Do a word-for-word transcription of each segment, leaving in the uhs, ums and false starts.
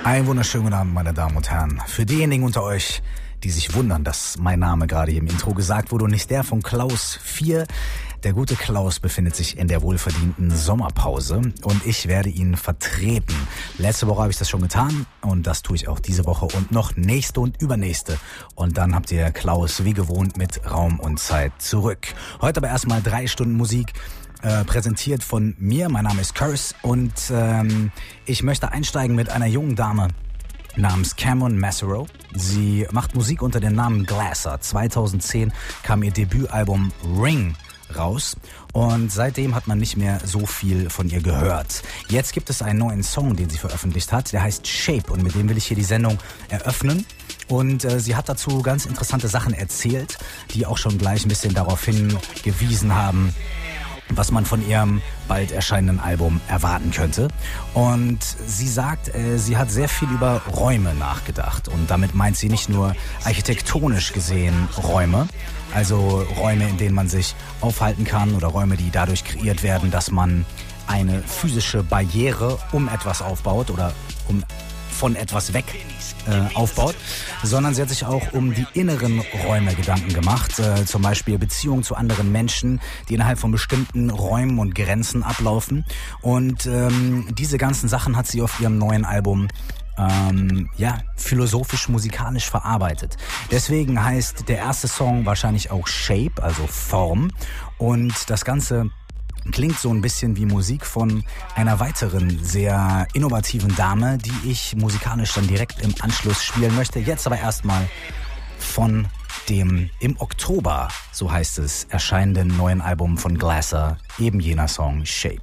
Einen wunderschönen guten Abend, meine Damen und Herren. Für diejenigen unter euch, die sich wundern, dass mein Name gerade hier im Intro gesagt wurde und nicht der von Klaus vier. Der gute Klaus befindet sich in der wohlverdienten Sommerpause und ich werde ihn vertreten. Letzte Woche habe ich das schon getan und das tue ich auch diese Woche und noch nächste und übernächste. Und dann habt ihr Klaus wie gewohnt mit Raum und Zeit zurück. Heute aber erstmal drei Stunden Musik. Äh, präsentiert von mir. Mein Name ist Curse und ähm, ich möchte einsteigen mit einer jungen Dame namens Cameron Massaro. Sie macht Musik unter dem Namen Glasser. zweitausendzehn kam ihr Debütalbum Ring raus und seitdem hat man nicht mehr so viel von ihr gehört. Jetzt gibt es einen neuen Song, den sie veröffentlicht hat, der heißt Shape und mit dem will ich hier die Sendung eröffnen. Und äh, sie hat dazu ganz interessante Sachen erzählt, die auch schon gleich ein bisschen darauf hingewiesen haben, was man von ihrem bald erscheinenden Album erwarten könnte. Und sie sagt, äh, sie hat sehr viel über Räume nachgedacht. Und damit meint sie nicht nur architektonisch gesehen Räume, also Räume, in denen man sich aufhalten kann oder Räume, die dadurch kreiert werden, dass man eine physische Barriere um etwas aufbaut oder um von etwas weg äh, aufbaut, sondern sie hat sich auch um die inneren Räume Gedanken gemacht, äh, zum Beispiel Beziehungen zu anderen Menschen, die innerhalb von bestimmten Räumen und Grenzen ablaufen. Und ähm, diese ganzen Sachen hat sie auf ihrem neuen Album ähm, ja, philosophisch-musikalisch verarbeitet. Deswegen heißt der erste Song wahrscheinlich auch Shape, also Form. Und das Ganze klingt so ein bisschen wie Musik von einer weiteren sehr innovativen Dame, die ich musikalisch dann direkt im Anschluss spielen möchte. Jetzt aber erstmal von dem im Oktober, so heißt es, erscheinenden neuen Album von Glasser, eben jener Song Shape.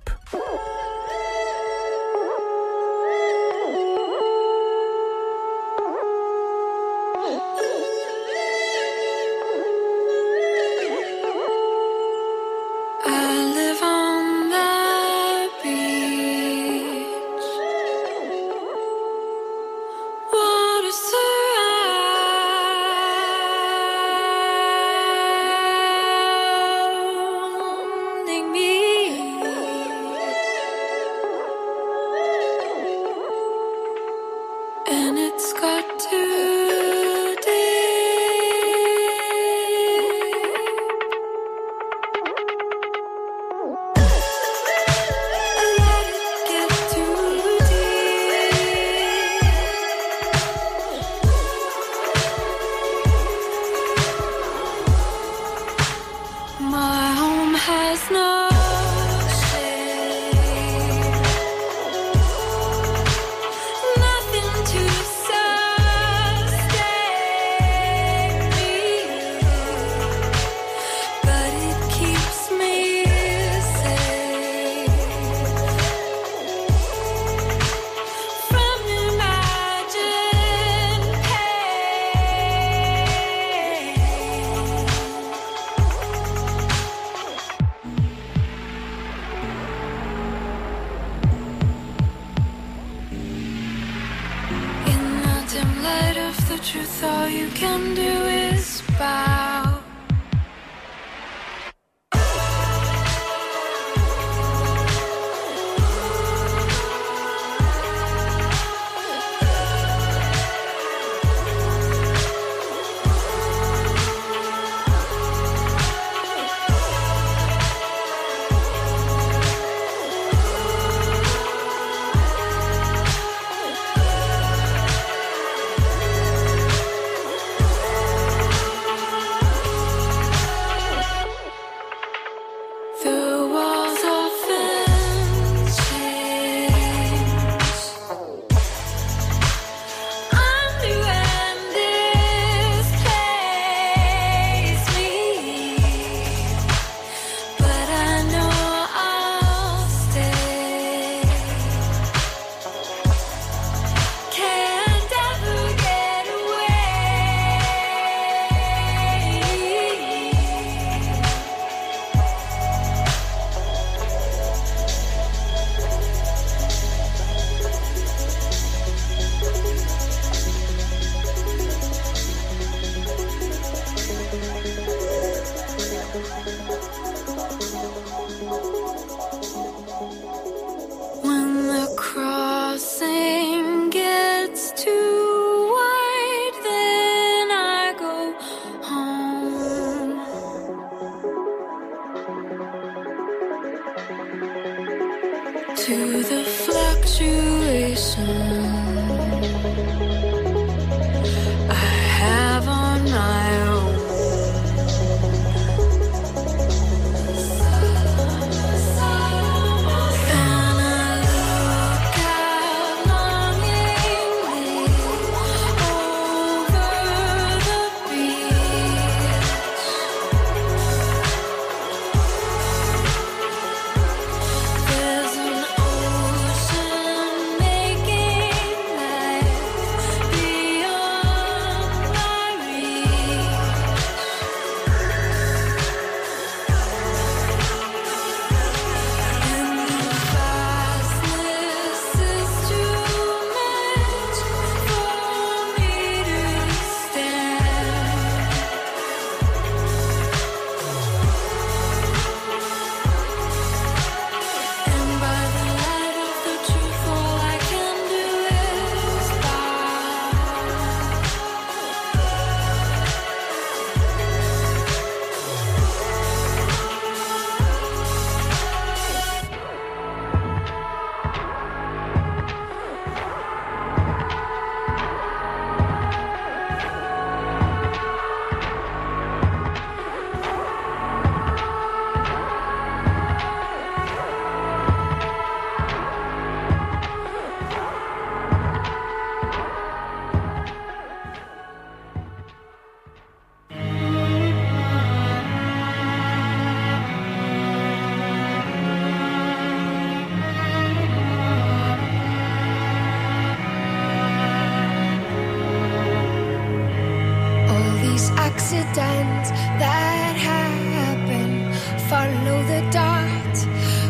Accidents that happen, follow the dot.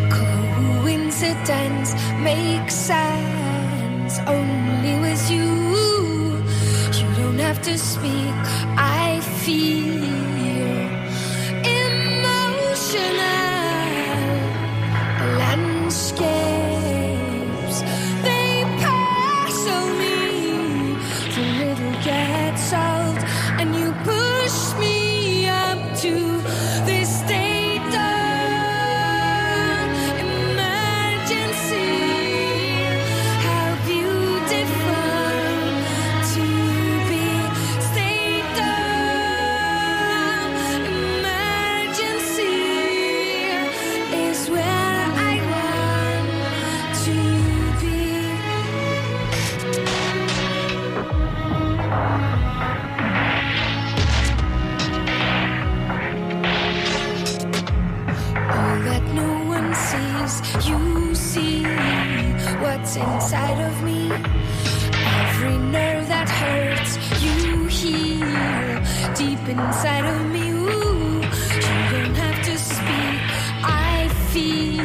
Coincidence makes sense only with you. You don't have to speak, I feel emotional landscapes. They pass on me, the little gets out, and you push me up to this state of emergency. How beautiful to be state of emergency is where I want to be. You see what's inside of me. Every nerve that hurts, you heal deep inside of me. Ooh, you don't have to speak, I feel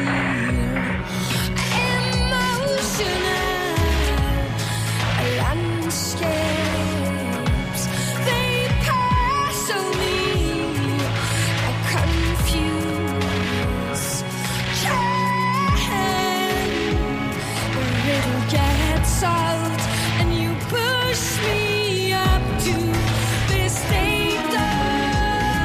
emotional landscapes. They pass on me, I confuse. Gets out, and you push me up to this state of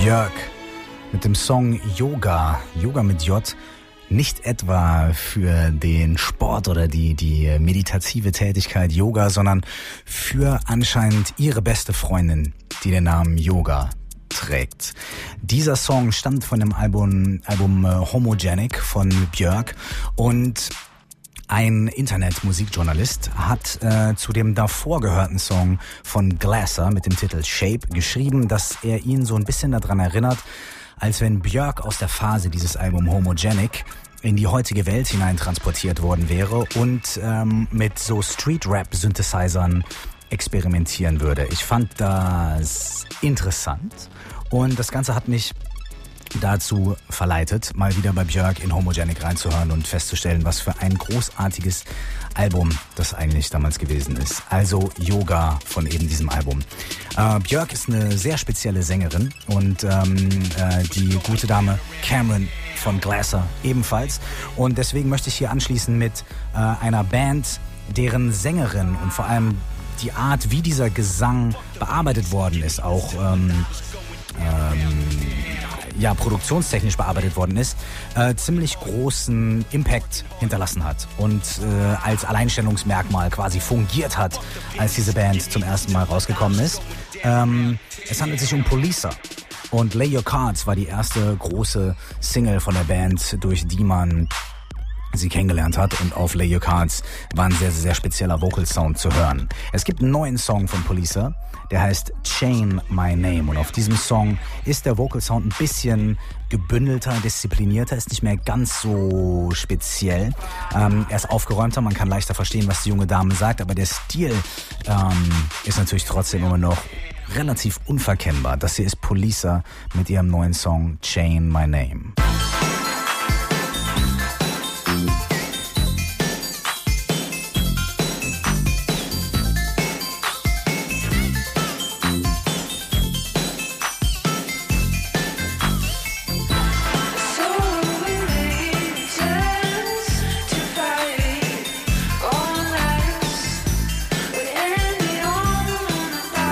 Björk mit dem Song Yoga, Yoga mit J, nicht etwa für den Sport oder die, die meditative Tätigkeit Yoga, sondern für anscheinend ihre beste Freundin, die den Namen Yoga trägt. Dieser Song stammt von dem Album, Album Homogenic von Björk und ein Internetmusikjournalist hat äh, zu dem davor gehörten Song von Glasser mit dem Titel Shape geschrieben, dass er ihn so ein bisschen daran erinnert, als wenn Björk aus der Phase dieses Album Homogenic in die heutige Welt hinein transportiert worden wäre und ähm, mit so Street-Rap-Synthesizern experimentieren würde. Ich fand das interessant und das Ganze hat mich dazu verleitet, mal wieder bei Björk in Homogenic reinzuhören und festzustellen, was für ein großartiges Album das eigentlich damals gewesen ist. Also Yoga von eben diesem Album. Äh, Björk ist eine sehr spezielle Sängerin und ähm, äh, die gute Dame Cameron von Glasser ebenfalls. Und deswegen möchte ich hier anschließen mit äh, einer Band, deren Sängerin und vor allem die Art, wie dieser Gesang bearbeitet worden ist, auch ähm, ähm, ja, produktionstechnisch bearbeitet worden ist, äh, ziemlich großen Impact hinterlassen hat und äh, als Alleinstellungsmerkmal quasi fungiert hat, als diese Band zum ersten Mal rausgekommen ist. Ähm, es handelt sich um Poliça und Lay Your Cards war die erste große Single von der Band, durch die man sie kennengelernt hat, und auf Lay Your Cards war ein sehr, sehr spezieller Vocal Sound zu hören. Es gibt einen neuen Song von Poliça, der heißt Chain My Name, und auf diesem Song ist der Vocal Sound ein bisschen gebündelter, disziplinierter, ist nicht mehr ganz so speziell. Ähm, er ist aufgeräumter, man kann leichter verstehen, was die junge Dame sagt, aber der Stil ähm, ist natürlich trotzdem immer noch relativ unverkennbar. Das hier ist Poliça mit ihrem neuen Song Chain My Name.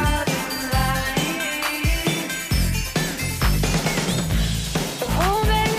Oh, baby.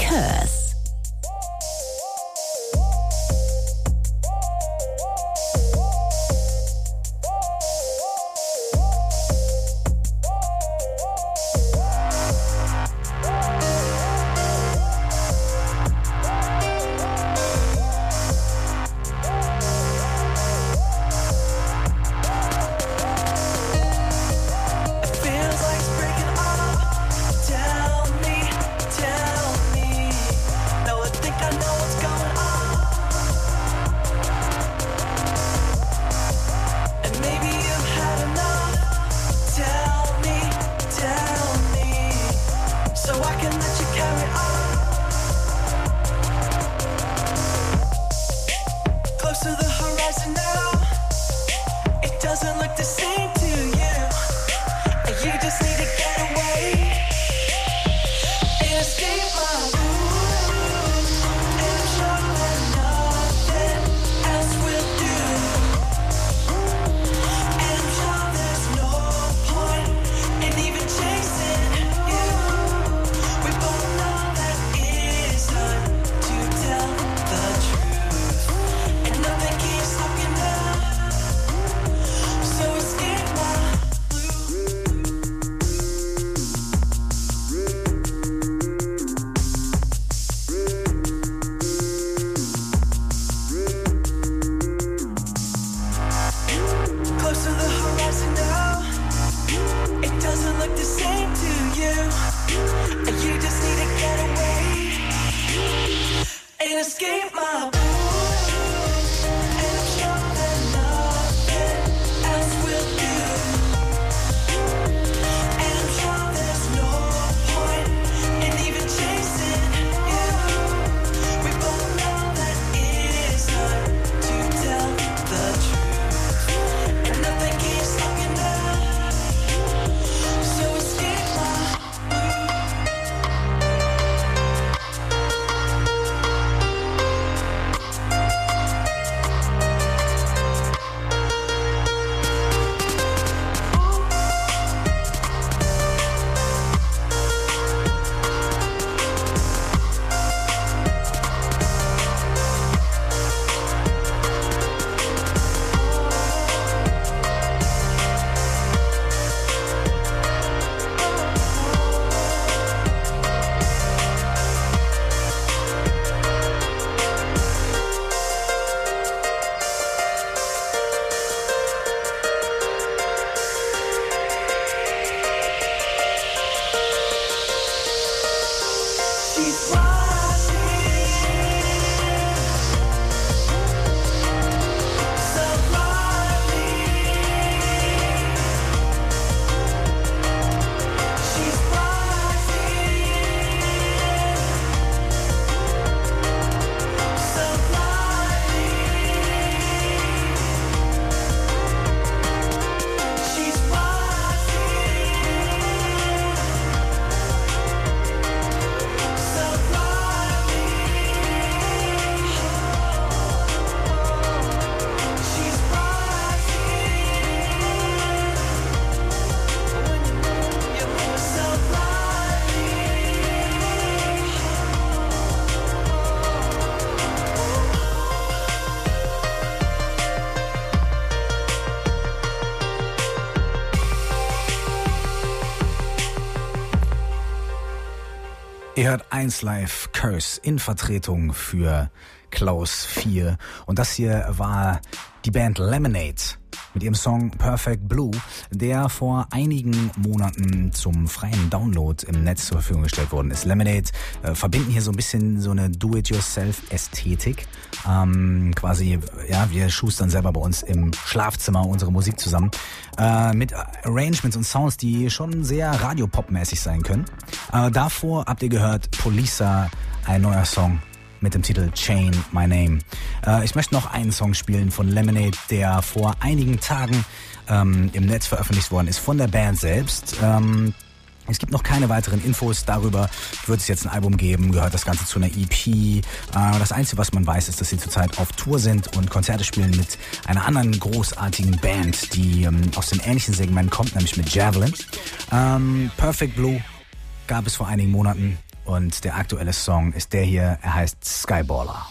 Curse. Ihr hört eins Live Curse in Vertretung für Klaus vier. Und das hier war die Band Lemonade mit ihrem Song Perfect Blue, der vor einigen Monaten zum freien Download im Netz zur Verfügung gestellt worden ist. Lemonade äh, verbinden hier so ein bisschen so eine Do-it-yourself-Ästhetik. Ähm, quasi, ja, wir schustern selber bei uns im Schlafzimmer unsere Musik zusammen. Äh, mit Arrangements und Sounds, die schon sehr Radiopop-mäßig sein können. Äh, davor habt ihr gehört Polisa, ein neuer Song mit dem Titel Chain My Name. Äh, ich möchte noch einen Song spielen von Lemonade, der vor einigen Tagen ähm, im Netz veröffentlicht worden ist von der Band selbst. Ähm, Es gibt noch keine weiteren Infos darüber. Wird es jetzt ein Album geben? Gehört das Ganze zu einer E P? Äh, das Einzige, was man weiß, ist, dass sie zurzeit auf Tour sind und Konzerte spielen mit einer anderen großartigen Band, die ähm, aus dem ähnlichen Segment kommt, nämlich mit Javelin. Ähm, Perfect Blue gab es vor einigen Monaten. Und der aktuelle Song ist der hier, er heißt Skyballer.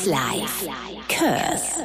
Dance Live. Curse.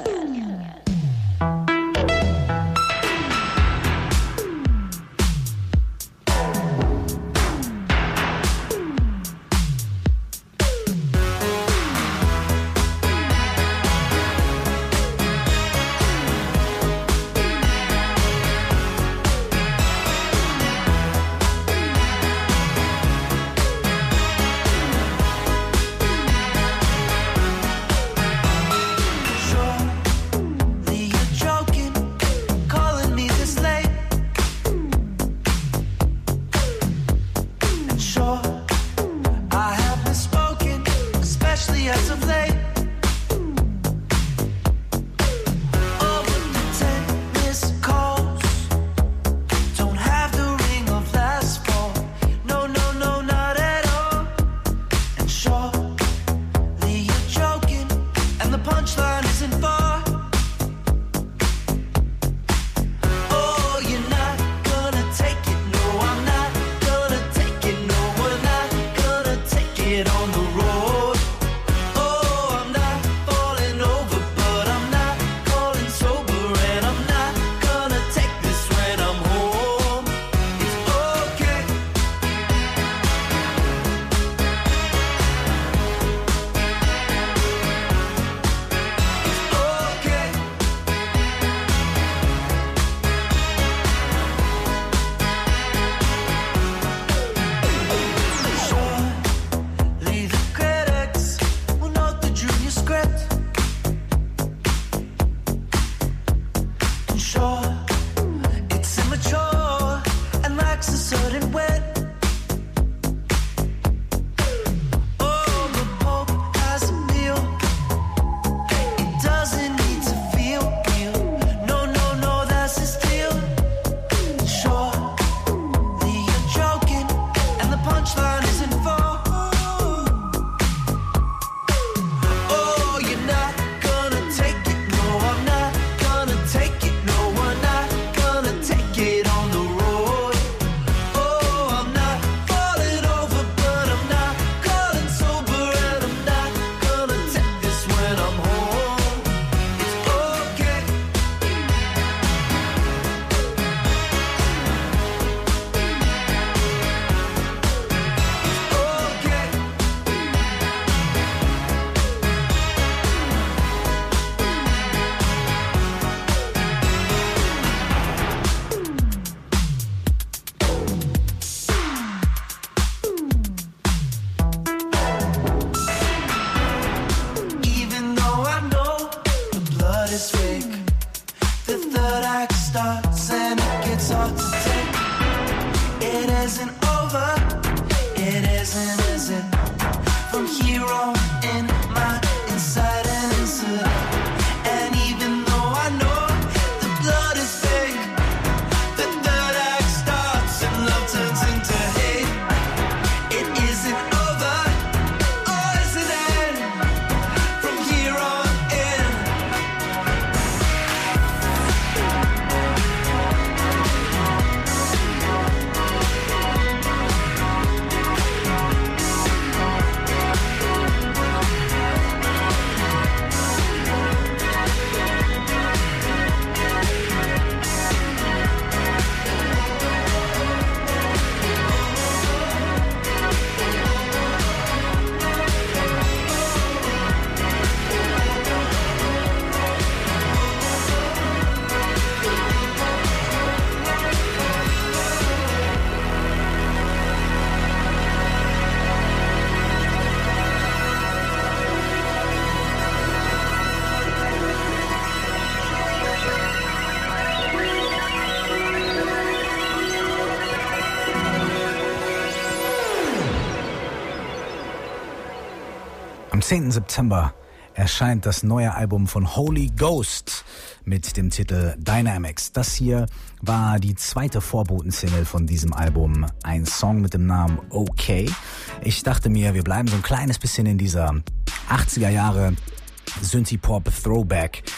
Am zehnten September erscheint das neue Album von Holy Ghost mit dem Titel Dynamics. Das hier war die zweite Vorboten-Single von diesem Album, ein Song mit dem Namen Okay. Ich dachte mir, wir bleiben so ein kleines bisschen in dieser achtziger Jahre Synthie-Pop Throwback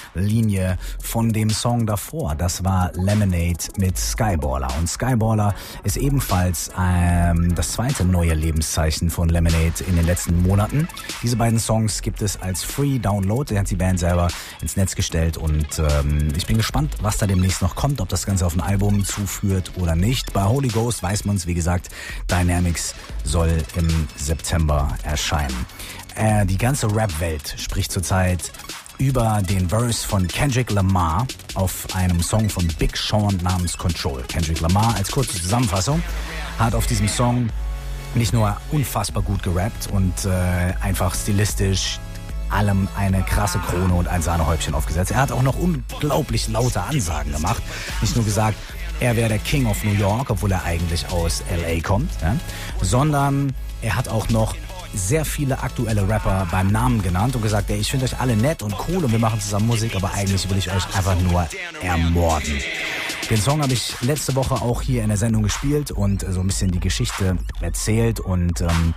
Linie von dem Song davor. Das war Lemonade mit Skyballer. Und Skyballer ist ebenfalls ähm, das zweite neue Lebenszeichen von Lemonade in den letzten Monaten. Diese beiden Songs gibt es als Free Download. Der hat die Band selber ins Netz gestellt und ähm, ich bin gespannt, was da demnächst noch kommt, ob das Ganze auf ein Album zuführt oder nicht. Bei Holy Ghost weiß man es, wie gesagt, Dynamics soll im September erscheinen. Äh, die ganze Rap-Welt spricht zurzeit über den Verse von Kendrick Lamar auf einem Song von Big Sean namens Control. Kendrick Lamar, als kurze Zusammenfassung, hat auf diesem Song nicht nur unfassbar gut gerappt und äh, einfach stilistisch allem eine krasse Krone und ein Sahnehäubchen aufgesetzt. Er hat auch noch unglaublich laute Ansagen gemacht. Nicht nur gesagt, er wäre der King of New York, obwohl er eigentlich aus L A kommt, ja? Sondern er hat auch noch sehr viele aktuelle Rapper beim Namen genannt und gesagt, ey, ich finde euch alle nett und cool und wir machen zusammen Musik, aber eigentlich will ich euch einfach nur ermorden. Den Song habe ich letzte Woche auch hier in der Sendung gespielt und so ein bisschen die Geschichte erzählt und ähm,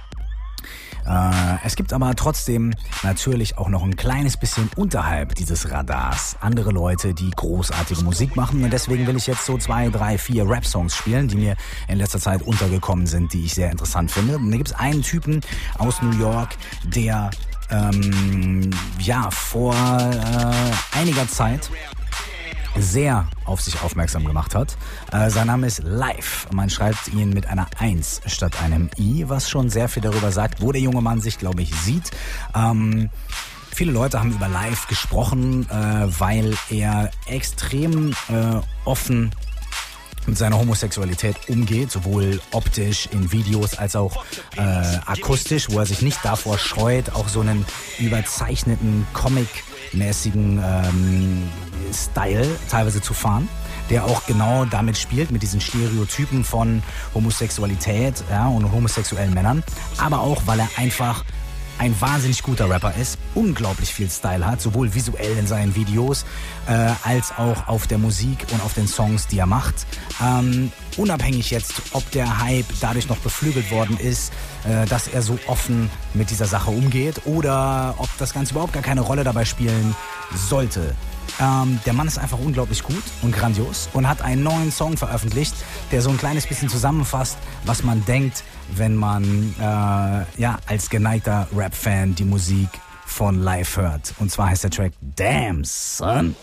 Äh, es gibt aber trotzdem natürlich auch noch ein kleines bisschen unterhalb dieses Radars andere Leute, die großartige Musik machen. Und deswegen will ich jetzt so zwei, drei, vier Rap-Songs spielen, die mir in letzter Zeit untergekommen sind, die ich sehr interessant finde. Und da gibt es einen Typen aus New York, der ähm, ja vor äh, einiger Zeit sehr auf sich aufmerksam gemacht hat. Äh, sein Name ist Life. Man schreibt ihn mit einer eins statt einem I, was schon sehr viel darüber sagt, wo der junge Mann sich, glaube ich, sieht. Ähm, viele Leute haben über Life gesprochen, äh, weil er extrem äh, offen mit seiner Homosexualität umgeht, sowohl optisch in Videos als auch äh, akustisch, wo er sich nicht davor scheut, auch so einen überzeichneten Comic-mäßigen ähm, Style teilweise zu fahren, der auch genau damit spielt, mit diesen Stereotypen von Homosexualität, ja, und homosexuellen Männern, aber auch, weil er einfach ein wahnsinnig guter Rapper ist, unglaublich viel Style hat, sowohl visuell in seinen Videos äh, als auch auf der Musik und auf den Songs, die er macht. Ähm, unabhängig jetzt, ob der Hype dadurch noch beflügelt worden ist, äh, dass er so offen mit dieser Sache umgeht oder ob das Ganze überhaupt gar keine Rolle dabei spielen sollte. Ähm, der Mann ist einfach unglaublich gut und grandios und hat einen neuen Song veröffentlicht, der so ein kleines bisschen zusammenfasst, was man denkt, wenn man äh, ja als geneigter Rap-Fan die Musik von Live hört. Und zwar heißt der Track Damn Son.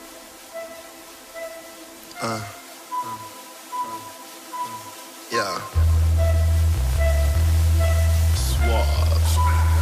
Uh, uh, uh, yeah. Suave.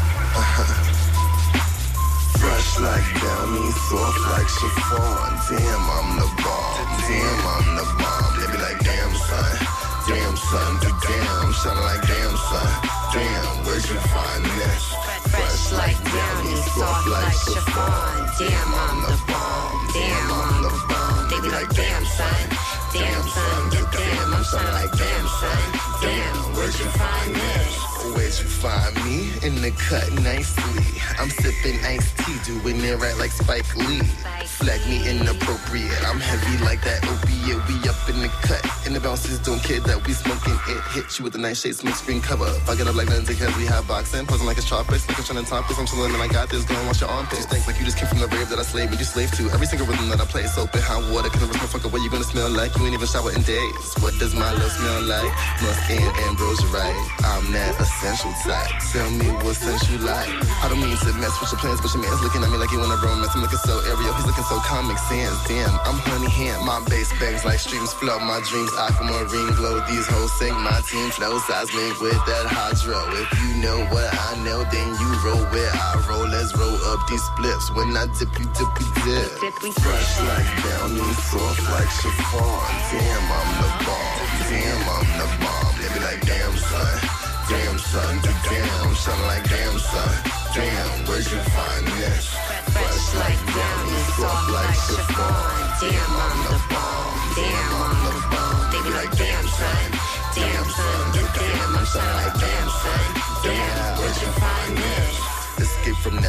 Fresh like Downy, soft like chiffon. Damn, I'm the bomb. Damn, I'm the bomb. They be like, damn, son. Damn, son. Damn, sounding like damn, son. Damn, where'd you find this? Fresh like Downy, soft like chiffon. Damn, I'm the bomb. Damn, I'm the bomb. They be like, damn, son. Damn, son. Damn, I'm sounding like damn, son. Damn, where'd you find this? Where'd you find me? In the cut nicely. I'm sipping iced tea, doing it right like Spike Lee. Flag me inappropriate. I'm heavy like that opiate. We up in the cut. And the bouncers don't care that we smoking it. Hit you with a nice shade, smoke screen cover. Fuck it up like nothing because we hot boxing. Posing like it's choppers. Like I'm trying to top this. I'm chilling and I got this. Going wash your armpits. Think like you just came from the rave that I slave. And you slave to every single rhythm that I play. Soap and hot water. Cause I'm a motherfucker. What you gonna smell like? You ain't even shower in days. What does my love smell like? Musk and ambrosia, right? I'm that essential type. Tell me what sense you like. I don't mean to mess with your plans, but your man's looking at me like he wanna romance. I'm looking so aerial, he's looking so Comic Sans. Damn, I'm honey hand. My bass bangs like streams flow. My dreams aquamarine glow. These hoes sing my team flow. Seismic with that hydro. If you know what I know, then you roll where I roll. Let's roll up these spliffs. When I dip, you dip, you dip. Fresh like Downy, soft like chiffon. Damn, I'm the bomb. Damn, I'm the bomb. They be like, damn, son. Damn, son. Damn, sounding like damn, son. Damn, where'd you find this? Fresh like Downy, soft like chiffon. Damn, I'm the bomb. Damn, I'm the bomb. They be like, damn, son. Damn, son. Damn, I'm sounding like damn, son. Damn, where'd you find this? Escape from that zoo.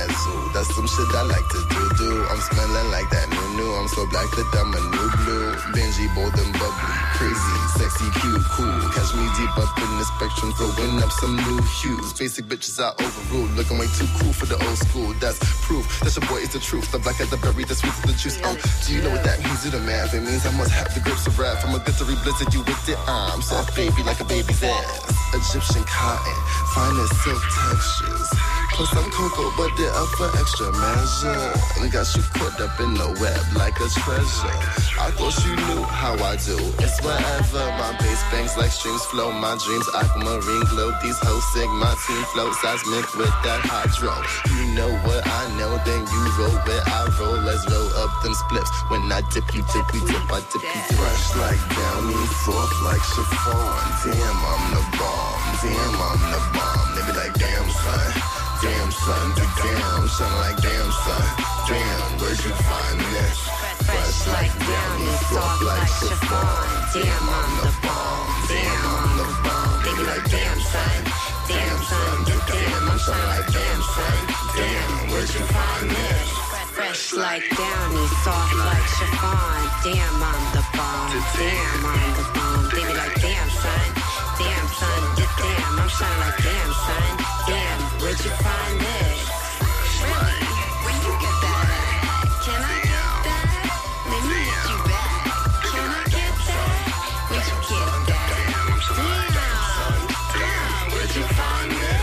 That's some shit I like to do, do. I'm smelling like that new, new. I'm so black that I'm a new blue. Benji, bold and bubbly, crazy, sexy, cute, cool. Catch me deep up in the spectrum, throwing up some new hues. Basic bitches I overruled, looking way too cool for the old school. That's proof that your boy is the truth. The black at the berry, the sweet of the juice. Oh, do you know what that means to the math? It means I must have the grips of rap. From a glittery blizzard, you with it. I'm soft baby like a baby's ass. Egyptian cotton, finest silk textures. Plus some cocoa butter up for extra measure. And got you caught up in the web like a treasure. I thought you knew how I do. It's wherever my bass bangs like streams flow. My dreams aquamarine glow. These hoes sing my team flow. Seismic with that hydro. You know what I know, then you roll where I roll. Let's roll up them spliffs. When I dip you, dip you, dip, I dip you, dip. Fresh like downy, soft like chiffon. Damn, I'm the bomb. Damn, I'm the bomb. They be like, damn, son. Damn, son, do damn. Sound like damn, son. Damn, where'd you find this? Fresh like downy, soft like chiffon. Damn, I'm the bomb. Damn, I'm the bomb. They be like, damn, son. Damn, son, do damn. I'm sound like damn, son. Damn, where'd you find this? Fresh like downy, soft like chiffon. Damn, I'm the bomb. Damn, I'm the bomb. They be like, damn, son. Damn, son, get damn. I'm shining like damn, son. Damn, where'd you find this? Really? Where you get that at? Can I get that? Let me get you back. Can I get that? Where'd you get that? Damn, damn, where'd you find this?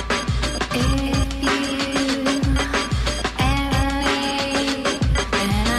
And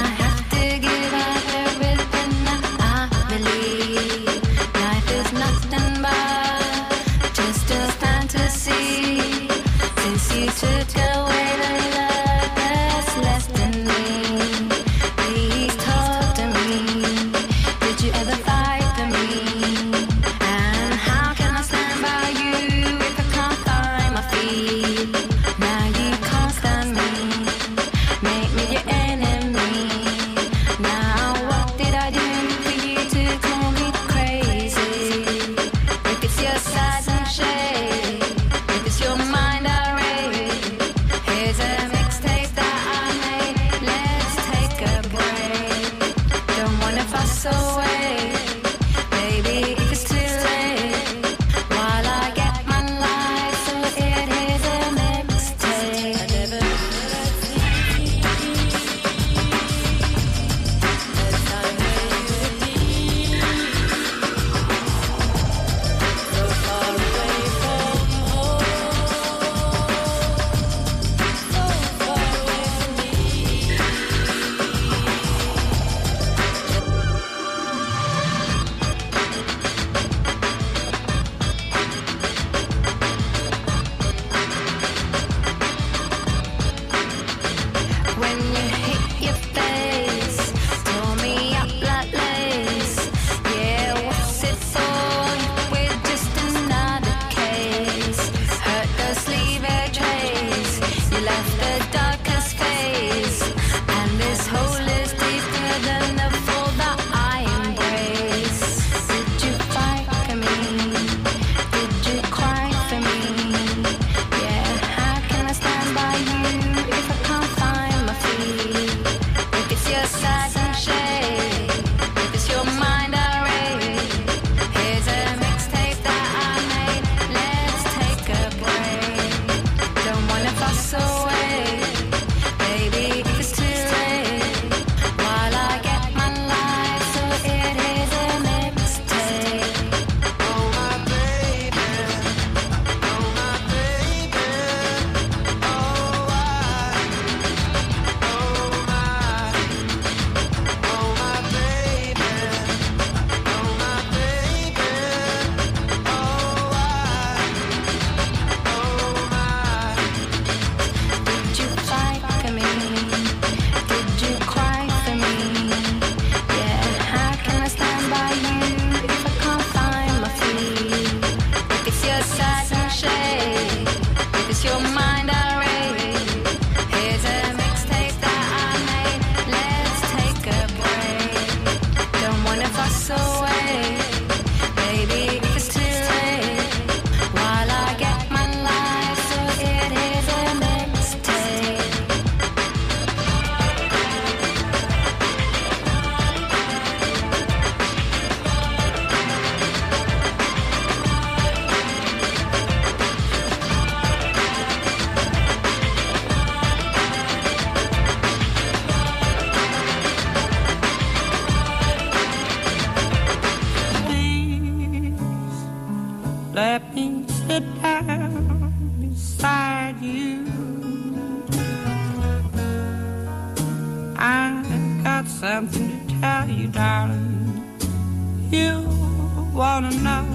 tell you, darling, you wanna know.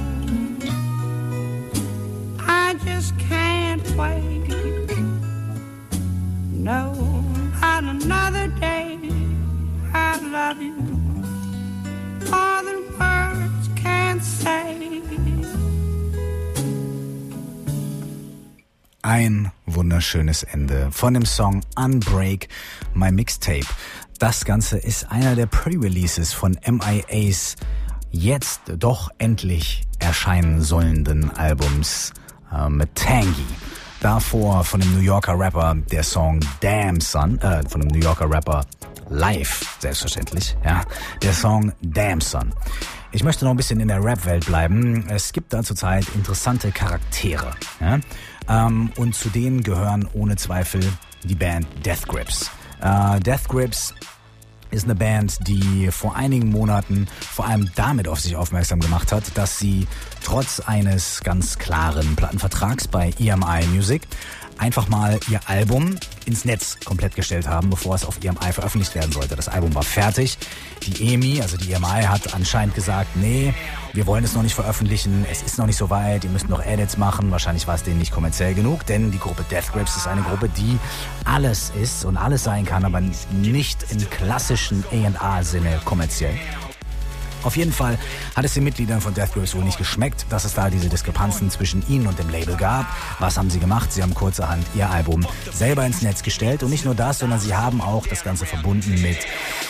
I just can't wait. No, not another day. I love you more than words can say. Ein wunderschönes Ende von dem Song Unbreak My Mixtape. Das Ganze ist einer der Pre-Releases von M I A's jetzt doch endlich erscheinen sollenden Albums äh, mit Tangy. Davor von dem New Yorker Rapper der Song Damn Son, äh, von dem New Yorker Rapper Live, selbstverständlich, ja, der Song Damn Son. Ich möchte noch ein bisschen in der Rap-Welt bleiben. Es gibt da zurzeit interessante Charaktere, ja, ähm, und zu denen gehören ohne Zweifel die Band Death Grips. Äh, Death Grips ist eine Band, die vor einigen Monaten vor allem damit auf sich aufmerksam gemacht hat, dass sie trotz eines ganz klaren Plattenvertrags bei E M I Music einfach mal ihr Album ins Netz komplett gestellt haben, bevor es auf E M I veröffentlicht werden sollte. Das Album war fertig. Die E M I, also die E M I, hat anscheinend gesagt, nee, wir wollen es noch nicht veröffentlichen, es ist noch nicht so weit, ihr müsst noch Edits machen. Wahrscheinlich war es denen nicht kommerziell genug, denn die Gruppe Death Grips ist eine Gruppe, die alles ist und alles sein kann, aber nicht im klassischen A und R-Sinne kommerziell. Auf jeden Fall hat es den Mitgliedern von Death Grips wohl nicht geschmeckt, dass es da diese Diskrepanzen zwischen ihnen und dem Label gab. Was haben sie gemacht? Sie haben kurzerhand ihr Album selber ins Netz gestellt. Und nicht nur das, sondern sie haben auch das Ganze verbunden mit,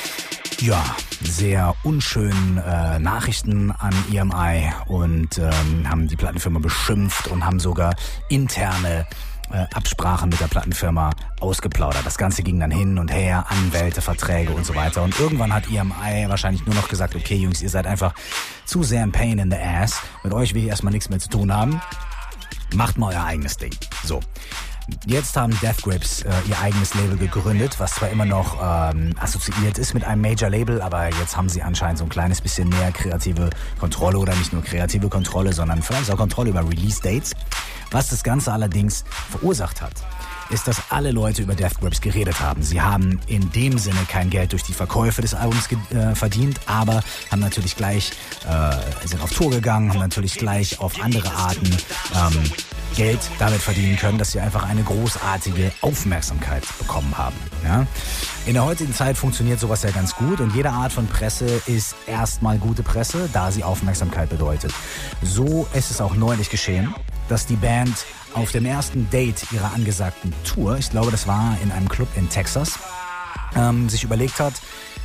ja, sehr unschönen äh, Nachrichten an E M I und ähm, haben die Plattenfirma beschimpft und haben sogar interne Äh, Absprachen mit der Plattenfirma ausgeplaudert. Das Ganze ging dann hin und her, Anwälte, Verträge und so weiter. Und irgendwann hat E M I wahrscheinlich nur noch gesagt, okay Jungs, ihr seid einfach zu sehr ein Pain in the Ass. Mit euch will ich erstmal nichts mehr zu tun haben. Macht mal euer eigenes Ding. So. Jetzt haben Death Grips äh, ihr eigenes Label gegründet, was zwar immer noch ähm, assoziiert ist mit einem Major-Label, aber jetzt haben sie anscheinend so ein kleines bisschen mehr kreative Kontrolle oder nicht nur kreative Kontrolle, sondern vielleicht auch Kontrolle über Release-Dates. Was das Ganze allerdings verursacht hat, ist, dass alle Leute über Death Grips geredet haben. Sie haben in dem Sinne kein Geld durch die Verkäufe des Albums ge- äh, verdient, aber haben natürlich gleich, äh, sind auf Tour gegangen, haben natürlich gleich auf andere Arten ähm, Geld damit verdienen können, dass sie einfach eine großartige Aufmerksamkeit bekommen haben. Ja? In der heutigen Zeit funktioniert sowas ja ganz gut und jede Art von Presse ist erstmal gute Presse, da sie Aufmerksamkeit bedeutet. So ist es auch neulich geschehen, dass die Band auf dem ersten Date ihrer angesagten Tour, ich glaube, das war in einem Club in Texas, ähm, sich überlegt hat,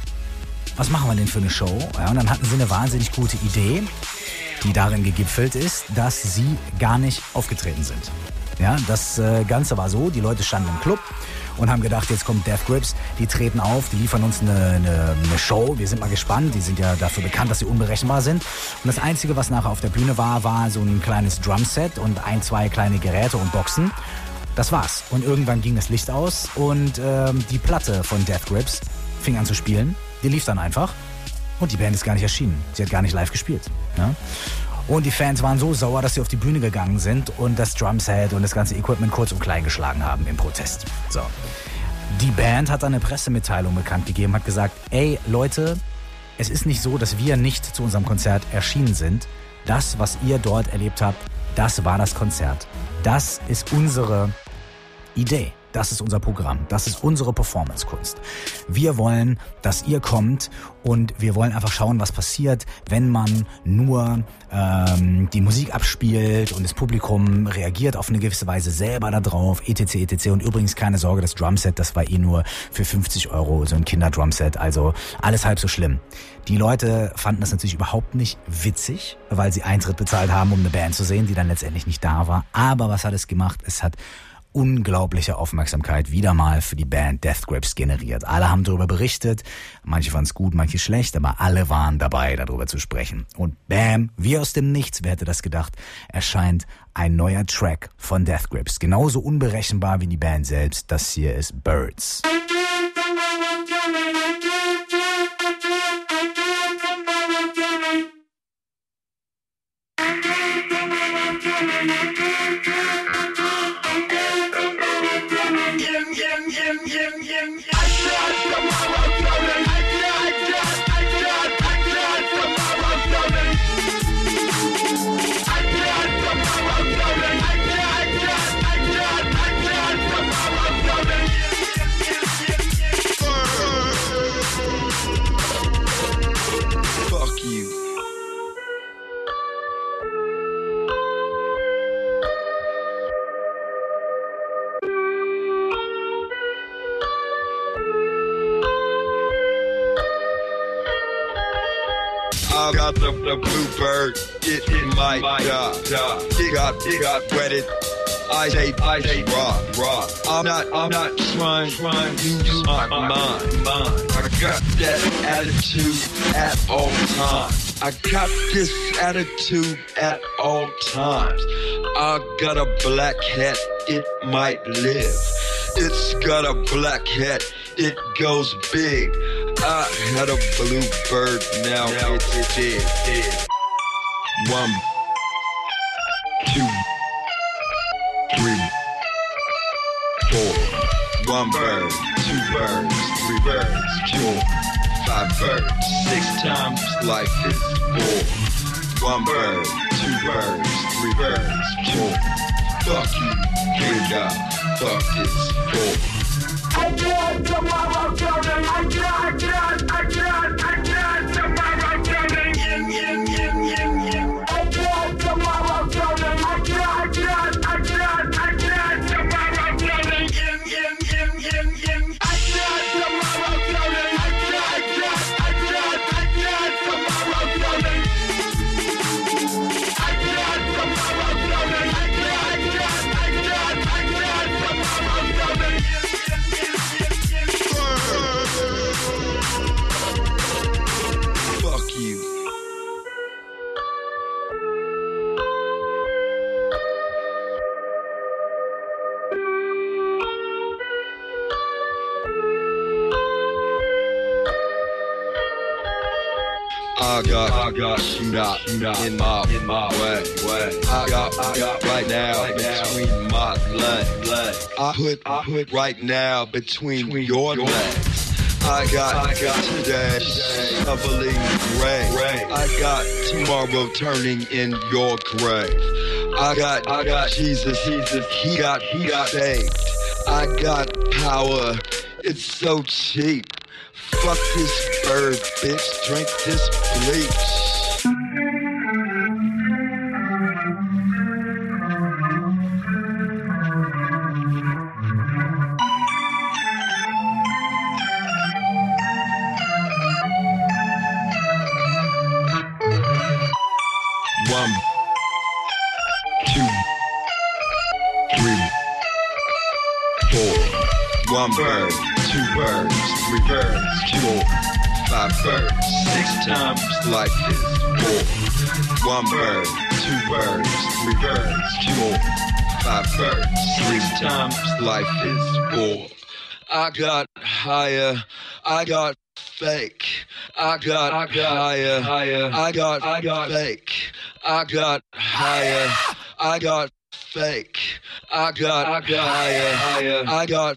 was machen wir denn für eine Show? Ja, und dann hatten sie eine wahnsinnig gute Idee, die darin gegipfelt ist, dass sie gar nicht aufgetreten sind. Ja, das äh, Ganze war so, die Leute standen im Club und haben gedacht, jetzt kommt Death Grips, die treten auf, die liefern uns eine, eine, eine Show, wir sind mal gespannt, die sind ja dafür bekannt, dass sie unberechenbar sind. Und das Einzige, was nachher auf der Bühne war, war so ein kleines Drumset und ein, zwei kleine Geräte und Boxen. Das war's. Und irgendwann ging das Licht aus und ähm, die Platte von Death Grips fing an zu spielen, die lief dann einfach und die Band ist gar nicht erschienen, sie hat gar nicht live gespielt. Ja? Und die Fans waren so sauer, dass sie auf die Bühne gegangen sind und das Drumset und das ganze Equipment kurz und klein geschlagen haben im Protest. So. Die Band hat dann eine Pressemitteilung bekannt gegeben, hat gesagt, ey Leute, es ist nicht so, dass wir nicht zu unserem Konzert erschienen sind. Das, was ihr dort erlebt habt, das war das Konzert. Das ist unsere Idee. Das ist unser Programm. Das ist unsere Performance-Kunst. Wir wollen, dass ihr kommt und wir wollen einfach schauen, was passiert, wenn man nur ähm, die Musik abspielt und das Publikum reagiert auf eine gewisse Weise selber da drauf, et cetera et cetera. Und übrigens keine Sorge, das Drumset, das war eh nur für fünfzig Euro, so ein Kinder-Drumset, also alles halb so schlimm. Die Leute fanden das natürlich überhaupt nicht witzig, weil sie Eintritt bezahlt haben, um eine Band zu sehen, die dann letztendlich nicht da war. Aber was hat es gemacht? Es hat unglaubliche Aufmerksamkeit wieder mal für die Band Death Grips generiert. Alle haben darüber berichtet, manche fanden es gut, manche schlecht, aber alle waren dabei, darüber zu sprechen. Und bam, wie aus dem Nichts, wer hätte das gedacht, erscheint ein neuer Track von Death Grips. Genauso unberechenbar wie die Band selbst. Das hier ist Birds. I I got the, the bluebird, it, it might die. It got, it got wetted. I say, I say, rock, rock. I'm not, I'm not trying, trying to use my mind, mind. I got that attitude at all times. I got this attitude at all times. I got a black hat, it might live. It's got a black hat, it goes big. I had a blue bird, now, now it's it dead, dead. One, two, three, four. One bird, two birds, three birds, four, five birds. Six times life is four. One bird, two birds, three birds, four. Fuck you, three God, fuck is four. I can't tomorrow building, I can't, I can't, I can't, I can't tomorrow building. Yin, yin, yin, yin, yin. I can't tomorrow building, I can't, I can't, I can't, I can't tomorrow building. Yin, yin, yin, yin, yin. I can't tomorrow building, I can't, I can't, I can't, I can't tomorrow building. I can't tomorrow building, I can't, I can't, I can't, I can't tomorrow building. Fuck you. I got, I got shoot out, shoot out in my, in my way, way. I got, I got right now right between now. my legs. Leg. I put, I put right now between, between your, your legs. I got, I got today shoveling gray. I got tomorrow turning in your grave. I got, I got Jesus, Jesus. He got, he got saved. I got power. It's so cheap. Fuck this bird, bitch. Drink this bleach. One, two, three, four. One bird, two birds, three birds, four, five birds. Six times life is four. One bird, two birds, three birds, four, five birds. Six times life is four. I got higher, I got fake. I got, I got higher, higher. I got, I got fake. I got higher, I got fake. I got, I got higher, higher. I got.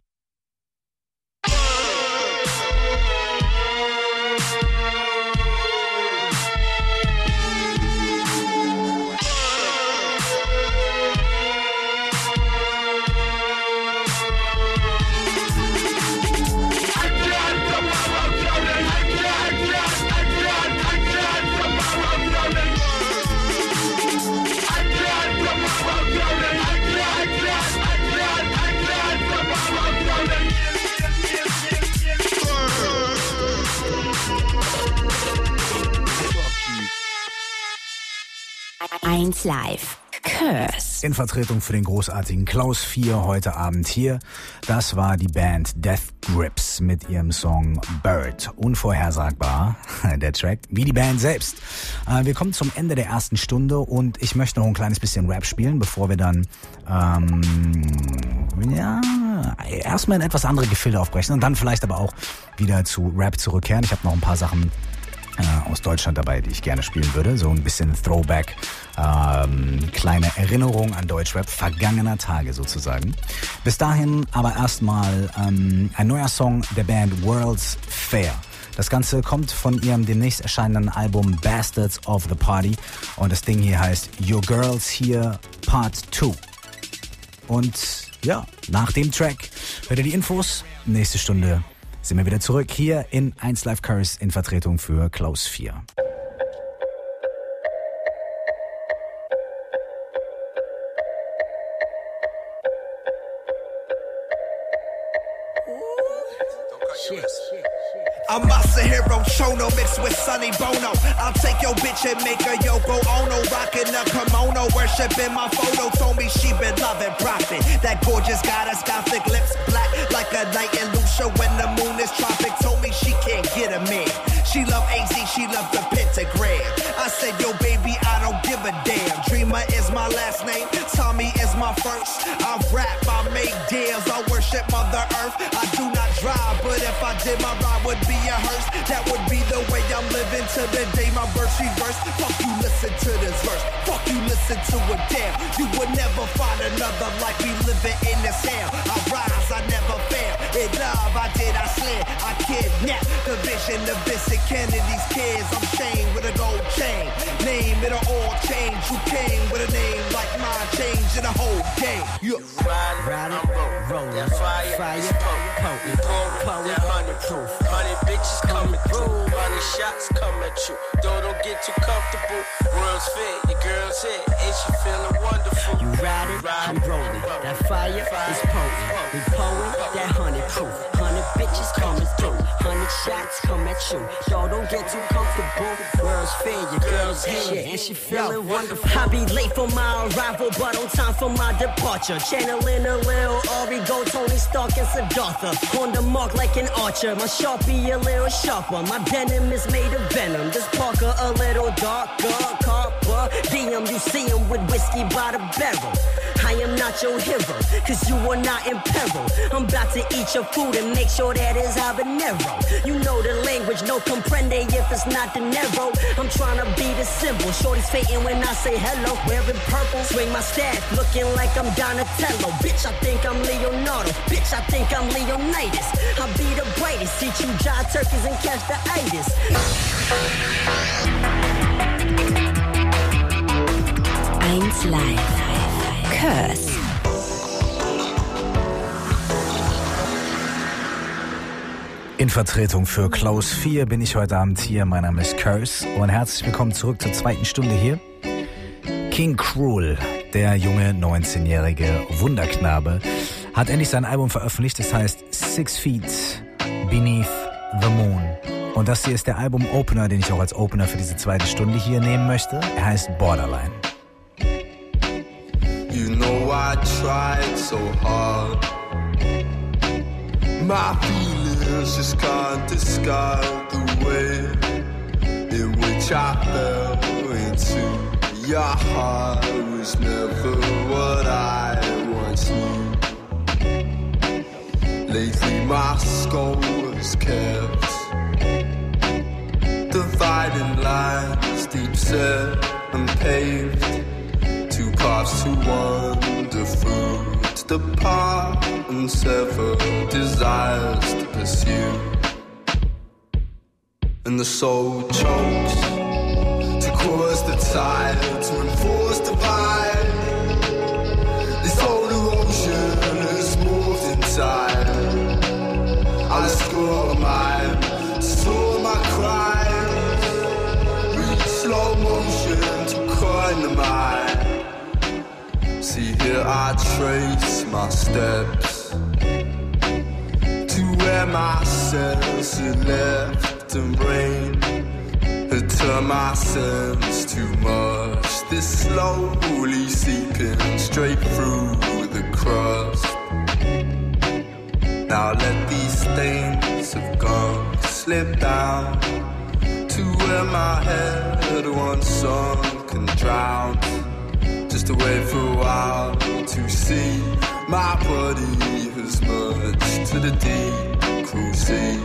eins Live. Curse. In Vertretung für den großartigen Klaus vier heute Abend hier. Das war die Band Death Grips mit ihrem Song Bird. Unvorhersagbar, der Track, wie die Band selbst. Wir kommen zum Ende der ersten Stunde und ich möchte noch ein kleines bisschen Rap spielen, bevor wir dann ähm, ja, erstmal in etwas andere Gefilde aufbrechen und dann vielleicht aber auch wieder zu Rap zurückkehren. Ich habe noch ein paar Sachen aus Deutschland dabei, die ich gerne spielen würde. So ein bisschen Throwback, ähm, kleine Erinnerung an Deutschrap vergangener Tage sozusagen. Bis dahin aber erstmal ähm, ein neuer Song der Band World's Fair. Das Ganze kommt von ihrem demnächst erscheinenden Album Bastards of the Party und das Ding hier heißt Your Girls Here Part zwei. Und ja, nach dem Track hört ihr die Infos. Nächste Stunde sind wir wieder zurück hier in eins Live Curse in Vertretung für Klaus vier. I'm Masahiro Chono mixed with Sonny Bono. I'll take your bitch and make her Yoko Ono. Rocking a kimono, worshiping my photo. Told me she been loving profit. That gorgeous goddess, gothic lips black like a night in Lucia when the moon is tropic. Told me she can't get a man. She love A Z, she love the pentagram. I said, yo baby, I don't give a damn. Dreamer is my last name, Tommy is my first. I rap, I make deals, I worship Mother Earth. I do not drive, but if I did, my ride would be a hearse. That would be the way I'm living to the day my verse reverse. Fuck you, listen to this verse. Fuck you, listen to it, damn. You would never find another like me living in this hell. I rise, I never fail. In love, I did, I slid, I kidnapped the vision of Vincent Kennedy's kids. I'm chained with a gold chain. Name, it'll all change. You came with a name like mine, changing the whole game. Yeah. Ride it, roll it, fire, fire, potent, potent, hundred proof, hundred bitches coming through, hundred shots come at you. Though don't get too comfortable. World's fair, your girl's here, and she feeling wonderful. You ride it, I'm rolling. That fire is potent. We poet, that hundred proof, hundred bitches coming through, hundred shots come at you. Though don't get too comfortable. World's fair, your girl's here, and she feeling wonderful. I be late for my arrival, but on time for my departure. Channeling a little Origo, Tony Stark and Siddhartha. On the mark like an archer, my Sharpie a little sharper. My denim is made of venom, this Parker a little darker. Copper, D M, you see him with whiskey by the barrel. I am not your hero, cause you are not in peril. I'm about to eat your food and make sure that is habanero. You know the language, no comprende if it's not De Niro. I'm trying to be the symbol, shorty's fainting when I say hello. Wearing purple, swing my staff, looking like I'm Donatello. Bitch, I think I'm Leonardo, bitch, I think I'm Leonidas. I'll be the brightest, teach you dry turkeys and catch the itis. eins Live. Curse. In Vertretung für Klaus vier bin ich heute Abend hier. Mein Name ist Curse und herzlich willkommen zurück zur zweiten Stunde hier. King Krule, der junge neunzehnjährige Wunderknabe, hat endlich sein Album veröffentlicht. Das heißt Six Feet Beneath the Moon. Und das hier ist der Album-Opener, den ich auch als Opener für diese zweite Stunde hier nehmen möchte. Er heißt Borderline. You know I tried so hard. My feelings just can't describe the way in which I fell into your heart. Was never what I once knew. Lately my skull was kept dividing lines, deep set and paved. Two paths to wander through, to depart and sever desires to pursue. And the soul chokes to cause the tide to enforce divide. This old erosion is moved inside. I score mine, saw my cries. Reach slow motion to coin the mind. See here I trace my steps to where my sense had left and brain had turned my sense too much. This slowly seeping straight through the crust. Now let these stains of gunk slip down to where my head once sunk and drowned. Just to wait for a while to see my body has merged to the deep cruel sea.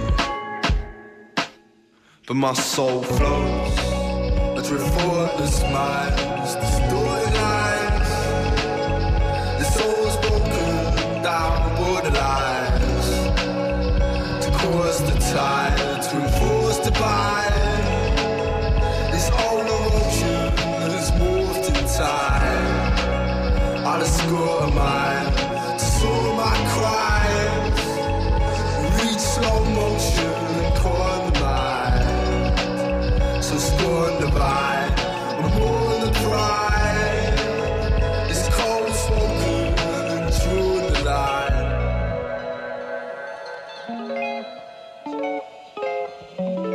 But my soul floats, a effortless mind, distorted lines. The soul's broken down borderlines to cause the tide to enforce the bind. This old erosion has moved inside. I'll score mine, saw my cries, reach slow motion and corner mine. So scorn the vine, I'm more than pride. It's cold spoken and drew the line.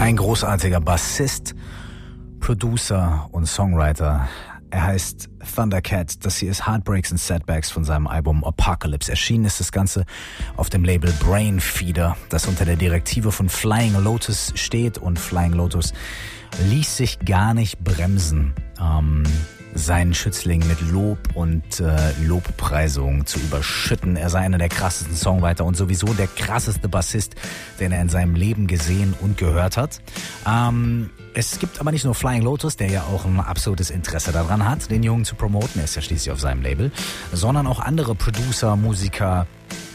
Ein großartiger Bassist, Producer und Songwriter. Er heißt Thundercat. Das hier ist Heartbreaks and Setbacks von seinem Album Apocalypse. Erschienen ist das Ganze auf dem Label Brainfeeder, das unter der Direktive von Flying Lotus steht. Und Flying Lotus ließ sich gar nicht bremsen, ähm, seinen Schützling mit Lob und äh, Lobpreisung zu überschütten. Er sei einer der krassesten Songwriter und sowieso der krasseste Bassist, den er in seinem Leben gesehen und gehört hat. Ähm, es gibt aber nicht nur Flying Lotus, der ja auch ein absolutes Interesse daran hat, den Jungen zu promoten, er ist ja schließlich auf seinem Label, sondern auch andere Producer, Musiker,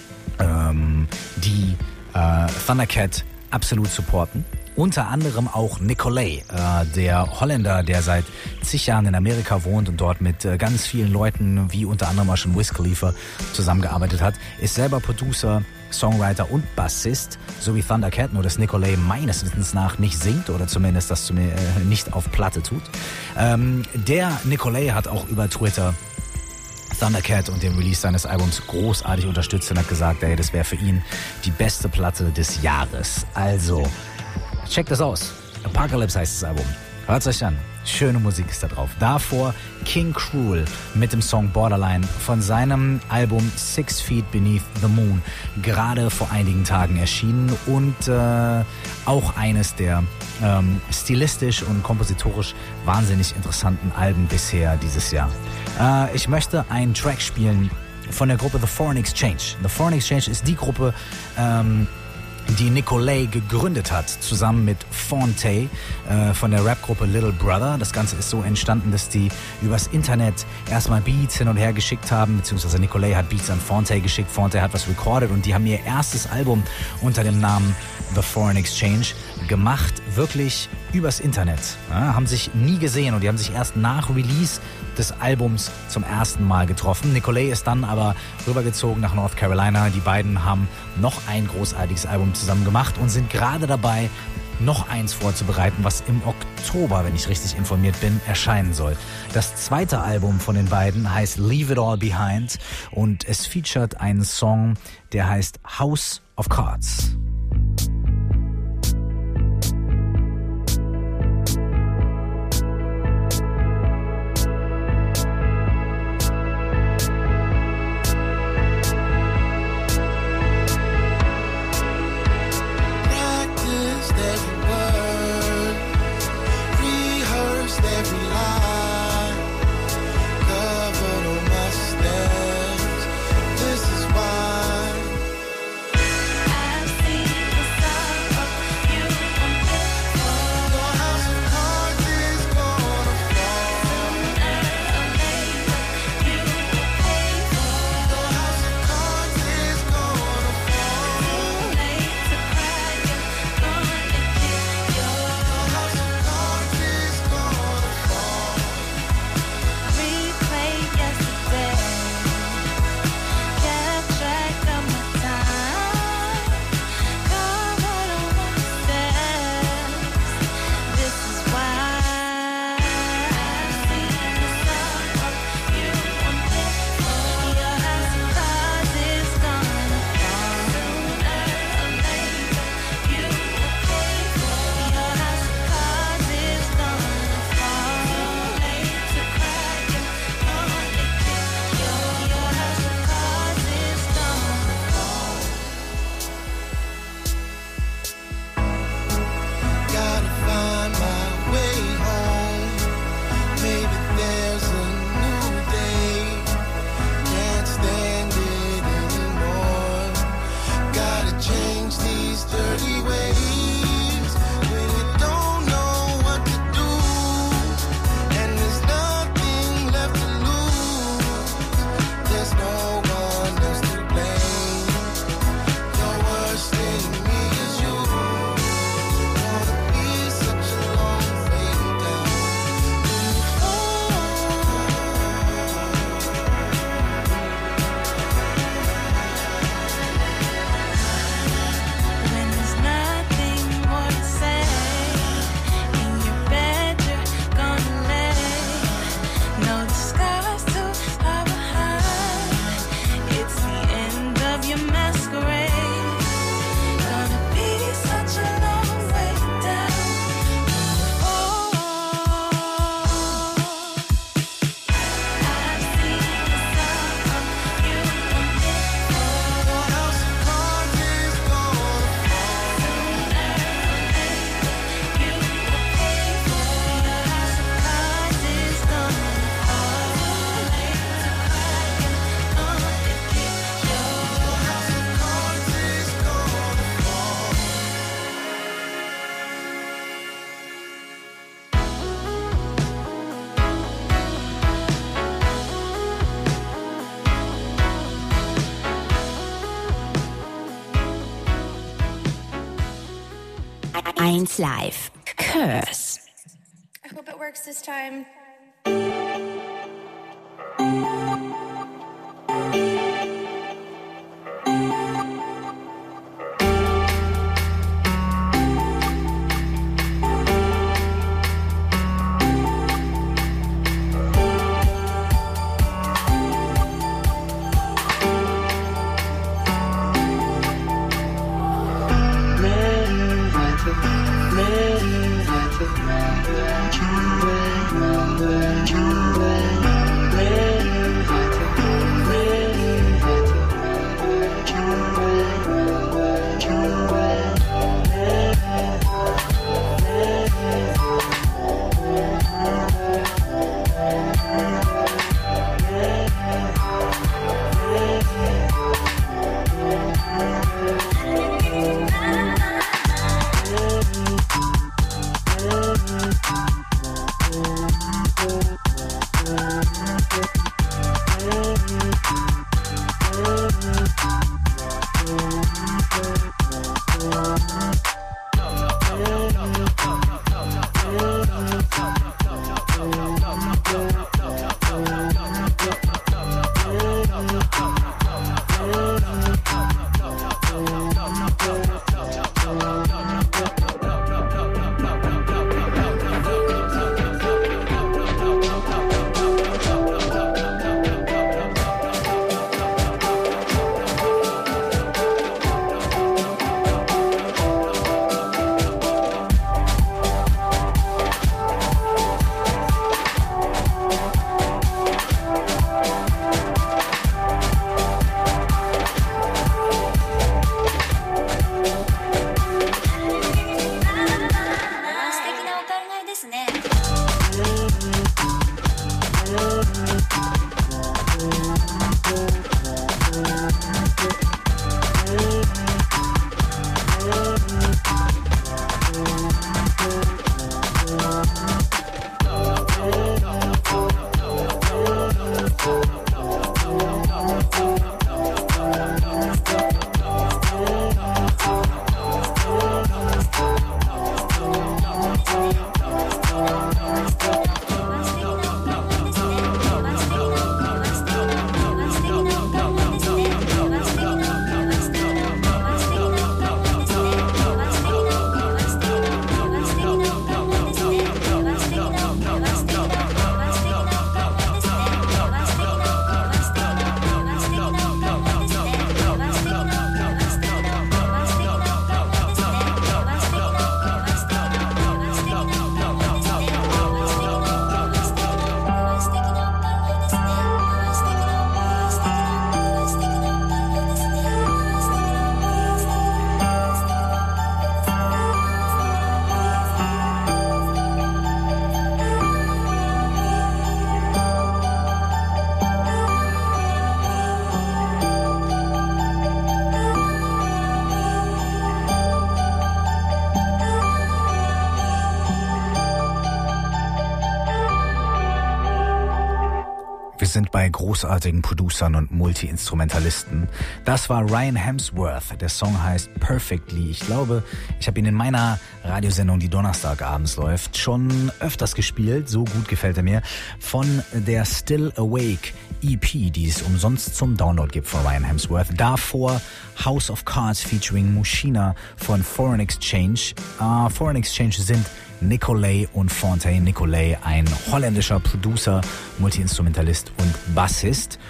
ähm, die äh, Thundercat absolut supporten. Unter anderem auch Nicolay, äh, der Holländer, der seit zig Jahren in Amerika wohnt und dort mit äh, ganz vielen Leuten, wie unter anderem auch schon Wiz Khalifa, zusammengearbeitet hat, ist selber Producer, Songwriter und Bassist, so wie Thundercat, nur dass Nicolay meines Wissens nach nicht singt oder zumindest das zu mir, äh, nicht auf Platte tut. Ähm, der Nicolay hat auch über Twitter Thundercat und den Release seines Albums großartig unterstützt und hat gesagt, ey, das wäre für ihn die beste Platte des Jahres. Also, checkt das aus. Apocalypse heißt das Album. Hört's euch an. Schöne Musik ist da drauf. Davor King Cruel mit dem Song Borderline von seinem Album Six Feet Beneath the Moon. Gerade vor einigen Tagen erschienen und äh, auch eines der ähm, stilistisch und kompositorisch wahnsinnig interessanten Alben bisher dieses Jahr. Äh, ich möchte einen Track spielen von der Gruppe The Foreign Exchange. The Foreign Exchange ist die Gruppe, ähm, die Nicolay gegründet hat, zusammen mit Phonte äh, von der Rapgruppe Little Brother. Das Ganze ist so entstanden, dass die übers Internet erstmal Beats hin und her geschickt haben, beziehungsweise Nicolay hat Beats an Phonte geschickt, Phonte hat was recorded und die haben ihr erstes Album unter dem Namen The Foreign Exchange gemacht, wirklich übers Internet. Ja, haben sich nie gesehen und die haben sich erst nach Release des Albums zum ersten Mal getroffen. Nicolay ist dann aber rübergezogen nach North Carolina. Die beiden haben noch ein großartiges Album zusammen gemacht und sind gerade dabei, noch eins vorzubereiten, was im Oktober, wenn ich richtig informiert bin, erscheinen soll. Das zweite Album von den beiden heißt Leave It All Behind und es featuret einen Song, der heißt House of Cards. I see eins Live. Curse. I hope it works this time. Sind bei großartigen Producern und Multi-Instrumentalisten. Das war Ryan Hemsworth. Der Song heißt Perfectly. Ich glaube, ich habe ihn in meiner Radiosendung, die donnerstagabends läuft, schon öfters gespielt. So gut gefällt er mir. Von der Still Awake E P, die es umsonst zum Download gibt von Ryan Hemsworth. Davor House of Cards featuring Mushina von Foreign Exchange. Uh, Foreign Exchange sind Nicolay und Fontaine. Nicolay, ein holländischer Producer, Multi-Instrumentalist und Bassist.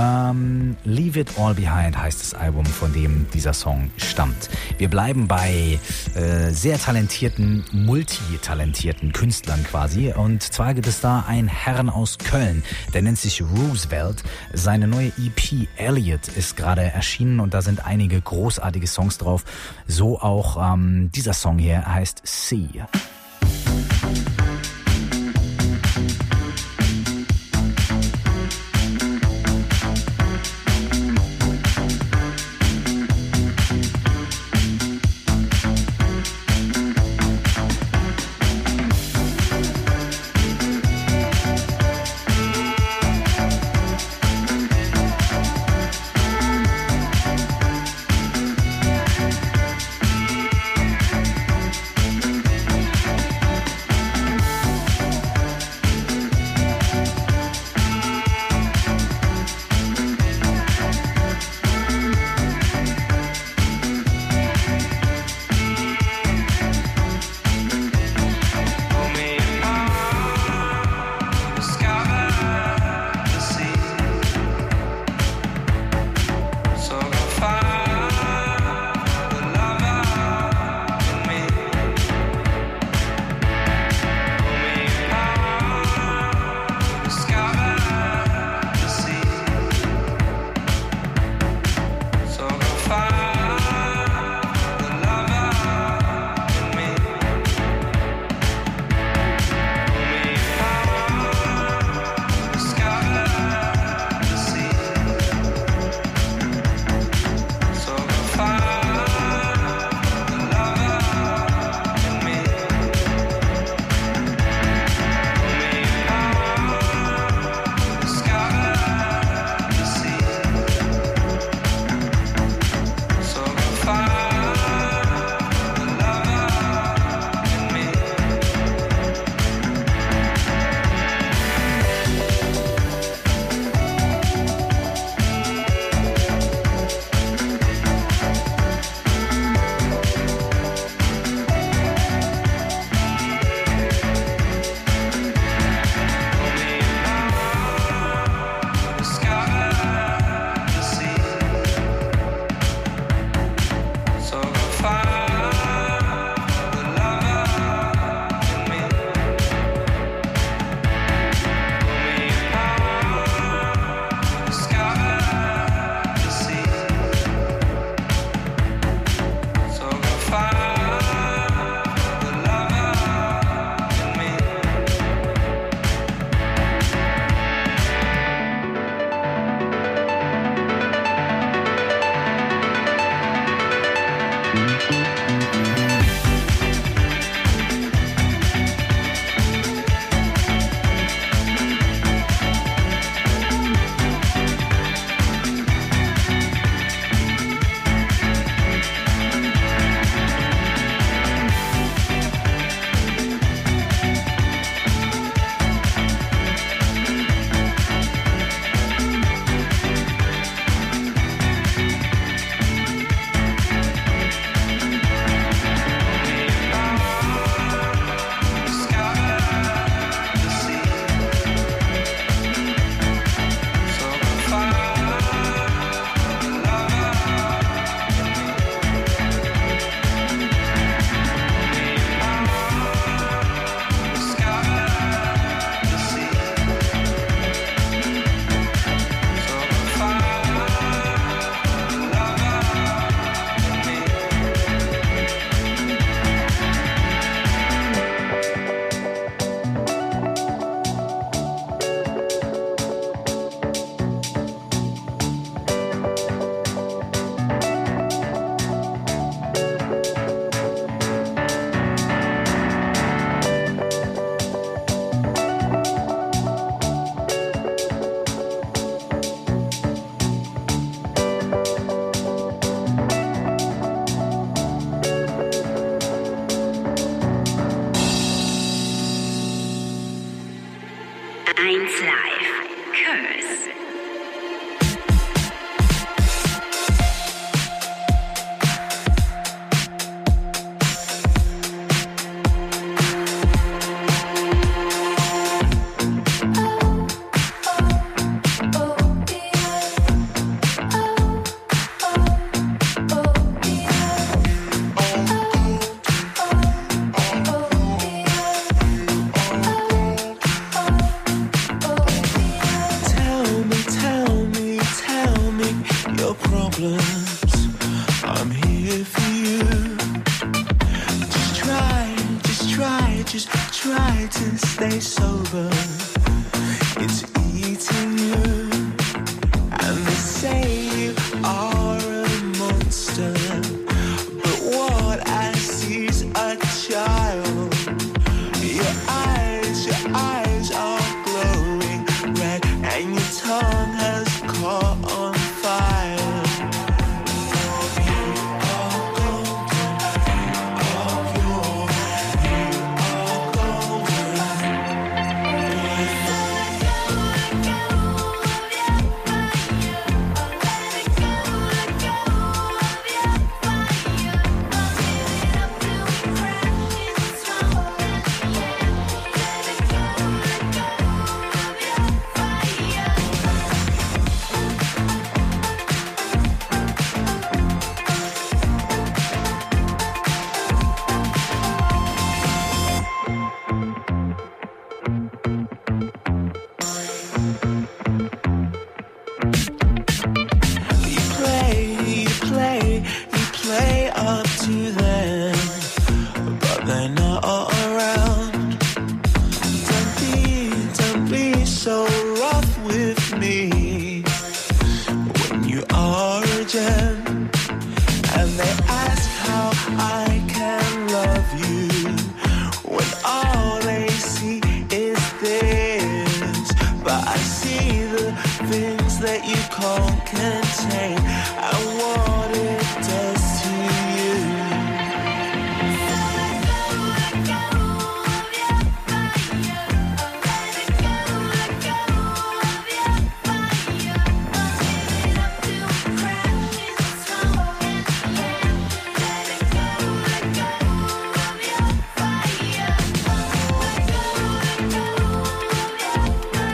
Ähm, Leave It All Behind heißt das Album, von dem dieser Song stammt. Wir bleiben bei äh, sehr talentierten, multitalentierten Künstlern quasi. Und zwar gibt es da einen Herrn aus Köln, der nennt sich Roosevelt. Seine neue E P Elliot ist gerade erschienen und da sind einige großartige Songs drauf. So auch ähm, dieser Song hier heißt Sea. can't contain. And what it does to you. So let go, let go of your fire. Let it go, let go of your fire. Give it up to crashing slow and land. Let it go, let go of your fire. Let go, let go of your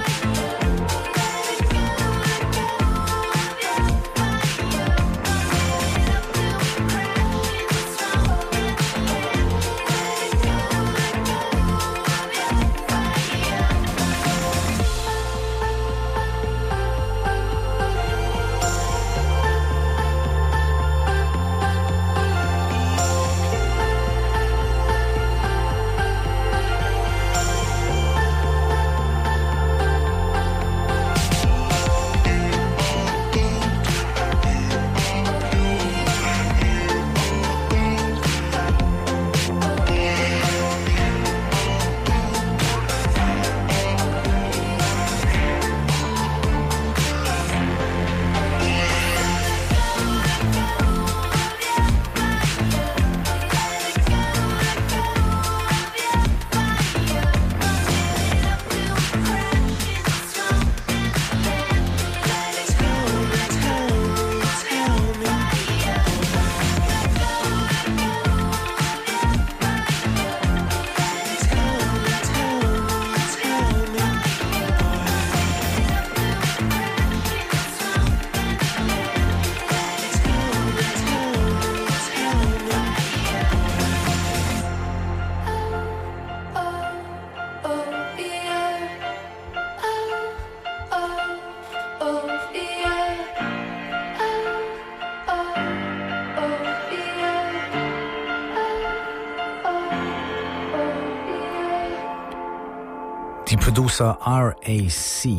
Die Producer R A C,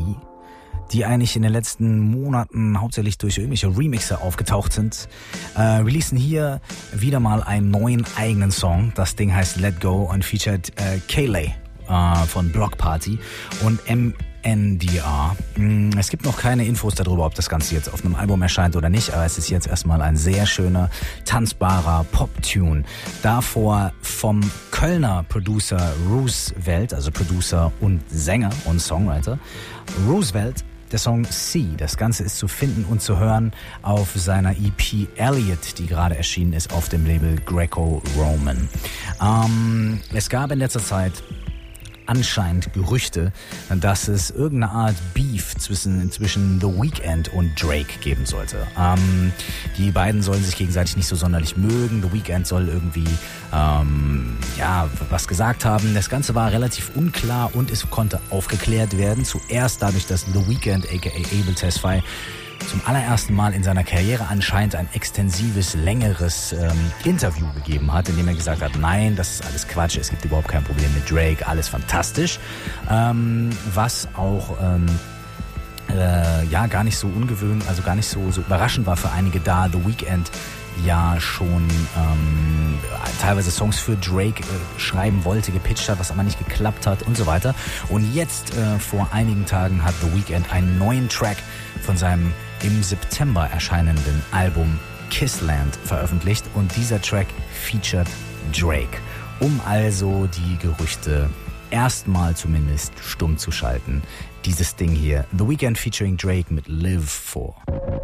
die eigentlich in den letzten Monaten hauptsächlich durch irgendwelche Remixe aufgetaucht sind, äh, releasen hier wieder mal einen neuen eigenen Song. Das Ding heißt Let Go und featured äh, Kayley äh, von Block Party und M N D R. Es gibt noch keine Infos darüber, ob das Ganze jetzt auf einem Album erscheint oder nicht, aber es ist jetzt erstmal ein sehr schöner, tanzbarer Pop-Tune. Davor vom Kölner Producer Roosevelt, also Producer und Sänger und Songwriter. Roosevelt, der Song C. Das Ganze ist zu finden und zu hören auf seiner E P Elliot, die gerade erschienen ist auf dem Label Greco-Roman. Ähm, es gab in letzter Zeit anscheinend Gerüchte, dass es irgendeine Art Beef zwischen, zwischen The Weeknd und Drake geben sollte. Ähm, die beiden sollen sich gegenseitig nicht so sonderlich mögen. The Weeknd soll irgendwie ähm, ja, was gesagt haben. Das Ganze war relativ unklar und es konnte aufgeklärt werden. Zuerst dadurch, dass The Weeknd, aka Abel Tesfaye, zum allerersten Mal in seiner Karriere anscheinend ein extensives, längeres ähm, Interview gegeben hat, in dem er gesagt hat, nein, das ist alles Quatsch, es gibt überhaupt kein Problem mit Drake, alles fantastisch. Ähm, was auch ähm, äh, ja gar nicht so ungewöhnlich, also gar nicht so, so überraschend war für einige, da The Weeknd ja schon ähm, teilweise Songs für Drake äh, schreiben wollte, gepitcht hat, was aber nicht geklappt hat und so weiter. Und jetzt äh, vor einigen Tagen hat The Weeknd einen neuen Track von seinem im September erscheinenden Album Kissland veröffentlicht und dieser Track featured Drake, um also die Gerüchte erstmal zumindest stumm zu schalten. Dieses Ding hier, The Weeknd featuring Drake mit Live For.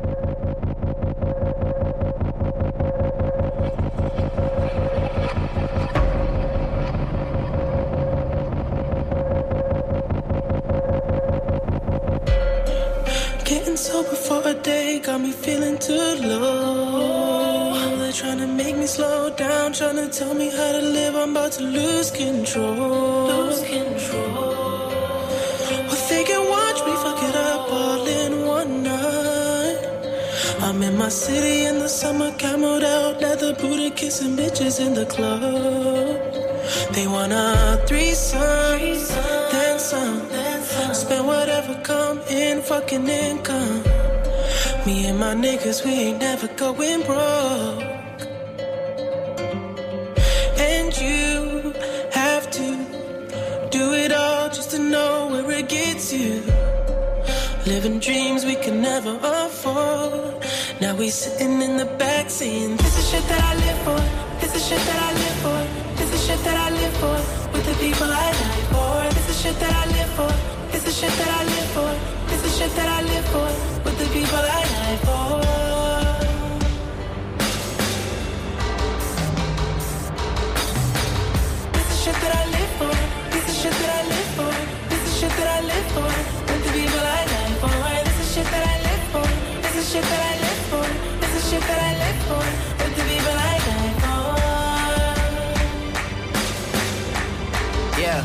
Sober for a day, got me feeling too low. They're trying to make me slow down, trying to tell me how to live. I'm about to lose control. Lose control. Well, they can watch me fuck it up all in one night. I'm in my city in the summer, camoed out, leather booted, kissing bitches in the club. They want a threesome, then some. Spend whatever come in, fucking income. Me and my niggas, we ain't never going broke. And you have to do it all just to know where it gets you. living dreams we can never afford. Now we sitting in the back saying, this is shit that I live for. This is shit that I live for. This is shit that I live for. With the people I die for. This is shit that I live for. This is shit that I live for. This is shit that I live for. With the people I die for. This is shit that I live for. This is shit that I live for. This is shit that I live for. With the people I die for. This is shit that I live for. This is shit that I live for. This is shit that I live for. With the people I die for. Yeah.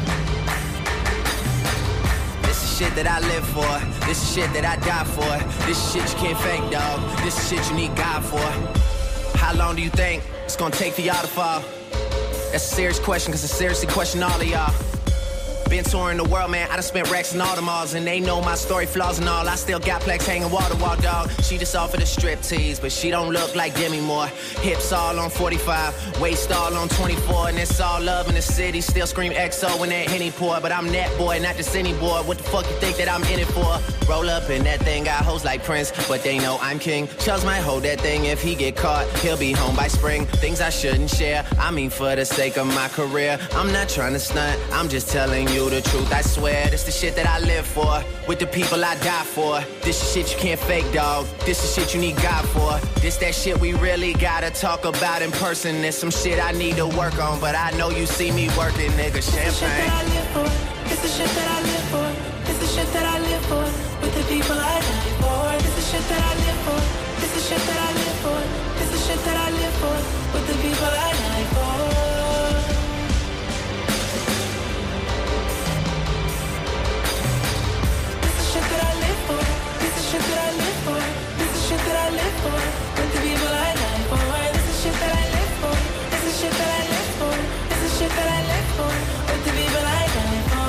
This is shit that I live for. This is shit that I die for. This is shit you can't fake, dog. This is shit you need God for. How long do you think it's gonna take for y'all to fall? That's a serious question, cause I seriously question all of y'all. Been touring the world, man, I done spent racks in all the malls. And they know my story, flaws and all. I still got plex hanging water wall, dog. She just offered a strip tease, but she don't look like Demi Moore. Hips all on forty-five, waist all on twenty-four. And it's all love in the city, still scream X O in that Henny pour. But I'm that boy, not just any boy. What the fuck you think that I'm in it for? Roll up in that thing, got hoes like Prince, but they know I'm king. Chubbs might hold that thing if he get caught. He'll be home by spring, things I shouldn't share. I mean for the sake of my career. I'm not trying to stunt, I'm just telling you the truth. I swear, this the shit that I live for. With the people I die for. This is shit you can't fake, dog. This is shit you need God for. This that shit we really gotta talk about in person. There's some shit I need to work on, but I know you see me working, nigga. Champagne. This is shit that I live for. This is shit that I live for. With the people I die for. This is shit that I live for. This is shit that I live for. This is shit that I live for. With the people I die for. Shit that I live for. This is shit that I live for. This is shit that I live for. With the people I die for. This is shit that I live for. This is shit that I live for. This is shit that I live for. With the people I die for.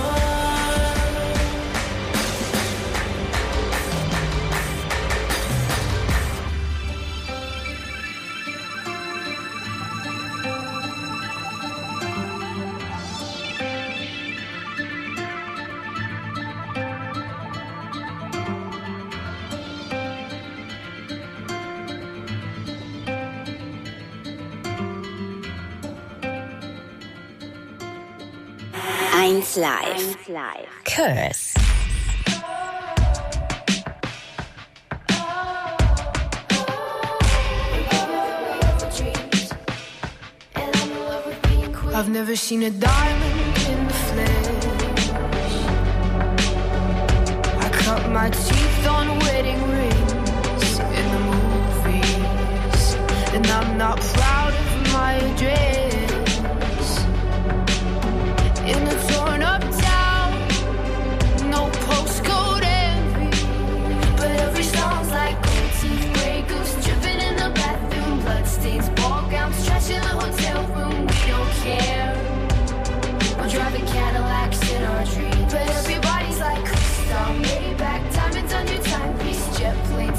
eins Live. Curse. I've never seen a diamond in the flesh. I cut my teeth on wedding rings in the movies, and I'm not proud of my address. In a torn up town, no postcode envy, but every song's like gold teeth, grey goose dripping in the bathroom, bloodstains, ball gowns, trash in the hotel room. We don't care. We're driving Cadillacs in our dreams, but everybody's like crystal, Maybach, diamonds on your timepiece, jet plane,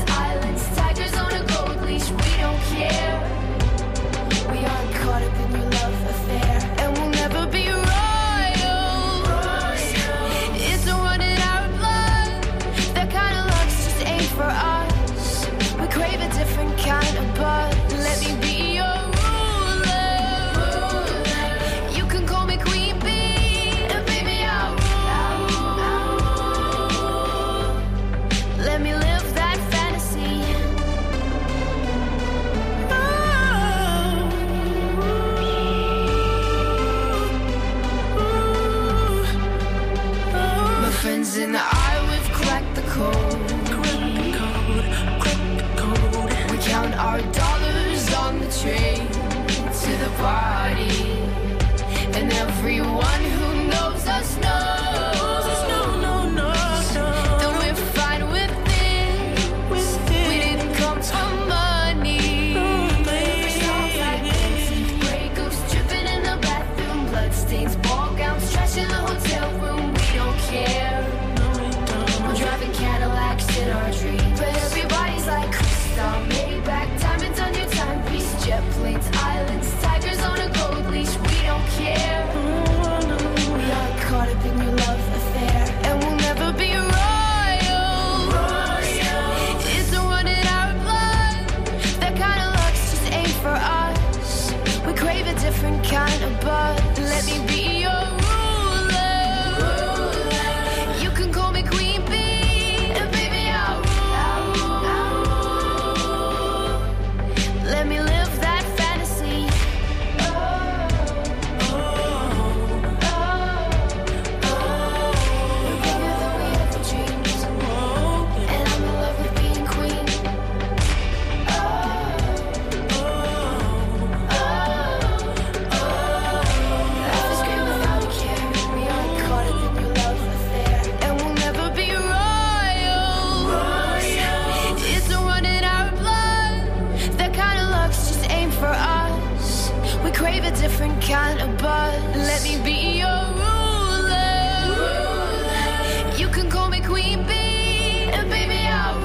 different kind of buzz. Let me be your ruler. You can call me Queen Bee, and baby I'll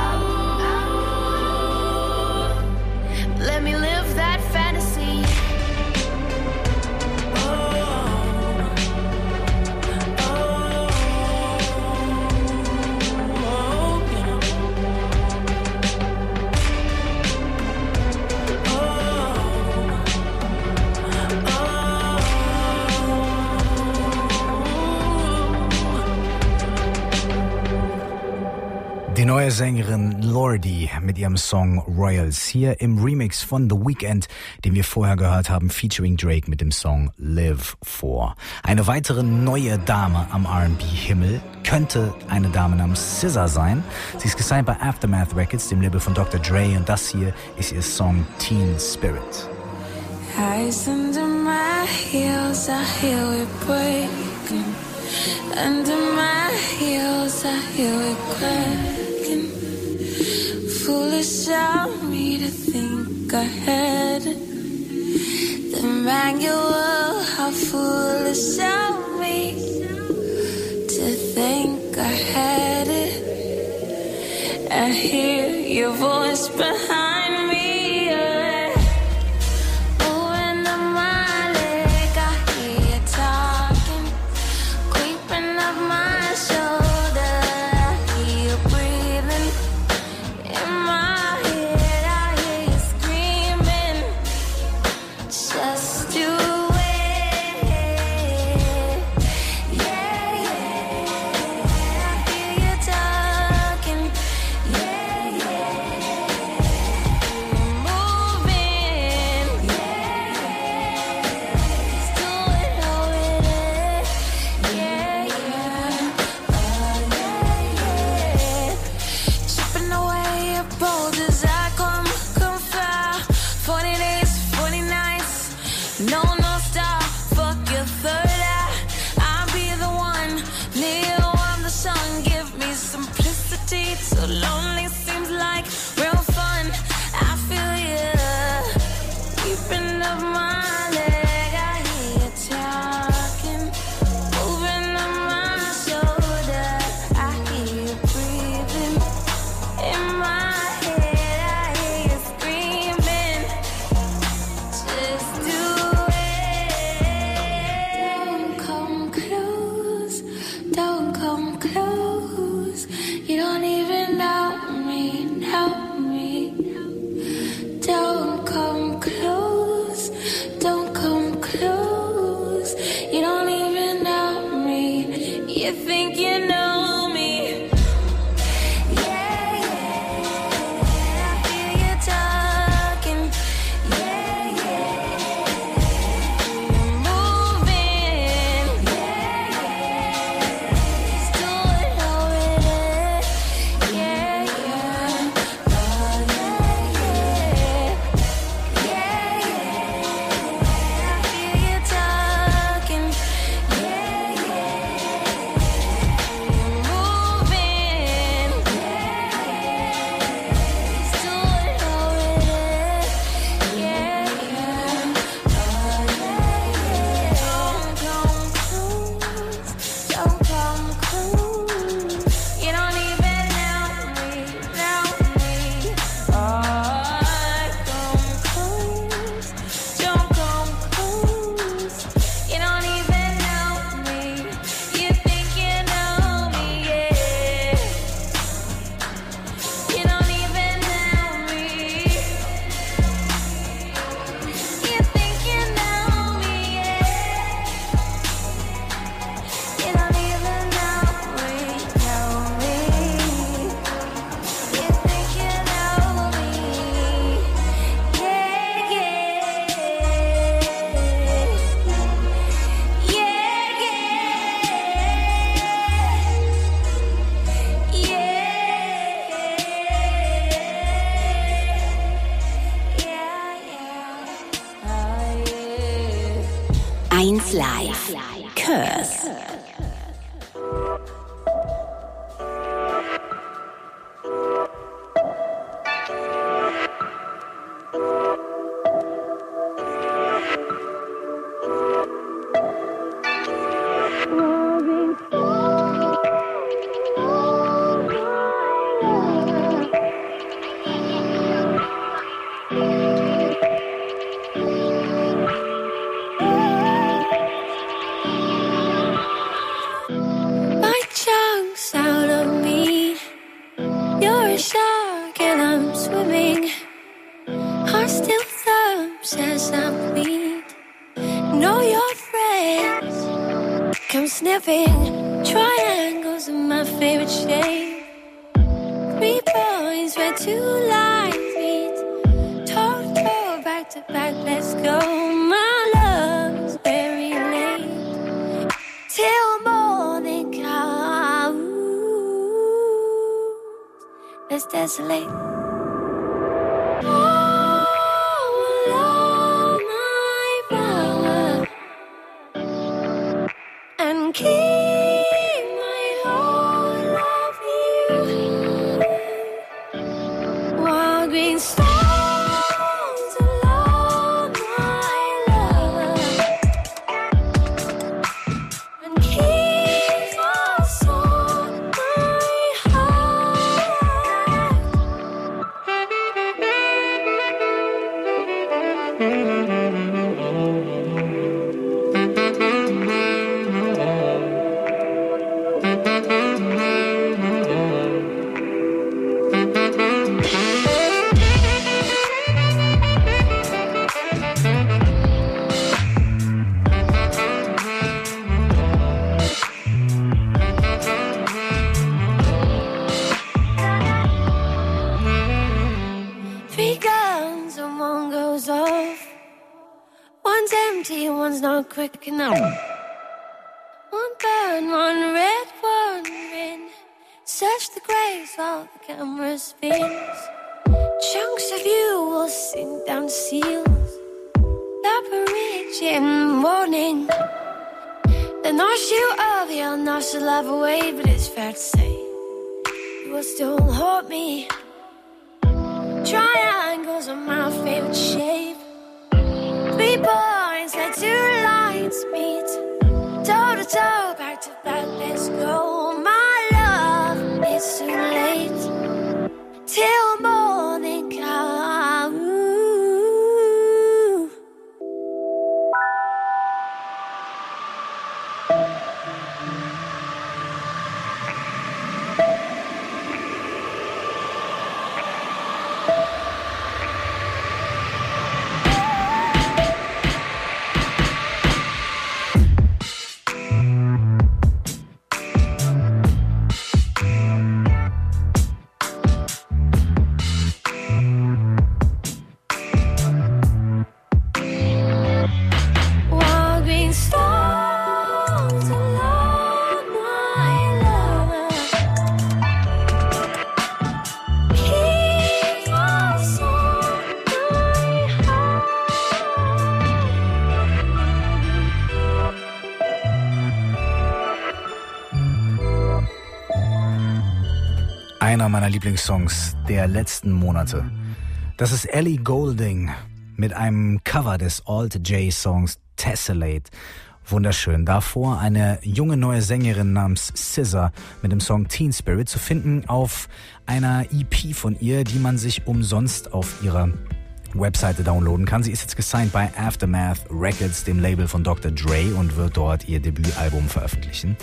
rule. Let me live that fantasy. Die neue Sängerin Lordi mit ihrem Song Royals hier im Remix von The Weeknd, den wir vorher gehört haben, featuring Drake mit dem Song Live For. Eine weitere neue Dame am R and B-Himmel könnte eine Dame namens S Z A sein. Sie ist gesigned bei Aftermath Records, dem Label von Doktor Dre, und das hier ist ihr Song Teen Spirit. Eyes under my heels, I hear it breaking. Under my heels, I hear it cracking. Foolish of me to think I had the manual. How foolish of me to think I had it. I hear your voice behind me. eins Live. Curse. while I'm swimming. Heart still thumps as I'm weak. Know your friends come sniffing. Triangles are my favorite shape. Three points where two lines meet. Toe to toe, back to back, let's go. My love is very late. Till morning comes, let's desolate. Keep my whole love you. Wild green stones along my love, and keep us on my heart. One's not quick enough. One burn, one red, one ring. Search the graves while the camera spins. Chunks of you will sink down seals. Up a ridge in the morning. The nostril of your nostril love away, but it's fair to say you will still haunt me. Triangles are my favorite shape. Three points where two lines meet. Toe to toe, back to back, let's go. My love, it's too late. Till morning comes. Einer meiner Lieblingssongs der letzten Monate. Das ist Ellie Goulding mit einem Cover des Alt-J-Songs Tessellate. Wunderschön. Davor eine junge neue Sängerin namens S Z A mit dem Song Teen Spirit, zu finden auf einer E P von ihr, die man sich umsonst auf ihrer Webseite downloaden kann. Sie ist jetzt gesigned bei Aftermath Records, dem Label von Doktor Dre, und wird dort ihr Debütalbum veröffentlichen.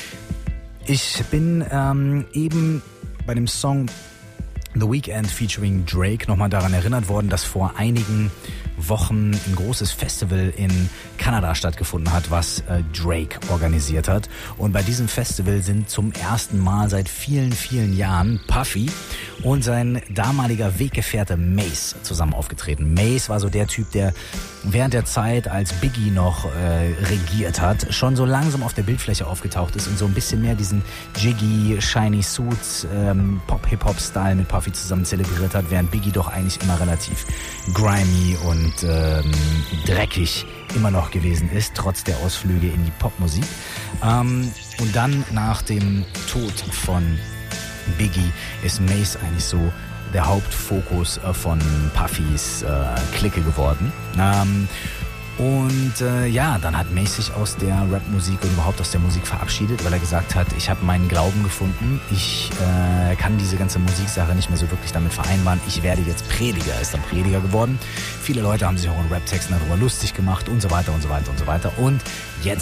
Ich bin ähm, eben bei dem Song The Weeknd featuring Drake nochmal daran erinnert worden, dass vor einigen Wochen ein großes Festival in Kanada stattgefunden hat, was äh, Drake organisiert hat. Und bei diesem Festival sind zum ersten Mal seit vielen, vielen Jahren Puffy und sein damaliger Weggefährte Mace zusammen aufgetreten. Mace war so der Typ, der während der Zeit, als Biggie noch äh, regiert hat, schon so langsam auf der Bildfläche aufgetaucht ist und so ein bisschen mehr diesen Jiggy, Shiny Suits, ähm, Pop-Hip-Hop-Style mit Puffy zusammen zelebriert hat, während Biggie doch eigentlich immer relativ grimy und ähm, dreckig immer noch gewesen ist, trotz der Ausflüge in die Popmusik. Ähm, und dann nach dem Tod von Biggie ist Mace eigentlich so der Hauptfokus von Puffys äh, Clique geworden. Ähm, und äh, ja, dann hat Mace sich aus der Rapmusik und überhaupt aus der Musik verabschiedet, weil er gesagt hat, ich habe meinen Glauben gefunden, ich äh, kann diese ganze Musiksache nicht mehr so wirklich damit vereinbaren, ich werde jetzt Prediger, ist dann Prediger geworden. Viele Leute haben sich auch in Rap-Texten darüber lustig gemacht und so weiter und so weiter und so weiter. Und jetzt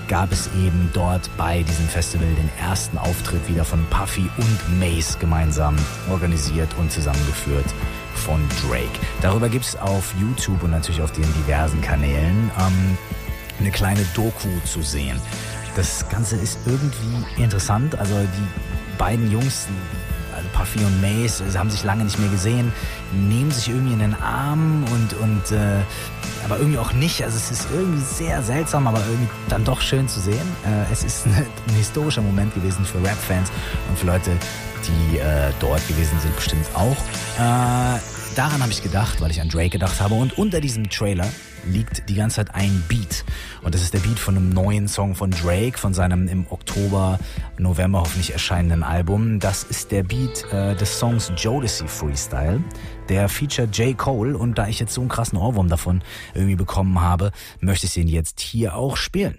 gab es eben dort bei diesem Festival den ersten Auftritt wieder von Puffy und Mace gemeinsam organisiert und zusammengeführt von Drake. Darüber gibt es auf YouTube und natürlich auf den diversen Kanälen ähm, eine kleine Doku zu sehen. Das Ganze ist irgendwie interessant, also die beiden Jungs, also Puffy und Mace, haben sich lange nicht mehr gesehen, nehmen sich irgendwie in den Arm und, und äh, aber irgendwie auch nicht. Also es ist irgendwie sehr seltsam, aber irgendwie dann doch schön zu sehen. Äh, es ist ein, ein historischer Moment gewesen für Rap-Fans und für Leute, die äh, dort gewesen sind, bestimmt auch. Äh, daran habe ich gedacht, weil ich an Drake gedacht habe. Und unter diesem Trailer liegt die ganze Zeit ein Beat. Und das ist der Beat von einem neuen Song von Drake, von seinem im Oktober, November hoffentlich erscheinenden Album. Das ist der Beat äh, des Songs Jodeci Freestyle. Der featuret J. Cole. Und da ich jetzt so einen krassen Ohrwurm davon irgendwie bekommen habe, möchte ich den jetzt hier auch spielen.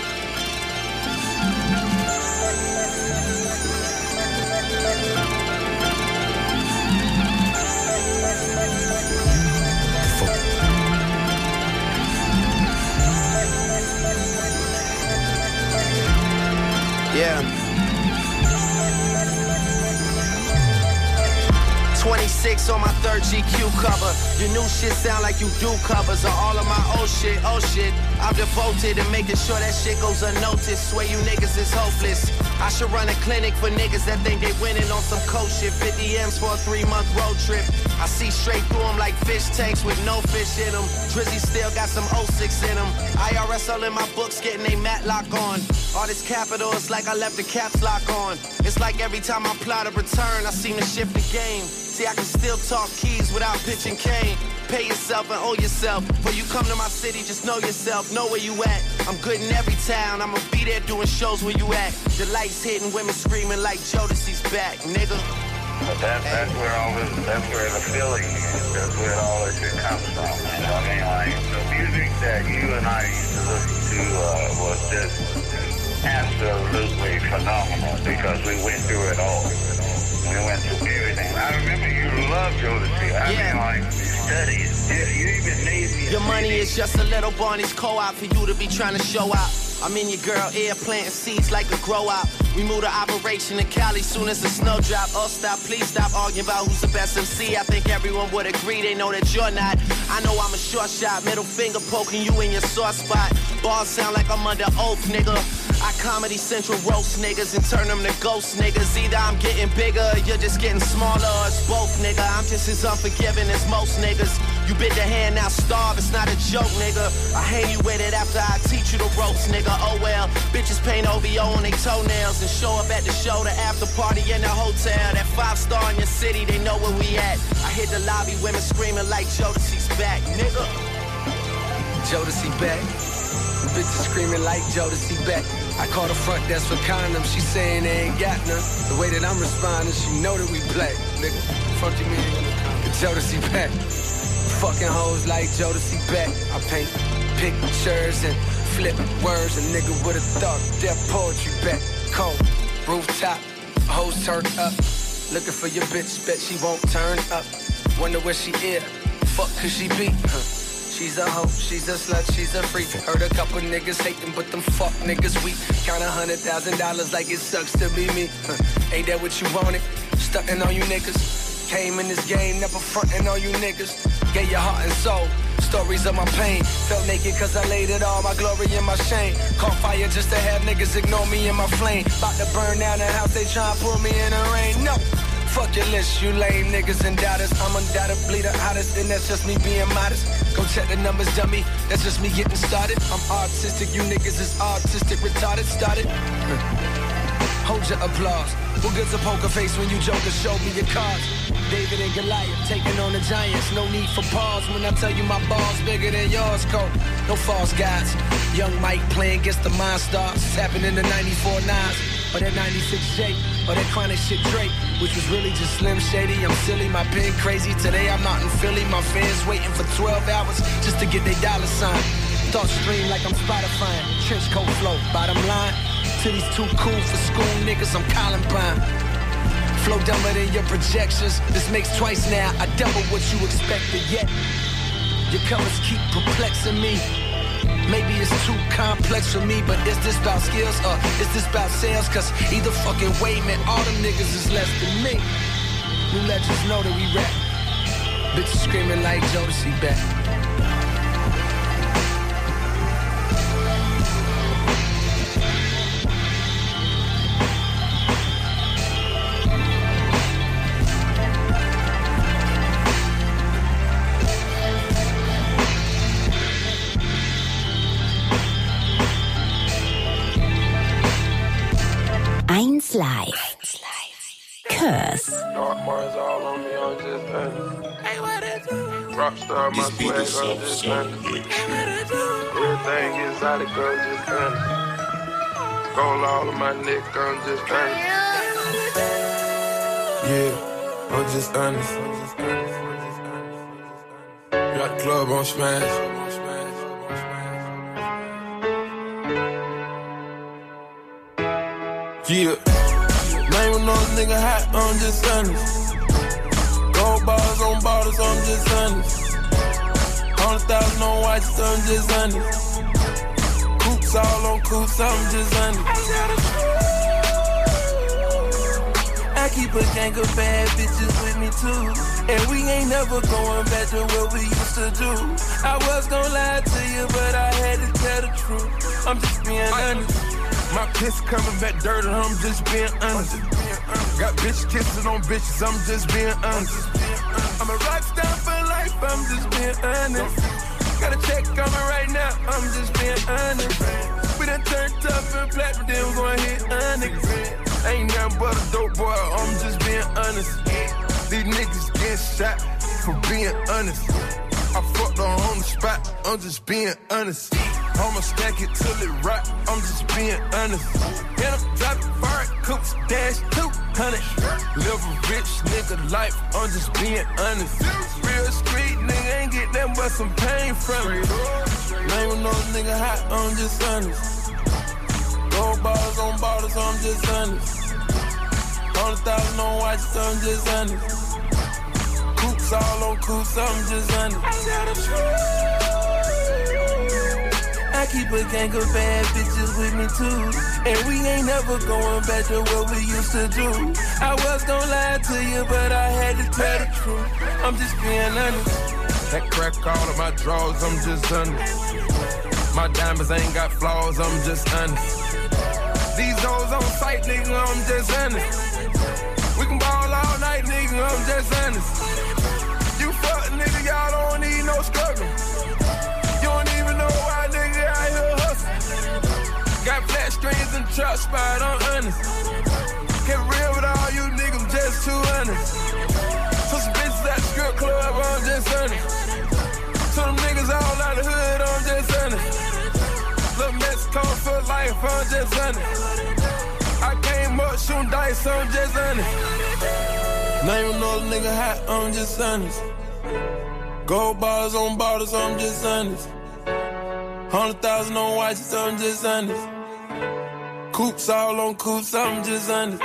Yeah. twenty-six on my third G Q cover. Your new shit sound like you do covers of all of my old shit, oh shit. I'm devoted to making sure that shit goes unnoticed. Swear you niggas is hopeless. I should run a clinic for niggas that think they winning on some cold shit. fifty M's for a three-month road trip. I see straight through them like fish tanks with no fish in them. Drizzy still got some oh six in them. I R S all in my books getting they matlock on. All this capital, it's like I left the caps lock on. It's like every time I plot a return, I seem to shift the game. See, I can still talk keys without pitching cane. Pay yourself and owe yourself. Before you come to my city, just know yourself, know where you at. I'm good in every town, I'ma be there doing shows where you at. The lights hitting, women screaming like Jodeci's back, nigga. But that, that's where all this, that's where the feeling is, that's where all this shit comes from. You know what I mean? Like, the music that you and I used to listen to uh, was just absolutely phenomenal because we went through it all. We went through everything. I remember you loved Jodeci. I yeah. mean, like, studies. You, you even made Your money is just a little Barney's co-op for you to be trying to show out. I'm in your girl ear planting seeds like a grow out. We moved to operation in Cali soon as the snow drop. Oh, stop, please stop arguing about who's the best M C. I think everyone would agree, they know that you're not. I know I'm a short shot, middle finger poking you in your sore spot. Bars sound like I'm under oath, nigga. I Comedy Central roast niggas and turn them to ghost niggas. Either I'm getting bigger or you're just getting smaller, or it's both, nigga. I'm just as unforgiving as most niggas. You bit the hand, now starve, it's not a joke, nigga. I hang you with it after I teach you the ropes, nigga. Oh well, bitches paint O V O on their toenails and show up at the show, the after party in the hotel. That five star in your city, they know where we at. I hit the lobby, women screaming like Jodeci's back, nigga. Jodeci back. Bitches screaming like Jodeci back. I call the front desk for condoms, she saying they ain't got none. The way that I'm responding, she know that we black, nigga. Fuck you mean? Jodeci back. Fucking hoes like Jodeci back. I paint pictures and flip words. A nigga would've thought deaf poetry back. Cold, rooftop, hoes turned up. Looking for your bitch, bet she won't turn up. Wonder where she is, fuck could she be? Huh. She's a hoe, she's a slut, she's a freak. Heard a couple niggas hating, but them fuck niggas weak. Count a hundred thousand dollars like it sucks to be me. Huh. Ain't that what you wanted? Stuntin' on you niggas. Came in this game, never frontin' on you niggas. Gave your heart and soul, stories of my pain. Felt naked cause I laid it all, my glory and my shame. Caught fire just to have niggas ignore me in my flame. About to burn down the house, they tryna pull me in the rain. No, fuck your list, you lame niggas and doubters. I'm undoubtedly the hottest, and that's just me being modest. Go check the numbers, dummy, that's just me getting started. I'm artistic, you niggas is artistic, retarded, started. Hold your applause. What good's a poker face when you joker show me your cards? David and Goliath taking on the giants. No need for pause when I tell you my ball's bigger than yours, Cole. No false guys. Young Mike playing against the Monstars. It's happening in the ninety-four nines. Or that ninety-six J. Or that chronic shit Drake. Which was really just Slim Shady. I'm silly, my pen crazy. Today I'm out in Philly. My fans waiting for twelve hours just to get their dollar sign. Thoughts stream like I'm Spotifying. Trench coat flow, bottom line. To these too cool for school niggas, I'm Columbine. Flow dumber than your projections. This makes twice now, I double what you expected yet. Your colors keep perplexing me. Maybe it's too complex for me, but is this about skills or is this about sales? Cause either fucking way, man, all them niggas is less than me. New legends know that we rap. Bitches screaming like Jodeci back. eins Live. Curse. Dark Mars all on me, I'm just honest. Hey, what it do? Rockstar, my swag, I'm just honest. Hey, what it do? Everything exotic, I'm just honest. Gold all on my neck, I'm just honest. Yeah, I'm just honest. Got the club on smash. Yeah. Name another nigga hot, I'm just honest. Gold bars on bottles, I'm just honest. Hundred thousand on watches, I'm just honest. Coops all on coops, I'm just honest. I keep a gang of bad bitches with me too. And we ain't never going back to what we used to do. I was gonna lie to you, but I had to tell the truth. I'm just being honest. My piss coming back dirty, I'm just being honest. Got bitch kisses on bitches, I'm just being honest. I'm a rock star for life, I'm just being honest. Got a check coming right now, I'm just being honest. We done turned tough and flat, but then we gon' hit honest. Ain't nothing but a dope boy, I'm just being honest. These niggas get shot for being honest. I fucked her on the spot, I'm just being honest. I'ma stack it till it rock, I'm just being honest. And I'm dropping fire, coops, dash two hundred. Live a rich nigga life, I'm just being honest. Real street nigga ain't get that but some pain from it. Name another nigga hot, I'm just honest. Gold bars on bottles, I'm just honest. Hundred thousand on watches, I'm just honest. Coops all on coops, I'm just honest. I keep a gang of bad bitches with me too. And we ain't never going back to what we used to do. I was gonna lie to you, but I had to tell the truth. I'm just being honest. That crack all of my drawers, I'm just honest. My diamonds ain't got flaws, I'm just honest. These hoes on sight, nigga, I'm just honest. We can ball all night, nigga, I'm just honest. You fuck nigga, y'all don't need no struggle. You don't even know why nigga out here hustle. Got flat strings and truck spot, I'm honest. Get real with all you niggas, I'm just too honest. So some bitches at the strip club, I'm just honest. So them niggas all out the hood, I'm just honest. Little Mexico for life, I'm just honest. I came up shooting dice, I'm just honest. Name another nigga hot, I'm just honest. Gold bars on bottles, I'm just honest. Hundred thousand on watches, I'm just honest. Coops all on coops, I'm just honest.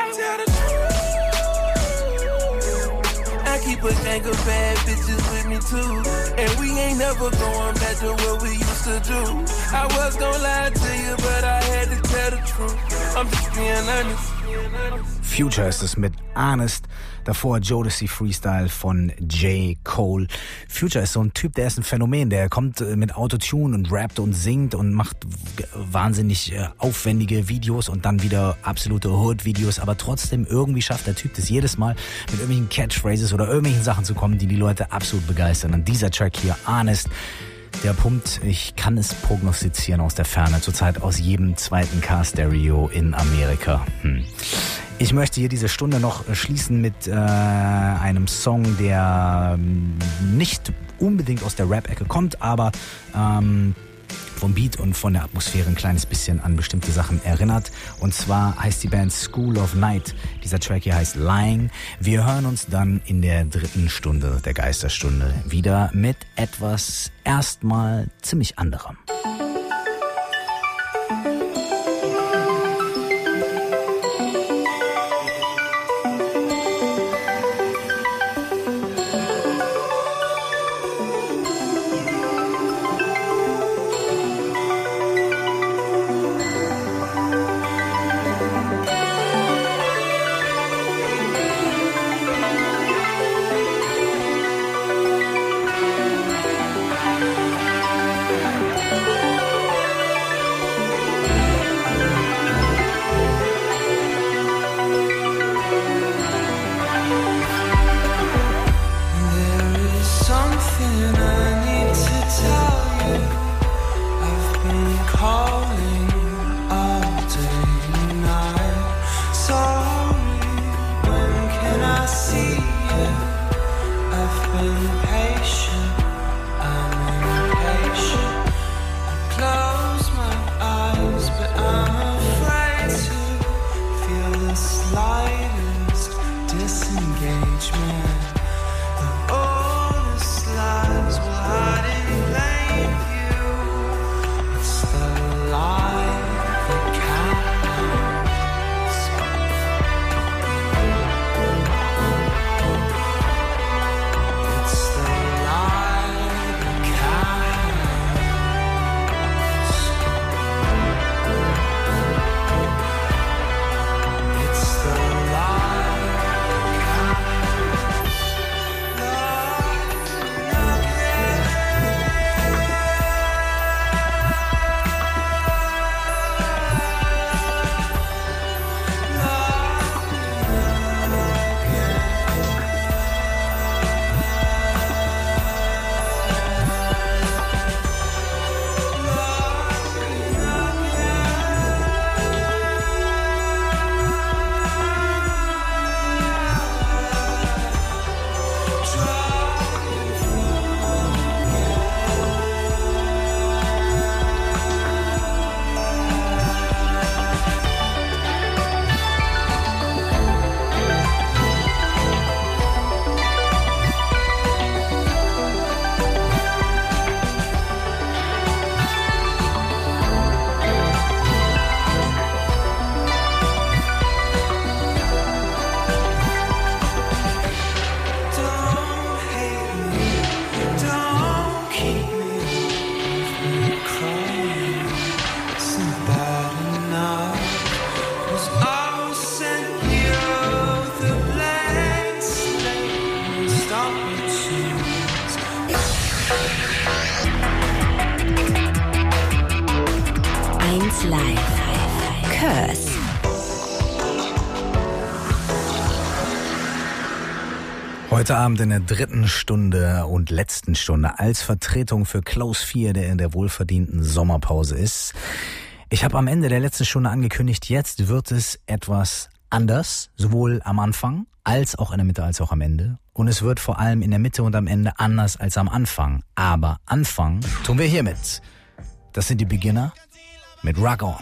I keep a gang of bad bitches with me too. And we ain't never going back to what we used to do. I was gonna lie to you, but I had to tell the truth. I'm just being honest. Future ist es mit Honest. Davor Jodeci Freestyle von J. Cole. Future ist so ein Typ, der ist ein Phänomen. Der kommt mit Autotune und rappt und singt und macht wahnsinnig aufwendige Videos und dann wieder absolute Hood-Videos. Aber trotzdem irgendwie schafft der Typ das jedes Mal mit irgendwelchen Catchphrases oder irgendwelchen Sachen zu kommen, die die Leute absolut begeistern. Und dieser Track hier, Honest, der pumpt, ich kann es prognostizieren aus der Ferne, zurzeit aus jedem zweiten Car-Stereo in Amerika. Hm. Ich möchte hier diese Stunde noch schließen mit äh, einem Song, der nicht unbedingt aus der Rap-Ecke kommt, aber ähm, vom Beat und von der Atmosphäre ein kleines bisschen an bestimmte Sachen erinnert. Und zwar heißt die Band School of Night. Dieser Track hier heißt Lying. Wir hören uns dann in der dritten Stunde der Geisterstunde wieder mit etwas erstmal ziemlich anderem. something I need to tell you. I've been calling all day and night. Sorry, when can I see you? I've been patient, I'm impatient. I close my eyes, but I'm afraid to feel the slightest disengagement. The oldest lies will hide in plain view. It's the lie that counts. It's the lie that counts. It's the lie eins Live. Curse. Heute Abend in der dritten Stunde und letzten Stunde als Vertretung für Klaus vier, der in der wohlverdienten Sommerpause ist. Ich habe am Ende der letzten Stunde angekündigt, jetzt wird es etwas anders, sowohl am Anfang als auch in der Mitte als auch am Ende. Und es wird vor allem in der Mitte und am Ende anders als am Anfang. Aber Anfang tun wir hiermit. Das sind die Beginner mit Rock On.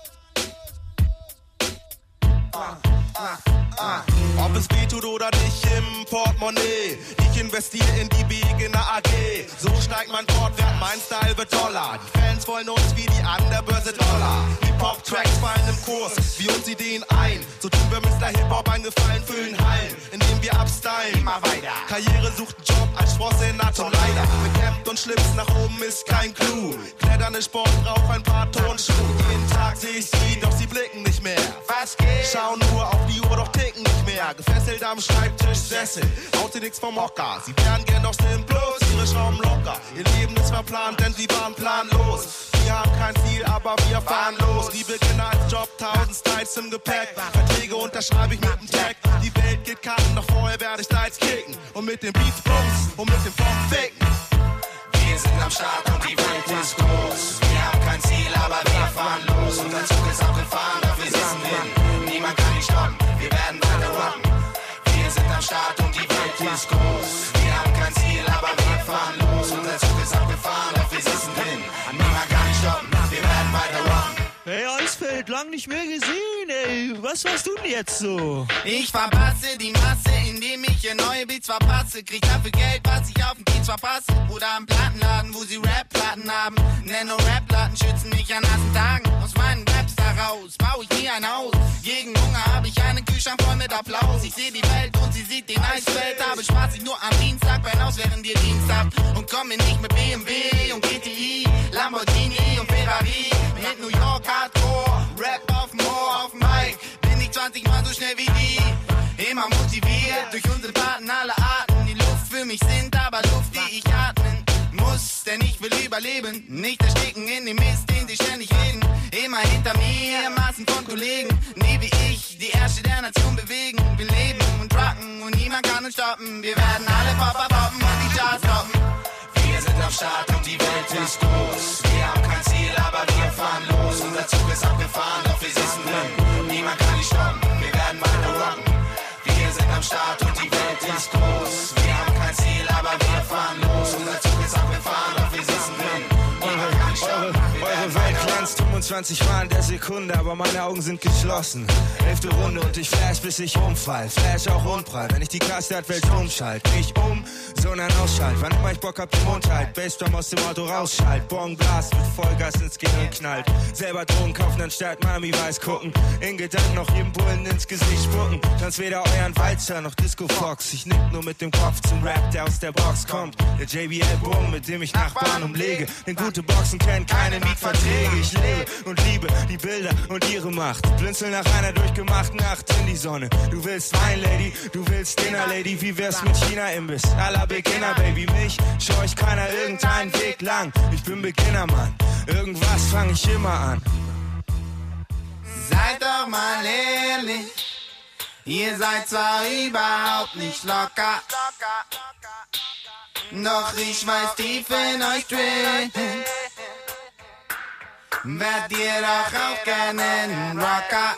Ob es weh tut oder nicht im Portemonnaie, ich investiere in die Beginner A G. So steigt mein Portwert, mein Style wird Dollar. Die Fans wollen uns wie die an der Börse Dollar. Die Pop-Tracks fallen im Kurs, wie uns Ideen ein. So tun wir Mister Hip-Hop einen Gefallen, füllen Hallen, indem wir abstylen. Immer weiter. Karriere sucht einen Job als Sprosse in Natum leider. Mit Hemd und Schlips nach oben ist kein Clou. Kletternde Sport braucht ein paar Turnschuhe. Jeden Tag seh ich sie, doch sie blicken nicht mehr. Was geht? Schauen nur auf die Uhr, doch ticken nicht mehr. Gefesselt am Schreibtisch, Sessel, haut sie nix vom Hocker. Sie wären gern doch Slim Plus, ihre Schrauben locker. Ihr Leben ist verplant, denn sie waren planlos. Wir haben kein Ziel, aber wir fahren los. Die Beginner als Job, tausend Styles im Gepäck. Verträge unterschreibe ich mit dem Tag. Die Welt geht Karten, doch vorher werde ich Styles kicken. Und mit den Beats Bums und mit dem Funk ficken. Wir sind am Start und die Welt ist groß. Wir haben kein Ziel, aber wir fahren los. Unser Zug ist abgefahren, doch wir sitzen hin. Niemand kann ihn stoppen, wir werden weiter rocken. Wir sind am Start und die Welt ist groß. Wir haben kein Ziel, aber wir fahren los. Unser Zug ist abgefahren, doch wir sitzen hin. Niemand kann ihn stoppen, wir werden weiter rocken. Hey Eisfeld, lang nicht mehr gesehen, ey. Was machst du denn jetzt so? Ich verpasse die Masse, indem ich hier neue Beats verpasse. Krieg dafür Geld, was ich auf dem Kiez verpasse. Oder am Plattenladen, wo sie Rap-Platten haben. Nano-Rap-Platten schützen mich an nassen Tagen. Aus meinen Raps daraus bau ich mir ein Haus. Gegen Hunger habe ich einen Kühlschrank voll mit Applaus. Ich seh die Welt und sie sieht den Eisfeld. Habe Spaß, ich nur am Dienstag, beim Haus während ihr Dienst habt. Und komme nicht mit B M W und G T I, Lamborghini und Ferrari. Mit New York Hardcore, Rap auf dem Ohr, auf dem Mic. Bin ich zwanzig Mal so schnell wie die. Immer motiviert durch unsere Taten aller Arten. Die Luft für mich sind aber Luft, die ich atmen muss. Denn ich will überleben, nicht ersticken in dem Mist, den sie ständig reden. Immer hinter mir, Massen von Kollegen, die wie ich die Ärsche der Nation bewegen. Wir leben und rocken und niemand kann uns stoppen. Wir werden alle Papa poppen und die Charts toppen. fünfundzwanzig Mal in der Sekunde, aber meine Augen sind geschlossen. Elfte Runde und ich flash, bis ich umfall. Flash auch unprall, wenn ich die Kraftwertwelt umschalt. Nicht um, sondern ausschalt. Wann immer ich Bock hab, den Mund halt. Bassdrum aus dem Auto rausschalt. Bon Blast mit Vollgas ins Gehirn knallt. Selber Drogen kaufen, anstatt Mami weiß gucken. In Gedanken noch jedem Bullen ins Gesicht spucken. Tanz weder euren Walzer noch Disco Fox. Ich nick nur mit dem Kopf zum Rap, der aus der Box kommt. Der J B L-Boom, mit dem ich Nachbarn umlege. Denn gute Boxen kennen keine Mietverträge. Ich lebe und liebe die Bilder und ihre Macht. Blinzeln nach einer durchgemachten Nacht in die Sonne. Du willst Wein, Lady, du willst Dinner, Lady. Wie wär's mit China-Imbiss? À la Beginner, Baby. Mich scheucht keiner irgendeinen Weg lang. Ich bin Beginner, Mann. Irgendwas fang ich immer an. Seid doch mal ehrlich, ihr seid zwar überhaupt nicht locker, doch ich weiß tief in euch drin, werdet ihr doch auch gerne ein Rocker.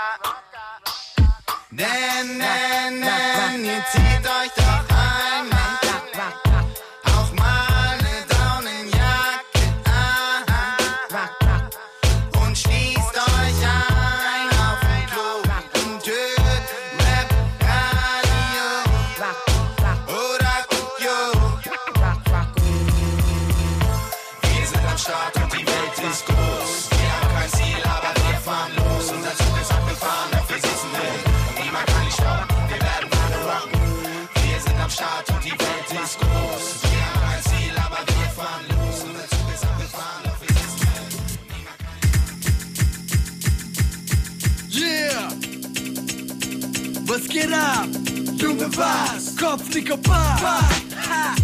Denn, denn, denn, ihr zieht euch doch ein, auch mal eine Daunenjacke an und schließt euch ein auf den Klo und hört Rap Radio oder Kujo. Wir sind am Start und die Welt ist groß. Wir haben kein Ziel, aber wir fahren los. Unser Zug ist abgefahren, doch wir sitzen drin. Niemand kann nicht stoppen, wir werden weiter rocken. Wir sind am Start und die Welt ist groß. Wir haben kein Ziel, aber wir fahren los. Unser Zug ist abgefahren, doch wir sitzen drin. Yeah! Was geht ab? Junge, was? Kopfnicker Park! Ha!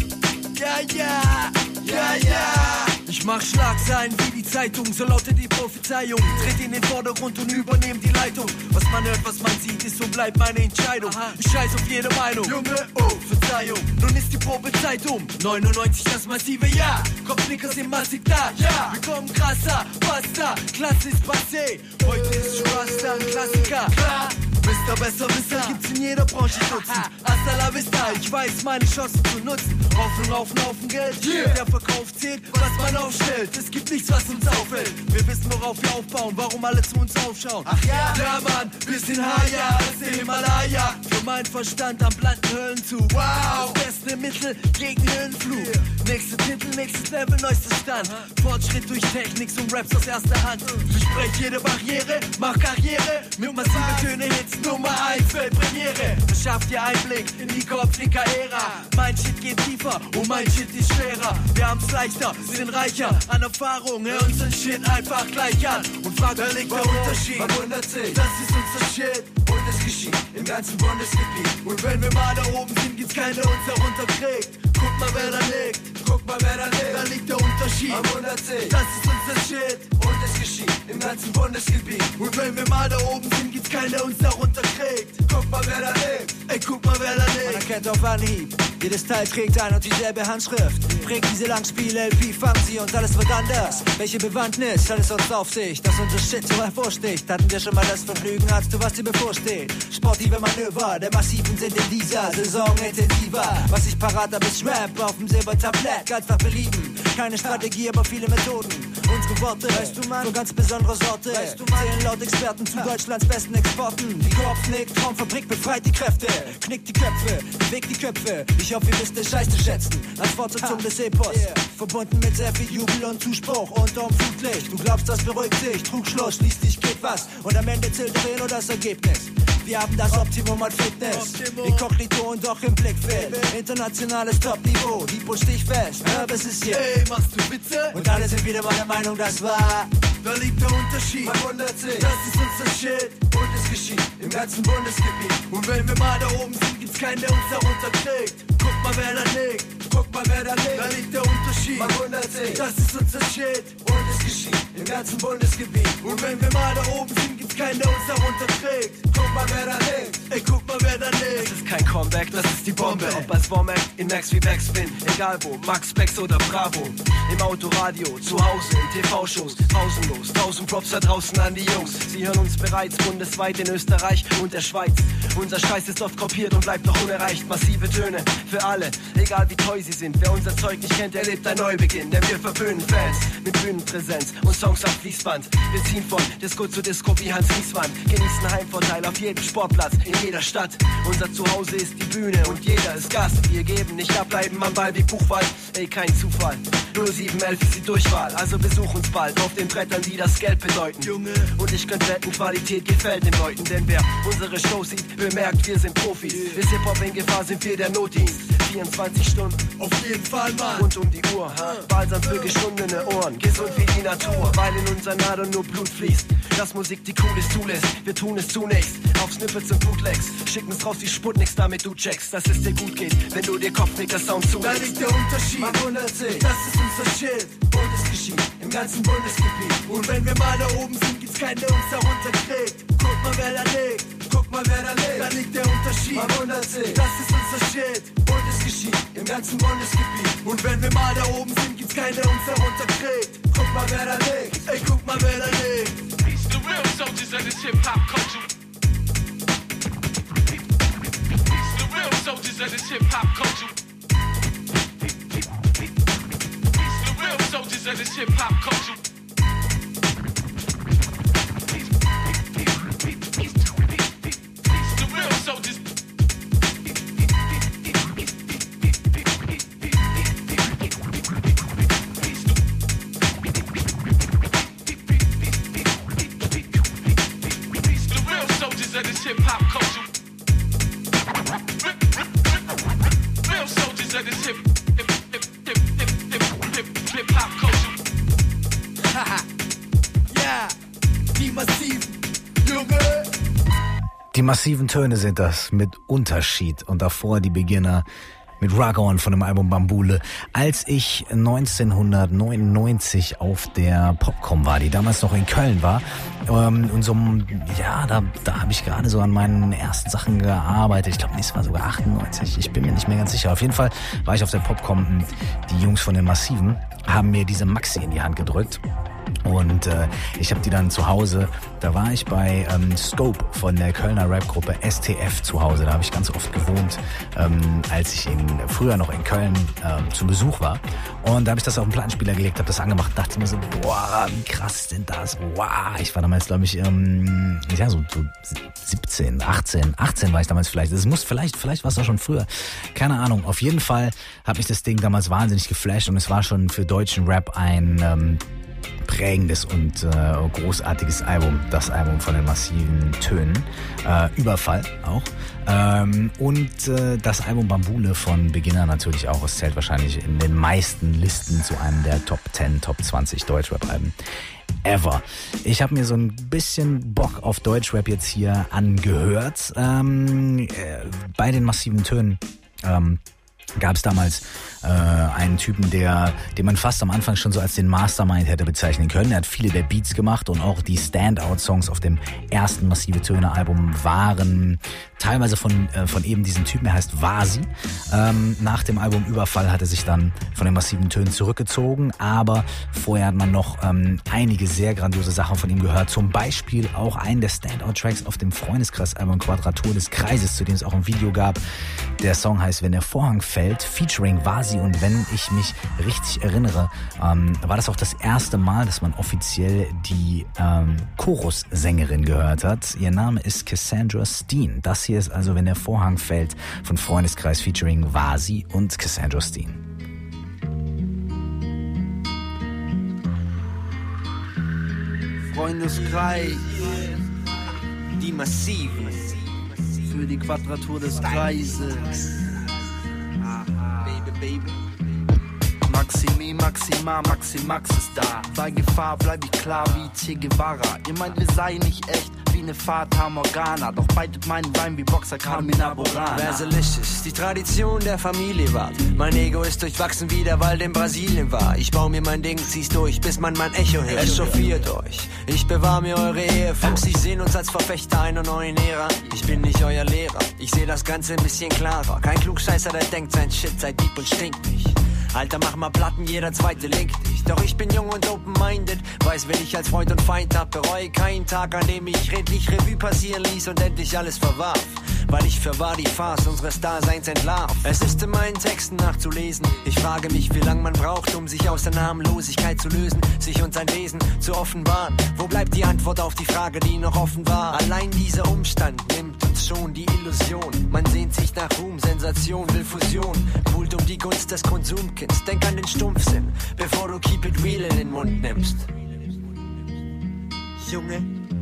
Ja, ja! Ja, ja! Ich mach Schlagzeilen wie die Zeitung, so lautet die Prophezeiung. Tritt in den Vordergrund und übernehm die Leitung. Was man hört, was man sieht, ist so bleibt meine Entscheidung. Ich scheiß auf jede Meinung. Junge, oh, Verzeihung. Nun ist die Probezeit um. neunundneunzig das massive Ja. Kopfnicker sind massiv da. Ja, wir kommen krasser, basta. Klasse ist passé. Heute ist Rasta ein Klassiker. Klar. Mister Besserwisser gibt's in jeder Branche Nutzen. Hasta la vista, ich weiß meine Chancen zu nutzen. Haufen, Haufen, Haufen Geld, yeah. Der Verkauf zählt, was man aufstellt. Es gibt nichts, was uns auffällt. Wir wissen, worauf wir aufbauen, warum alle zu uns aufschauen. Ach ja? Ja, Mann, wir sind Haya aus dem Himalaya. Für meinen Verstand am blanken Höllen zu. Wow, das beste Mittel gegen Höhenflug. Yeah. Nächste Titel, nächstes Level, neuester Stand. Fortschritt durch Technik und Raps aus erster Hand. Durchbrech jede Barriere, mach Karriere. Mit massive Töne, Hits, Nummer eins, Weltpremiere. Verschafft ihr Einblick in die Kopfnicker-Ära. Mein Shit geht tiefer, oh mein Shit ist schwerer. Wir haben's leichter, sind reicher an Erfahrung. Hör unseren Shit einfach gleich an und frag, wer liegt der Unterschied? Man wundert sich, das ist unser Shit. Und es geschieht im ganzen Bundesgebiet. Und wenn wir mal da oben sind, gibt's keiner, der uns darunter kriegt. Guck mal, wer da liegt. Guck mal, wer da liegt. Da liegt der Unterschied. Man wundert sich, das ist unser Shit. Und es geschieht im ganzen Bundesgebiet. Und wenn wir mal da oben sind, gibt's keiner, der uns darunter kriegt. Guck mal, wer da liegt. Ey, guck mal, wer da liegt. Man erkennt auf Anhieb, jedes Teil trägt ein und dieselbe Handschrift. Prägt diese Langspiel-L P, fangen sie und alles wird anders. Welche Bewandtnis hat es uns auf sich, dass unser Shit so hervorsticht? Hatten wir schon mal das Vergnügen, hast du was dir bevorsteht? Sportive Manöver, der Massiven sind in dieser Saison intensiver. Was ich parat hab, ist Rap auf dem Silbertablett. Ganz nach Belieben, keine Strategie, aber viele Methoden. Unsere Worte, weißt du man, so ganz besondere Sorte. Weißt du man, zählen laut Experten zu Deutschlands besten Exporten. Die Kopfnick, Traumfabrik befreit die Kräfte. Knickt die Köpfe, bewegt die Köpfe. Ich hoffe, ihr wisst den Scheiß zu schätzen. Als Fortsetzung des Epos, yeah. Verbunden mit sehr viel Jubel und Zuspruch unterm Flutlicht. Du glaubst, das beruhigt sich, Trugschluss, schließlich geht was. Und am Ende zählt doch eh nur das Ergebnis. Wir haben das Optimum an Fitness, inkognito und doch im Blickfeld. Internationales Top-Niveau, Hypo stichfest, Nervous ist hier. Hey, machst du Witze? Und alle sind wieder meiner Meinung, das war. Da liegt der Unterschied, man wundert sich, das ist unser Shit. Und es geschieht im ganzen Bundesgebiet. Und wenn wir mal da oben sind, gibt's keinen, der uns darunter kriegt. Guck mal, wer da liegt, guck mal, wer da liegt. Da liegt der Unterschied, man wundert sich, das ist unser Shit. Und es geschieht im ganzen Bundesgebiet. Und wenn wir mal da oben sind, gibt's gibt's keine, der uns herunterkriegt. Guck mal, wer da liegt. Ey, guck mal, wer da liegt. Das ist kein Comeback, das ist die Bombe. Ob als Womack, in Max wie Backspin, egal wo, Max, Bex oder Bravo. Im Autoradio, zu Hause, in T V-Shows, pausenlos. Tausend Props da draußen an die Jungs. Sie hören uns bereits bundesweit in Österreich und der Schweiz. Unser Scheiß ist oft kopiert und bleibt noch unerreicht. Massive Töne für alle, egal wie treu sie sind. Wer unser Zeug nicht kennt, erlebt ein Neubeginn. Denn wir verwöhnen Fans mit Bühnenpräsenz und Songs am Fließband. Wir ziehen von Disco zu Disco wie Hans Niesmann. Genießen Heimvorteil auf jedem Sportplatz, in jeder Stadt. Unser Zuhause ist die Bühne und jeder ist Gast. Wir geben nicht ab, bleiben am Ball wie Buchwald. Ey, kein Zufall. null sieben elf ist die Durchwahl, also besuch uns bald auf den Brettern, die das Geld bedeuten. Junge, und ich könnte wetten, Qualität gefällt den Leuten, denn wer unsere Show sieht, bemerkt, wir sind Profis. Yeah. Ist Hip-Hop in Gefahr, sind wir der Notdienst. vierundzwanzig Stunden, auf jeden Fall, Mann. Rund um die Uhr, balsam für geschundene Ohren. Gesund wie die Natur, weil in unseren Adern nur Blut fließt. Das Musik, die Cooles zulässt, wir tun es zunächst. Auf Snippets und Bootlegs, schicken's raus wie Sputniks, damit du checkst, dass es dir gut geht, wenn du dir Kopfnicker-Sound zulegst. Da liegt der Unterschied, man wundert sich, das ist unser Shit. Und es geschieht im ganzen Bundesgebiet. Und wenn wir mal da oben sind, gibt's keinen, der uns herunterkriegt. Guck mal, wer da liegt, guck mal, wer da liegt. Da liegt der Unterschied, man wundert sich, das ist unser Shit. Und es geschieht im ganzen Bundesgebiet. Und wenn wir mal da oben sind, gibt's keinen, der uns herunterkriegt. Guck mal, wer da liegt, ey, guck mal, wer da liegt. It's the real soldiers of this hip-hop culture. It's the real soldiers of this hip-hop culture. Soldiers of this hip-hop culture. It's the real soldiers. It's the real soldiers of this hip-hop culture. Real soldiers of this hip Hip-Hop Culture. Haha, ja, die massiven, Junge. Die massiven Töne sind das mit Unterschied und davor die Beginner mit Rock On von dem Album Bambule. Als ich neunzehnhundertneunundneunzig auf der Popcom war, die damals noch in Köln war, ähm, und so, ja, da, da habe ich gerade so an meinen ersten Sachen gearbeitet. Ich glaube, nee, es war sogar achtundneunzig. Ich bin mir nicht mehr ganz sicher. Auf jeden Fall war ich auf der Popcom. Die Jungs von den Massiven haben mir diese Maxi in die Hand gedrückt. Und äh, ich habe die dann zu Hause, da war ich bei ähm, Scope von der Kölner Rapgruppe S T F zu Hause. Da habe ich ganz oft gewohnt, ähm, als ich in, früher noch in Köln ähm, zu Besuch war. Und da habe ich das auf den Plattenspieler gelegt, habe das angemacht und dachte mir so, boah, wie krass ist denn das? Wow, ich war damals, glaube ich, ähm, ja, so, so siebzehn, achtzehn, achtzehn war ich damals vielleicht. Es muss vielleicht, vielleicht war es auch schon früher. Keine Ahnung. Auf jeden Fall hat mich das Ding damals wahnsinnig geflasht und es war schon für deutschen Rap ein ähm, prägendes und äh, großartiges Album, das Album von den massiven Tönen, äh, Überfall auch, ähm, und äh, das Album Bambule von Beginner natürlich auch. Es zählt wahrscheinlich in den meisten Listen zu einem der Top zehn, Top zwanzig Deutschrap-Alben ever. Ich habe mir so ein bisschen Bock auf Deutschrap jetzt hier angehört. Ähm, äh, bei den massiven Tönen ähm, gab es damals äh, einen Typen, der, den man fast am Anfang schon so als den Mastermind hätte bezeichnen können. Er hat viele der Beats gemacht und auch die Standout-Songs auf dem ersten Massive Töne-Album waren teilweise von, äh, von eben diesem Typen. Er heißt Vasi. Ähm, nach dem Album Überfall hat er sich dann von den massiven Tönen zurückgezogen, aber vorher hat man noch ähm, einige sehr grandiose Sachen von ihm gehört. Zum Beispiel auch einen der Standout-Tracks auf dem Freundeskreis-Album Quadratur des Kreises, zu dem es auch ein Video gab. Der Song heißt Wenn der Vorhang fällt, featuring Vasi, und wenn ich mich richtig erinnere, ähm, war das auch das erste Mal, dass man offiziell die ähm, Chorus-Sängerin gehört hat. Ihr Name ist Cassandra Steen. Das hier ist also Wenn der Vorhang fällt von Freundeskreis featuring Vasi und Cassandra Steen. Freundeskreis, die Massiven für die Quadratur des Kreises. Baby, baby. Maximi, Maxima, Maximax ist da. Bei Gefahr bleib ich klar wie Che Guevara. Ihr meint, wir seien nicht echt, wie ne Fata Morgana, doch beitet meinen Reim wie Boxer Carmina Burana. Versalicious, die Tradition der Familie war. Mein Ego ist durchwachsen wie der Wald in Brasilien war. Ich baue mir mein Ding, zieh's durch, bis man mein Echo hört. Echauffiert euch, ich bewahr mir eure Ehe vor. M Cs sehen uns als Verfechter einer neuen Ära. Ich bin nicht euer Lehrer, ich seh das Ganze ein bisschen klarer. Kein Klugscheißer, der denkt, sein Shit sei deep und stinkt nicht. Alter, mach mal Platten, jeder zweite linkt dich. Doch ich bin jung und open-minded, weiß, wen ich als Freund und Feind hab. Bereue keinen Tag, an dem ich redlich Revue passieren ließ und endlich alles verwarf. Weil ich verwahr die Farce unseres Daseins entlarv. Es ist in meinen Texten nachzulesen. Ich frage mich, wie lange man braucht, um sich aus der Namenlosigkeit zu lösen, sich und sein Wesen zu offenbaren. Wo bleibt die Antwort auf die Frage, die noch offen war? Allein dieser Umstand nimmt uns schon die Illusion. Man sehnt sich nach Ruhm, Sensation, will Fusion. Pult um die Gunst des Konsumkinds. Denk an den Stumpfsinn, bevor du Keep It Real in den Mund nimmst. Junge,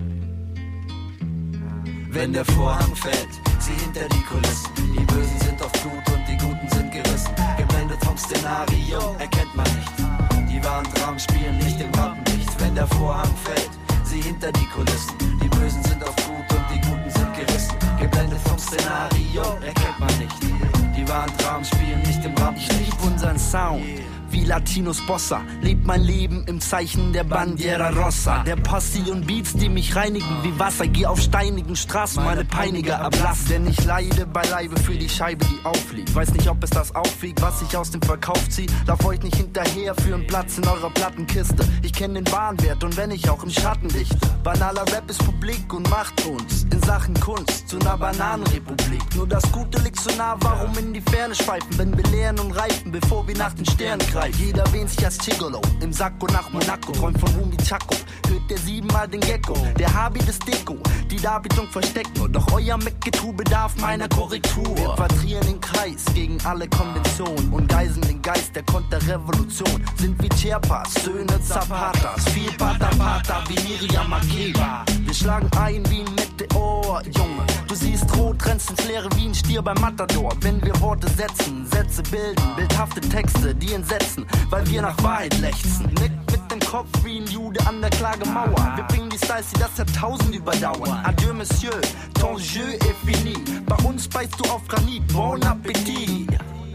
wenn der Vorhang fällt, sieh hinter die Kulissen. Die Bösen sind oft gut und die Guten sind gerissen. Geblendet vom Szenario, erkennt man nicht. Die wahren Dramen spielen nicht im Rampenlicht. Wenn der Vorhang fällt, sieh hinter die Kulissen. Die Bösen sind oft gut und die Guten sind gerissen. Geblendet vom Szenario, erkennt man nicht. Die wahren Dramen spielen nicht im Rampenlicht. Ich lieb unseren Sound. Wie Latinos Bossa, lebt mein Leben im Zeichen der Bandiera Rossa. Der Posse und Beats, die mich reinigen wie Wasser. Geh auf steinigen Straßen, meine Peiniger ablassen. Denn ich leide beileibe für die Scheibe, die aufliegt. Weiß nicht, ob es das aufwiegt, was ich aus dem Verkauf zieh. Lauf euch nicht hinterher für einen Platz in eurer Plattenkiste. Ich kenn den Warenwert und wenn ich auch im Schatten dichte. Banaler Rap ist Publik und macht uns in Sachen Kunst zu einer Bananenrepublik. Nur das Gute liegt so nah, warum in die Ferne schweifen, wenn wir lehren und reifen, bevor wir nach den Sternen greifen. Jeder wähnt sich als Gigolo, im Sacko nach Monaco. Träumt von Ruhm wie Chaco, hört der siebenmal den Gecko. Der Habit ist Deko, die Darbietung versteckt nur. Doch euer Meckgetue bedarf meiner Korrektur. Wir quadrieren den Kreis gegen alle Konventionen und geiseln den Geist der Konterrevolution. Sind wie Chiapas, Söhne Zapatas, viel Pata Pata wie Miriam Makeba. Wir schlagen ein wie ein Meteor, Junge. Du siehst rot, rennst ins Leere wie ein Stier beim Matador. Wenn wir Worte setzen, Sätze bilden, bildhafte Texte, die entsetzen, weil wir nach Wahrheit lechzen. Nickt mit dem Kopf wie ein Jude an der Klagemauer. Wir bringen die Styles, die das Jahrtausend überdauern. Adieu, Monsieur, ton jeu est fini. Bei uns beißt du auf Granit, bon appétit.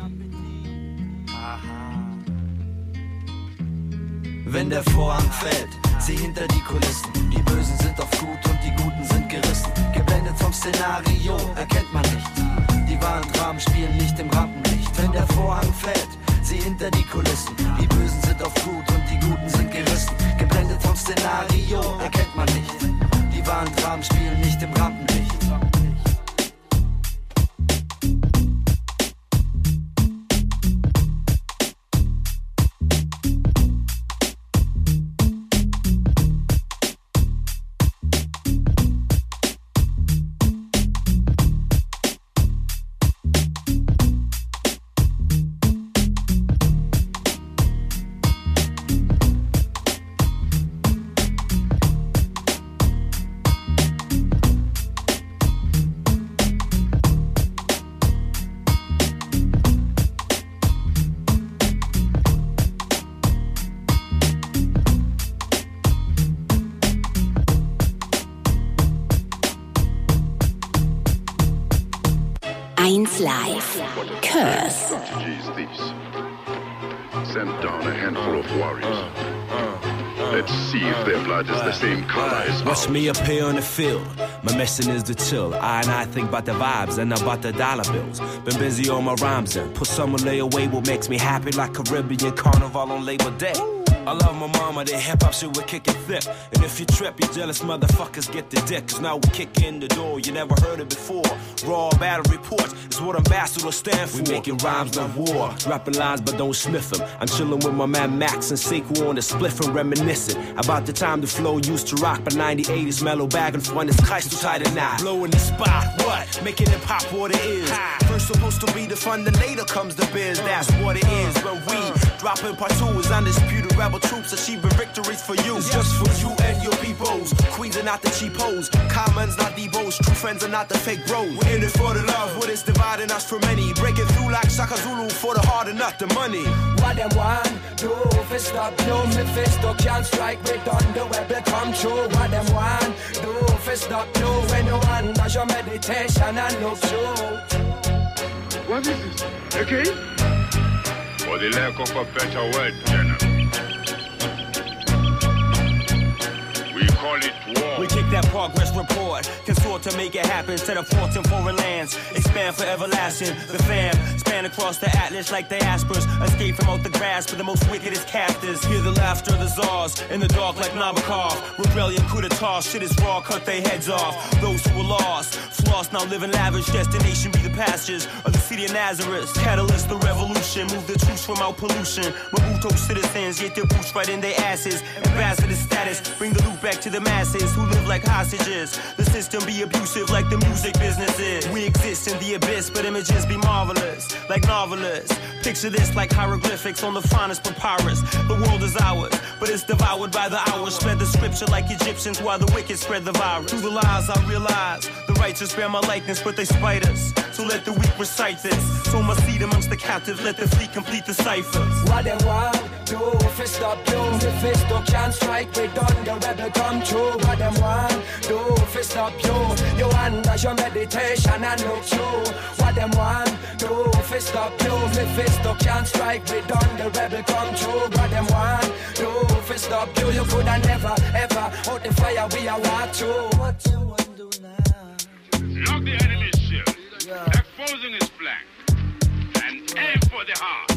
Wenn der Vorhang fällt, sieh hinter die Kulissen. Die Bösen sind oft gut und die Guten sind gerissen. Geblendet vom Szenario, erkennt man nicht. Die wahren Dramen spielen nicht im Rampenlicht. Wenn der Vorhang fällt, sieh hinter die Kulissen. Die Bösen sind oft gut und die Guten sind gerissen. Geblendet vom Szenario, erkennt man nicht. Die wahren Dramen spielen nicht im Rampenlicht. eins Live. Curse. Portuguese thieves sent down a handful of warriors. Let's see if their blood is the same color as Watch ours. me appear on the field. My mission is to chill. I and I think about the vibes and about the dollar bills. Been busy on my rhymes and put some lay away what makes me happy like Caribbean Carnival on Labor Day. I love my mama, the hip-hop shit we're kicking thick. And if you trip, you jealous motherfuckers get the dick. Cause now we kick in the door, you never heard it before. Raw battle reports is what ambassadors stand for. We making rhymes, not war. Dropping lines, but don't sniff them. I'm chilling with my man Max and Sequel on the spliff and reminiscing about the time the flow used to rock. But ninety eighties mellow bag and fun is Christ too tight and not. Blowing the spot, what? Making it pop what it is. First supposed to be the fun, then later comes the biz. That's what it is. When we dropping part two is undisputed rebel troops achieving victories for you. It's just for you and your peoples. Queens are not the cheapos. Commons not the bows. True friends are not the fake bros. We're in it for the love, what is dividing us from many. Breaking through like Shaka Zulu for the hard and not the money. What them want, do fi stop you, me fist up can't strike me down the web it come true. What them want, do fi stop you, when you want dash your meditation and look through. What is it? Okay? For the lack of a better word, General. We call it war. We kick that progress report, consort to make it happen. Instead of fortune foreign lands, expand for everlasting. The fam span across the atlas like diasporas. Escape from out the grasp of the most wickedest captors. Hear the laughter of the czars in the dark like Nabokov. Rebellion coup d'etat, shit is raw, cut their heads off. Those who were lost, floss now living lavish. Destination be the pastures of the city of Nazareth. Catalyst the revolution, move the truth from out pollution. Mobuto citizens get their boots right in their asses. Ambassador status, bring the loot back to the masses who live like hostages. The system be abusive like the music business is. We exist in the abyss, but images be marvelous, like novelists. Picture this like hieroglyphics on the finest papyrus. The world is ours, but it's devoured by the hours. Spread the scripture like Egyptians while the wicked spread the virus. Through the lies I realize, the righteous bear my likeness, but they spite us. So let the weak recite this. So my seed amongst the captives, let the fleet complete the ciphers. What them want, do fist up you, me fist up can't strike me down the rebel come true. What them want, do fist up you, you want dash your meditation and look through. What them want, do fist up you, me fist up can't strike me down the rebel come true. What them want, do fist up you, you coulda never ever out the fire we are walk through. What you want do now? Lock the enemy shield, exposing his flank, and aim for the heart.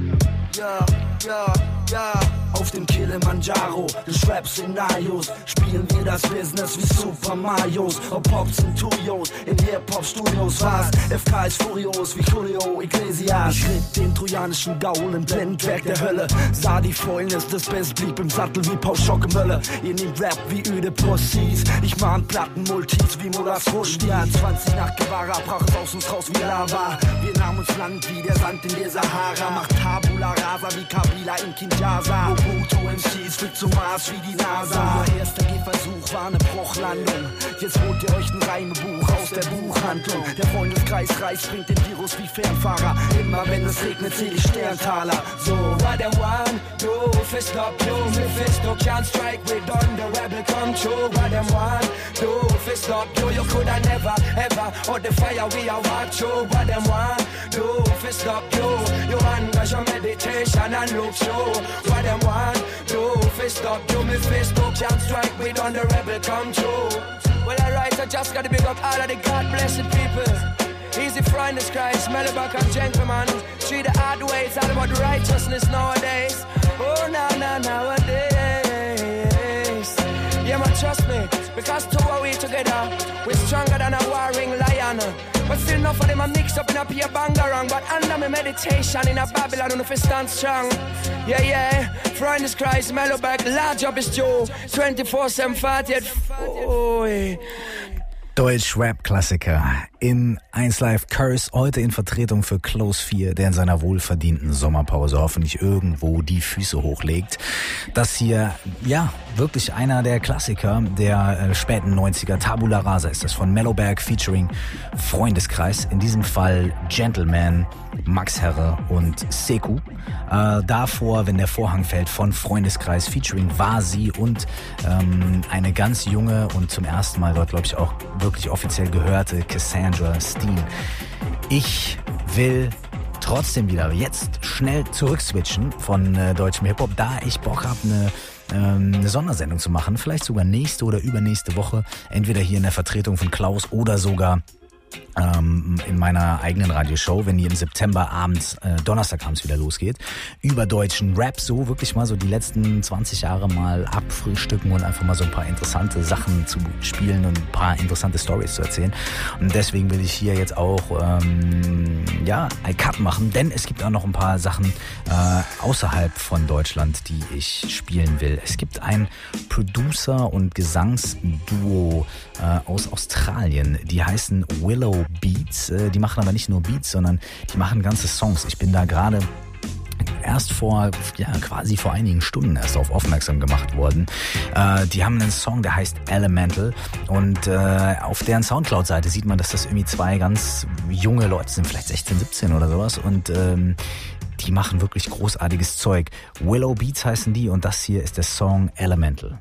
Ja, ja, ja. Auf dem Kilimanjaro des Rap-Szenarios spielen wir das Business wie Super Marios. Ob Pops und Tuyos in Hip-Hop-Studios war's. F K ist furios wie Julio Iglesias. Ich ritt den trojanischen Gaul im Blendwerk der Hölle. Sah die Fäulnis des Biss, blieb im Sattel wie Paul Schock im Hölle. Ihr nehmt Rap wie öde Pussys. Ich mahn Platten-Multis wie Muras Rushdie. Ja, zwanzig nach Guevara brach es aus uns raus wie Lava. Wir nahmen uns Land wie der Sand in der Sahara. Macht Tabula Rasa wie Kabila in Kinshasa. Mobutu M Cs fliegt zum Mars wie die NASA. Ihr erster Gehversuch war eine Bruchlandung. Jetzt holt ihr euch ein Reimebuch aus der Buchhandlung. Der Freundeskreis reißt, bringt den Virus wie Fernfahrer. Immer wenn es regnet, zähl ich Sterntaler. So, what them want, do fist up you, me fist up can't strike me down the rebel come true. What them want, do fist up you, you coulda never ever out the fire we are walk through. What them want, do fist up you, you want dash your meditation and look through. What them want, do fist up you, me fist up can't strike me down the rebel come true. Well alright, I just gotta big up all of the God blessed people. Easy friend is Christ, Mellowback and gentlemen. Treat the hard way, it's all about righteousness nowadays. Oh, now, now, nowadays. Yeah, man, trust me, because two are we together. We're stronger than a warring lion. But still enough of them are mixed up in a peer bangarang. But under my meditation in a Babylon, on stand strong. Yeah, yeah, friend is Christ, Mellowback, large job is Joe. twenty-four seven forty-eight. Oh, yeah. Deutsch-Rap-Klassiker in eins Live Curse, heute in Vertretung für Close vier, der in seiner wohlverdienten Sommerpause hoffentlich irgendwo die Füße hochlegt. Das hier, ja, wirklich einer der Klassiker der äh, späten neunziger. Tabula Rasa ist das von Mellowback featuring Freundeskreis, in diesem Fall Gentleman, Max Herre und Seku. Äh, davor, wenn der Vorhang fällt, von Freundeskreis featuring Vasi und ähm, eine ganz junge und zum ersten Mal dort, glaube ich, auch wirklich offiziell gehörte Cassandra Steen. Ich will trotzdem wieder jetzt schnell zurückswitchen von äh, deutschem Hip-Hop, da ich Bock habe, eine ähm, eine Sondersendung zu machen, vielleicht sogar nächste oder übernächste Woche, entweder hier in der Vertretung von Klaus oder sogar Ähm, in meiner eigenen Radioshow, wenn die im September abends, äh, Donnerstagabends wieder losgeht, über deutschen Rap, so wirklich mal so die letzten zwanzig Jahre mal abfrühstücken und einfach mal so ein paar interessante Sachen zu spielen und ein paar interessante Storys zu erzählen. Und deswegen will ich hier jetzt auch ähm, ja, ein Cut machen, denn es gibt auch noch ein paar Sachen äh, außerhalb von Deutschland, die ich spielen will. Es gibt ein Producer- und Gesangsduo äh, aus Australien, die heißen Willow Beats. Die machen aber nicht nur Beats, sondern die machen ganze Songs. Ich bin da gerade erst vor, ja, quasi vor einigen Stunden erst auf aufmerksam gemacht worden. Äh, die haben einen Song, der heißt Elemental und äh, auf deren Soundcloud-Seite sieht man, dass das irgendwie zwei ganz junge Leute sind, vielleicht sechzehn, siebzehn oder sowas und ähm, die machen wirklich großartiges Zeug. Willow Beats heißen die und das hier ist der Song Elemental.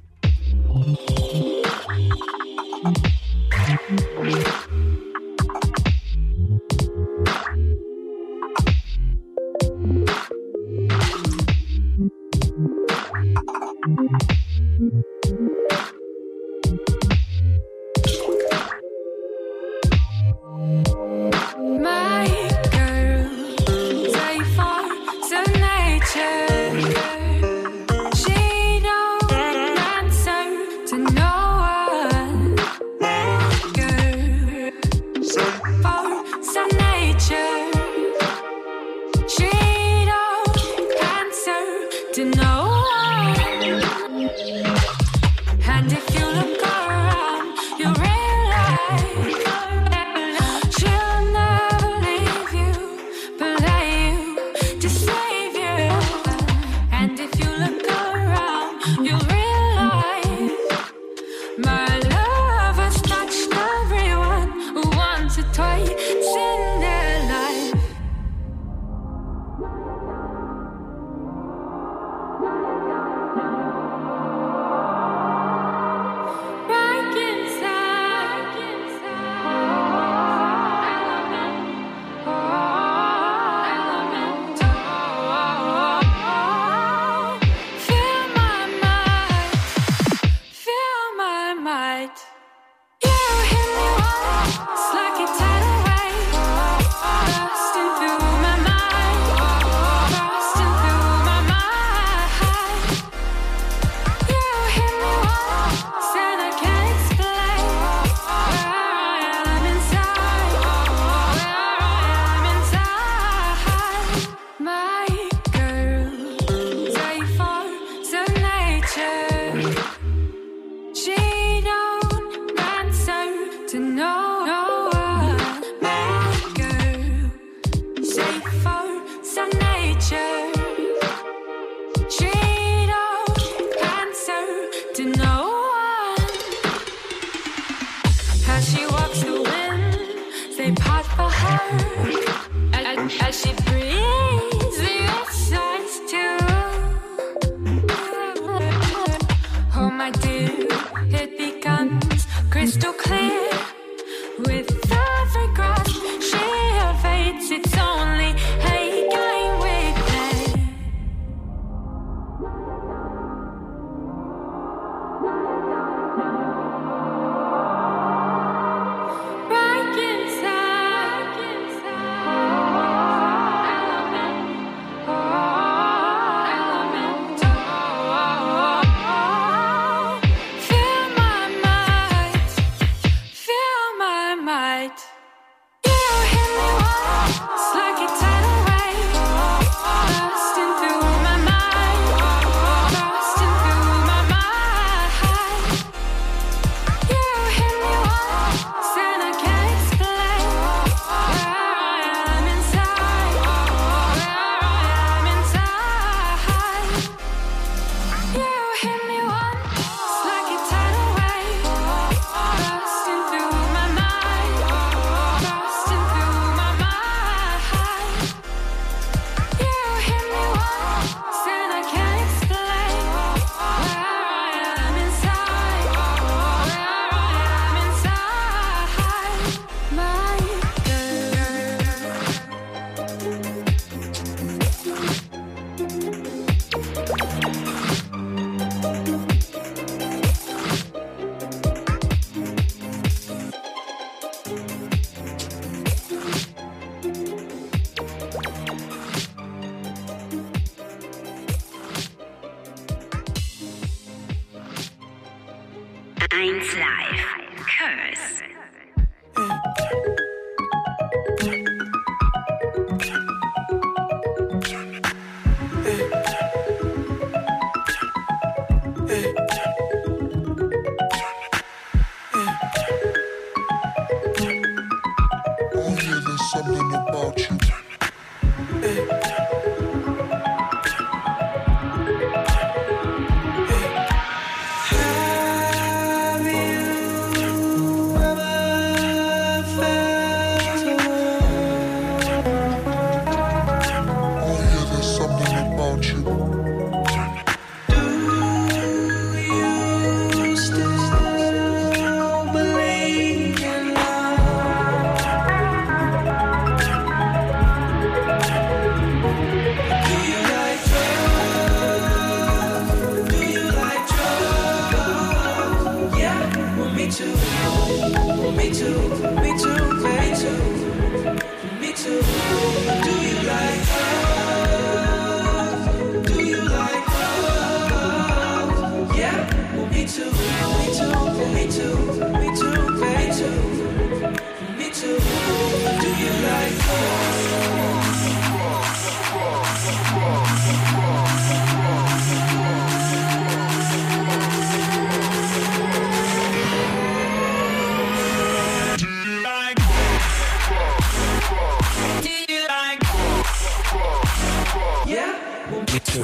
too.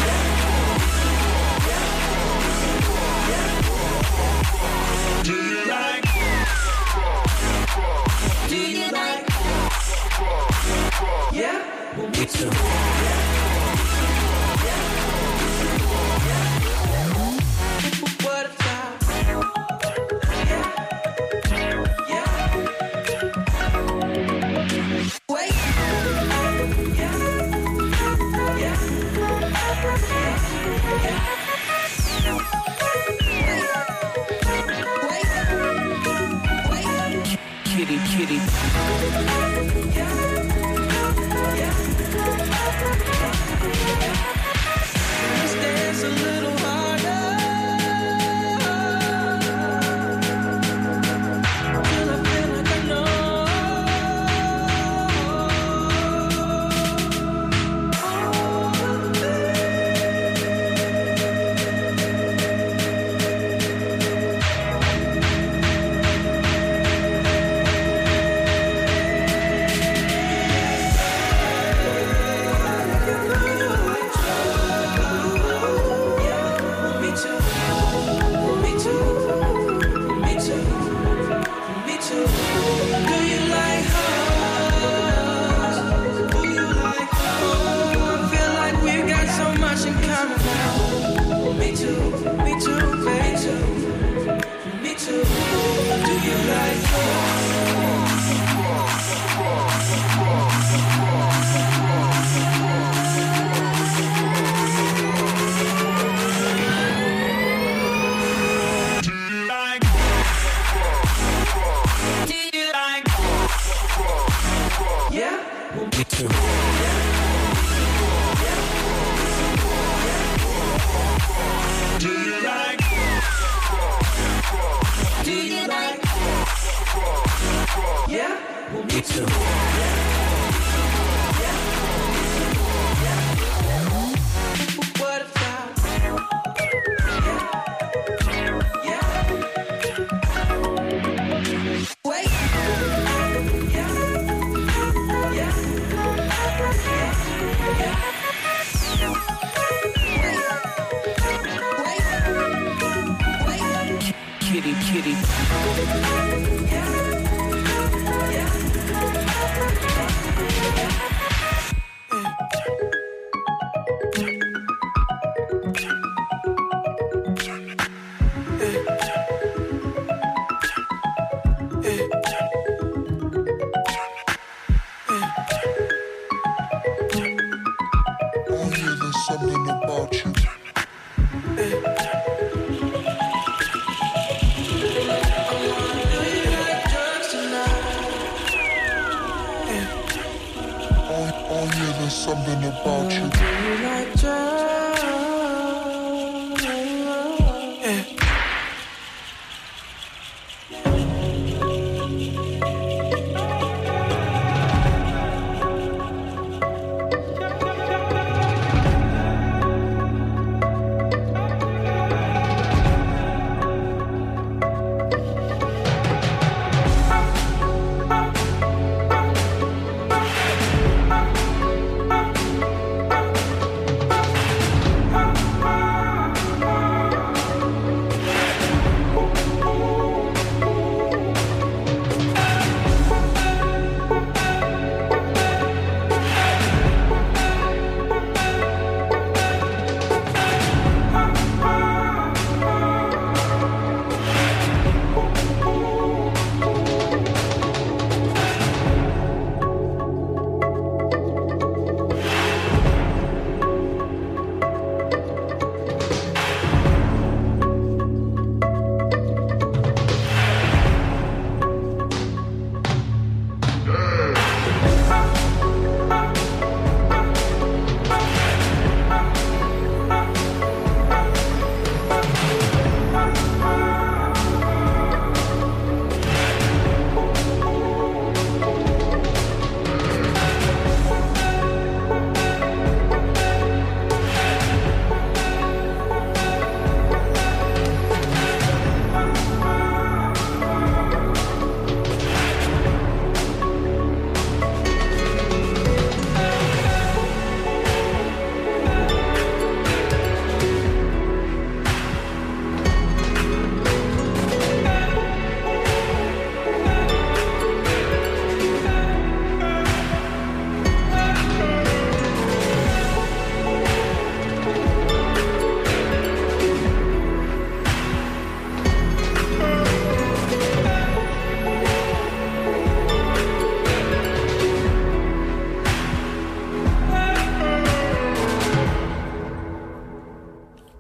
Do you like? Do you like? Yeah, me too. What a time. Yeah, yeah. Wait. Yeah, yeah, yeah. Kitty, kitty. Let's dance a little harder. Till I feel like I know. Kitty, kitty. Something about you. Do you like drugs? Yeah.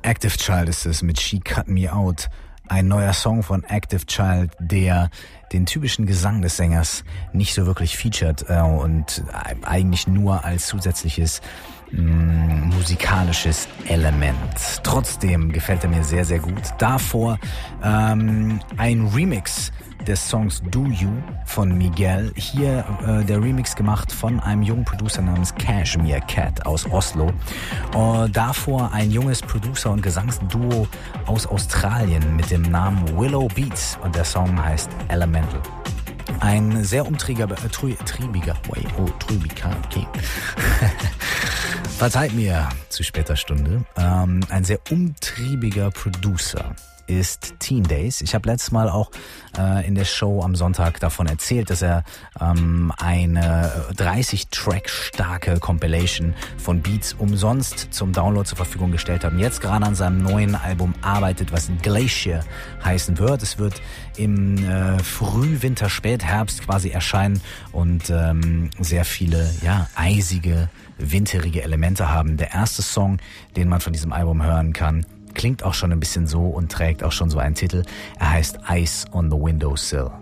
Active Child ist es mit She Cut Me Out. Ein neuer Song von Active Child, der den typischen Gesang des Sängers nicht so wirklich featured äh, und eigentlich nur als zusätzliches mh, musikalisches Element. Trotzdem gefällt er mir sehr, sehr gut. Davor ähm, ein Remix des Songs Do You von Miguel. Hier äh, der Remix gemacht von einem jungen Producer namens Cashmere Cat aus Oslo. Äh, davor ein junges Producer- und Gesangsduo aus Australien mit dem Namen Willow Beats und der Song heißt Elemental. Ein sehr umtriebiger, äh, trü, triebiger, wait, oh, trübiger, okay. Verzeiht mir zu später Stunde. Ähm, ein sehr umtriebiger Producer ist Teen Days. Ich habe letztes Mal auch äh, in der Show am Sonntag davon erzählt, dass er ähm, eine dreißig Track starke Compilation von Beats umsonst zum Download zur Verfügung gestellt hat und jetzt gerade an seinem neuen Album arbeitet, was Glacier heißen wird. Es wird im äh, Frühwinter, Spätherbst quasi erscheinen und ähm, sehr viele ja eisige, winterige Elemente haben. Der erste Song, den man von diesem Album hören kann, klingt auch schon ein bisschen so und trägt auch schon so einen Titel. Er heißt Ice on the Windowsill.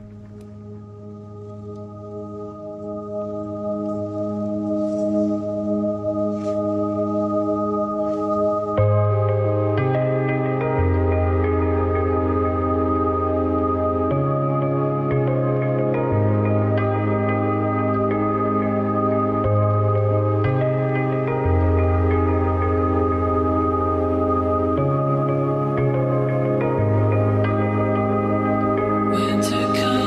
Winter comes.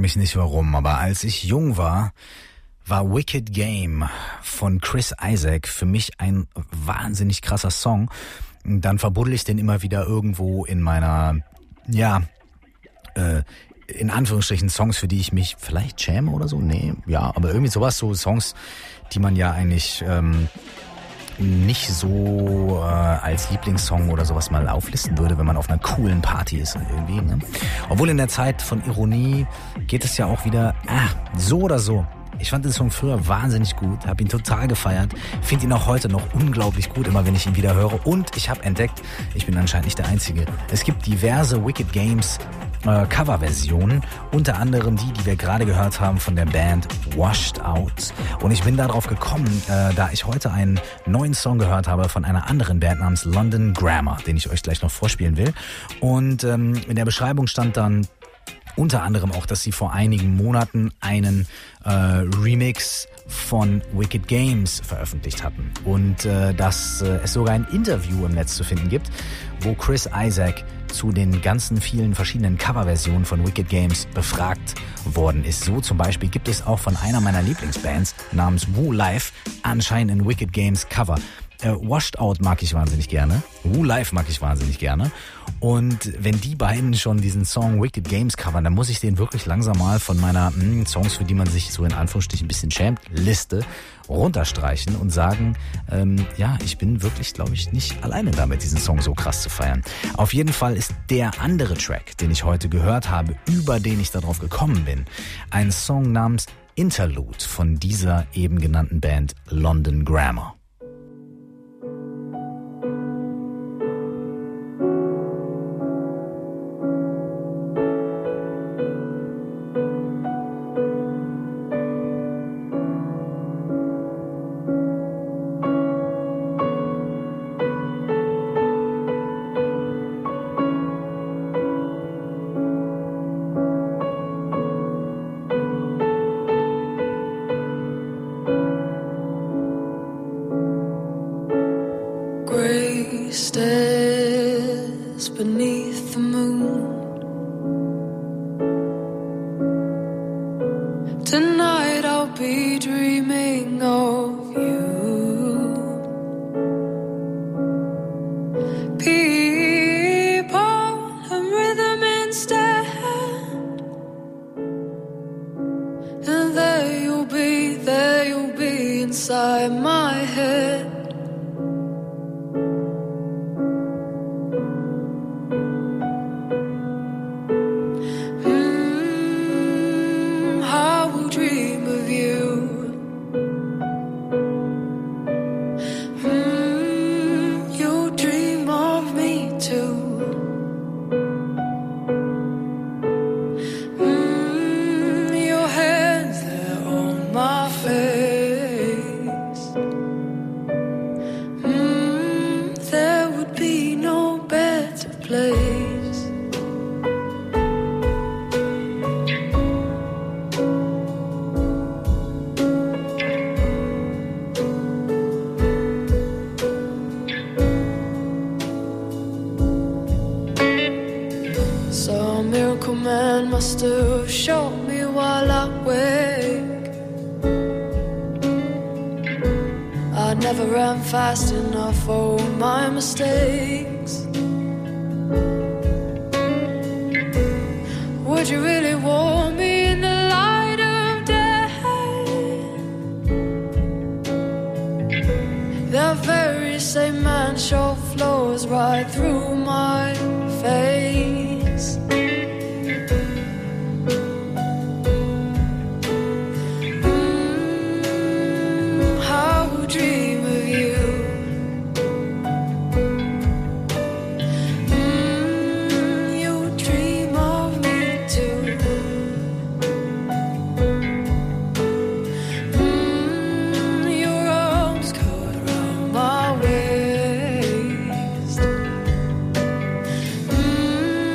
mich nicht warum, aber als ich jung war, war Wicked Game von Chris Isaak für mich ein wahnsinnig krasser Song. Dann verbuddel ich den immer wieder irgendwo in meiner, ja, äh, in Anführungsstrichen Songs, für die ich mich vielleicht schäme oder so. Nee, ja, aber irgendwie sowas, so Songs, die man ja eigentlich ähm, nicht so äh, als Lieblingssong oder sowas mal auflisten würde, wenn man auf einer coolen Party ist irgendwie. Ne? Obwohl in der Zeit von Ironie geht es ja auch wieder, ah, so oder so. Ich fand den Song früher wahnsinnig gut, habe ihn total gefeiert, finde ihn auch heute noch unglaublich gut, immer wenn ich ihn wieder höre. Und ich habe entdeckt, ich bin anscheinend nicht der Einzige, es gibt diverse Wicked Games äh, Coverversionen, unter anderem die, die wir gerade gehört haben von der Band Washed Out. Und ich bin darauf gekommen, äh, da ich heute einen neuen Song gehört habe von einer anderen Band namens London Grammar, den ich euch gleich noch vorspielen will. Und ähm, in der Beschreibung stand dann unter anderem auch, dass sie vor einigen Monaten einen äh, Remix von Wicked Games veröffentlicht hatten und äh, dass äh, es sogar ein Interview im Netz zu finden gibt, wo Chris Isaak zu den ganzen vielen verschiedenen Coverversionen von Wicked Games befragt worden ist. So zum Beispiel gibt es auch von einer meiner Lieblingsbands namens Woo Life anscheinend ein Wicked Games Cover. Äh, Washed Out mag ich wahnsinnig gerne. Woo Life mag ich wahnsinnig gerne. Und wenn die beiden schon diesen Song Wicked Games covern, dann muss ich den wirklich langsam mal von meiner mh, Songs, für die man sich so in Anführungsstrichen ein bisschen schämt, Liste runterstreichen und sagen, ähm, ja, ich bin wirklich, glaube ich, nicht alleine damit, diesen Song so krass zu feiern. Auf jeden Fall ist der andere Track, den ich heute gehört habe, über den ich darauf gekommen bin, ein Song namens Interlude von dieser eben genannten Band London Grammar. Stairs beneath the moon. Tonight I'll be dreaming of you. People and rhythm instead, and there you'll be, there you'll be inside my head. Must have shot me while I wake. I never ran fast enough for my mistakes. Would you really want me in the light of day? That very same man sure flows right through my face. Mm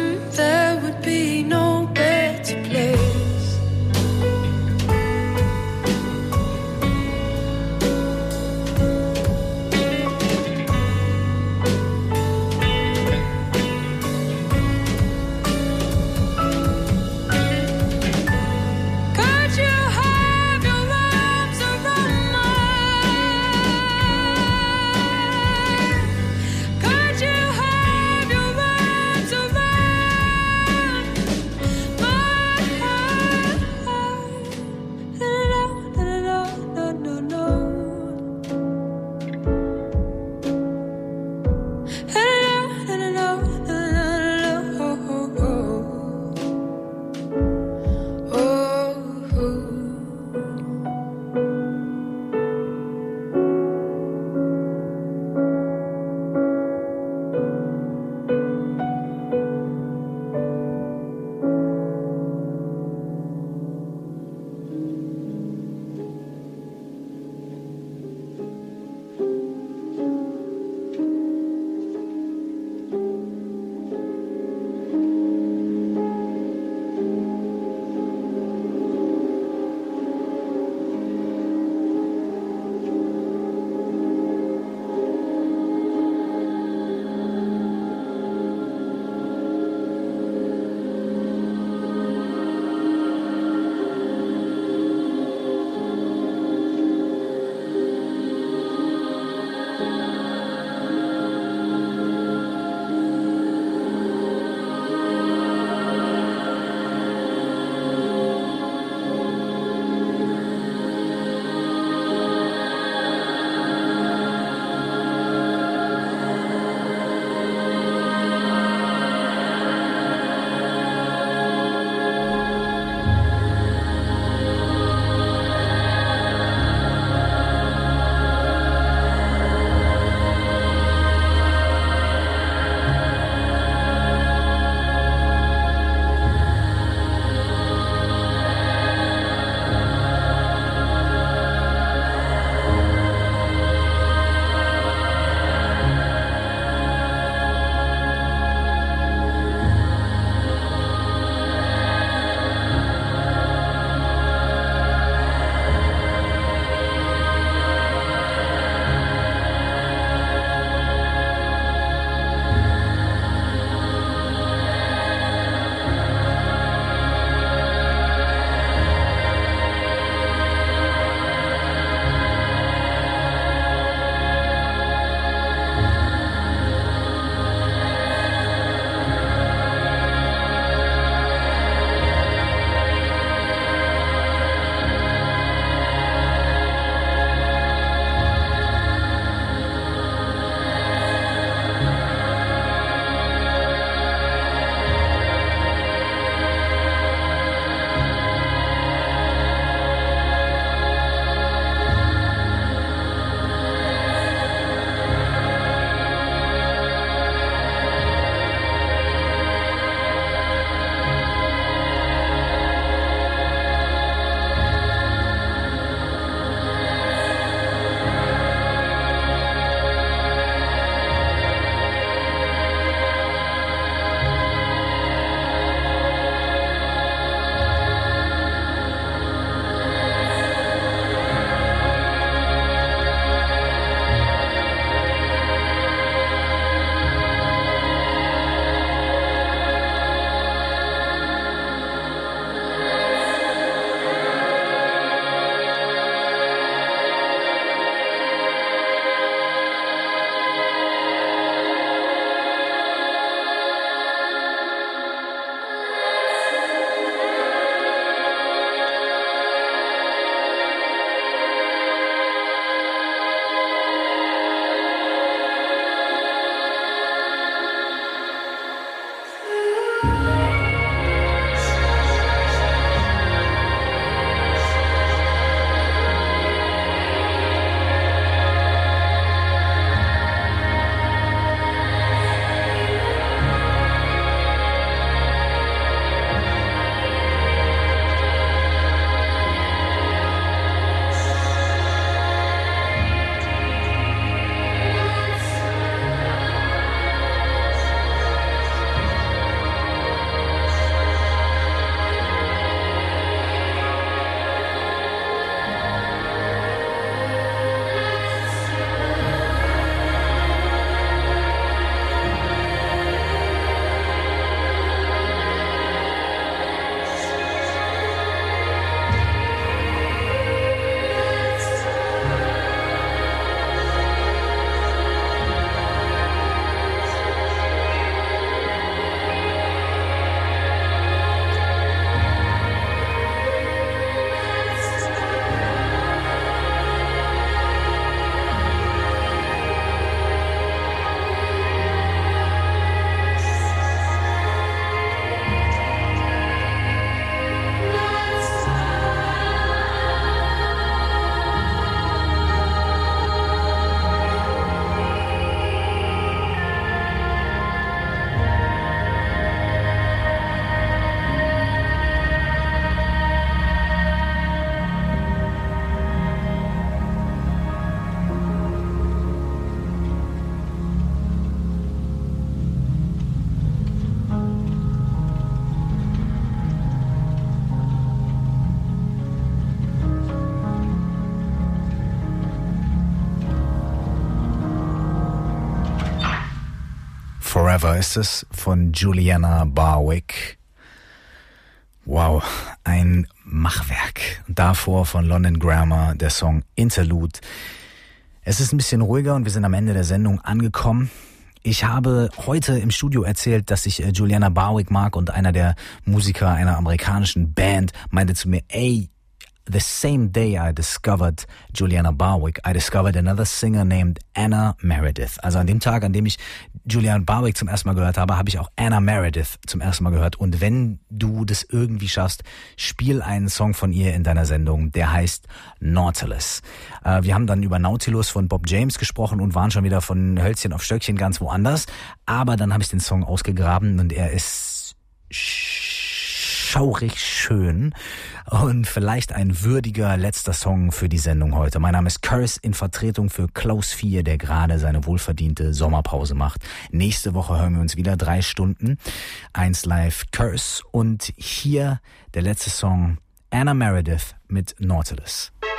Forever ist es von Juliana Barwick. Wow, ein Machwerk. Davor von London Grammar der Song Interlude. Es ist ein bisschen ruhiger und wir sind am Ende der Sendung angekommen. Ich habe heute im Studio erzählt, dass ich Juliana Barwick mag, und einer der Musiker einer amerikanischen Band meinte zu mir, ey, the same day I discovered Juliana Barwick, I discovered another singer named Anna Meredith. Also an dem Tag, an dem ich Juliana Barwick zum ersten Mal gehört habe, habe ich auch Anna Meredith zum ersten Mal gehört. Und wenn du das irgendwie schaffst, spiel einen Song von ihr in deiner Sendung, der heißt Nautilus. Äh, wir haben dann über Nautilus von Bob James gesprochen und waren schon wieder von Hölzchen auf Stöckchen ganz woanders. Aber dann habe ich den Song ausgegraben und er ist schaurig schön und vielleicht ein würdiger letzter Song für die Sendung heute. Mein Name ist Curse in Vertretung für Klaus vier, der gerade seine wohlverdiente Sommerpause macht. Nächste Woche hören wir uns wieder, drei Stunden, eins live Curse, und hier der letzte Song, Anna Meredith mit Nautilus.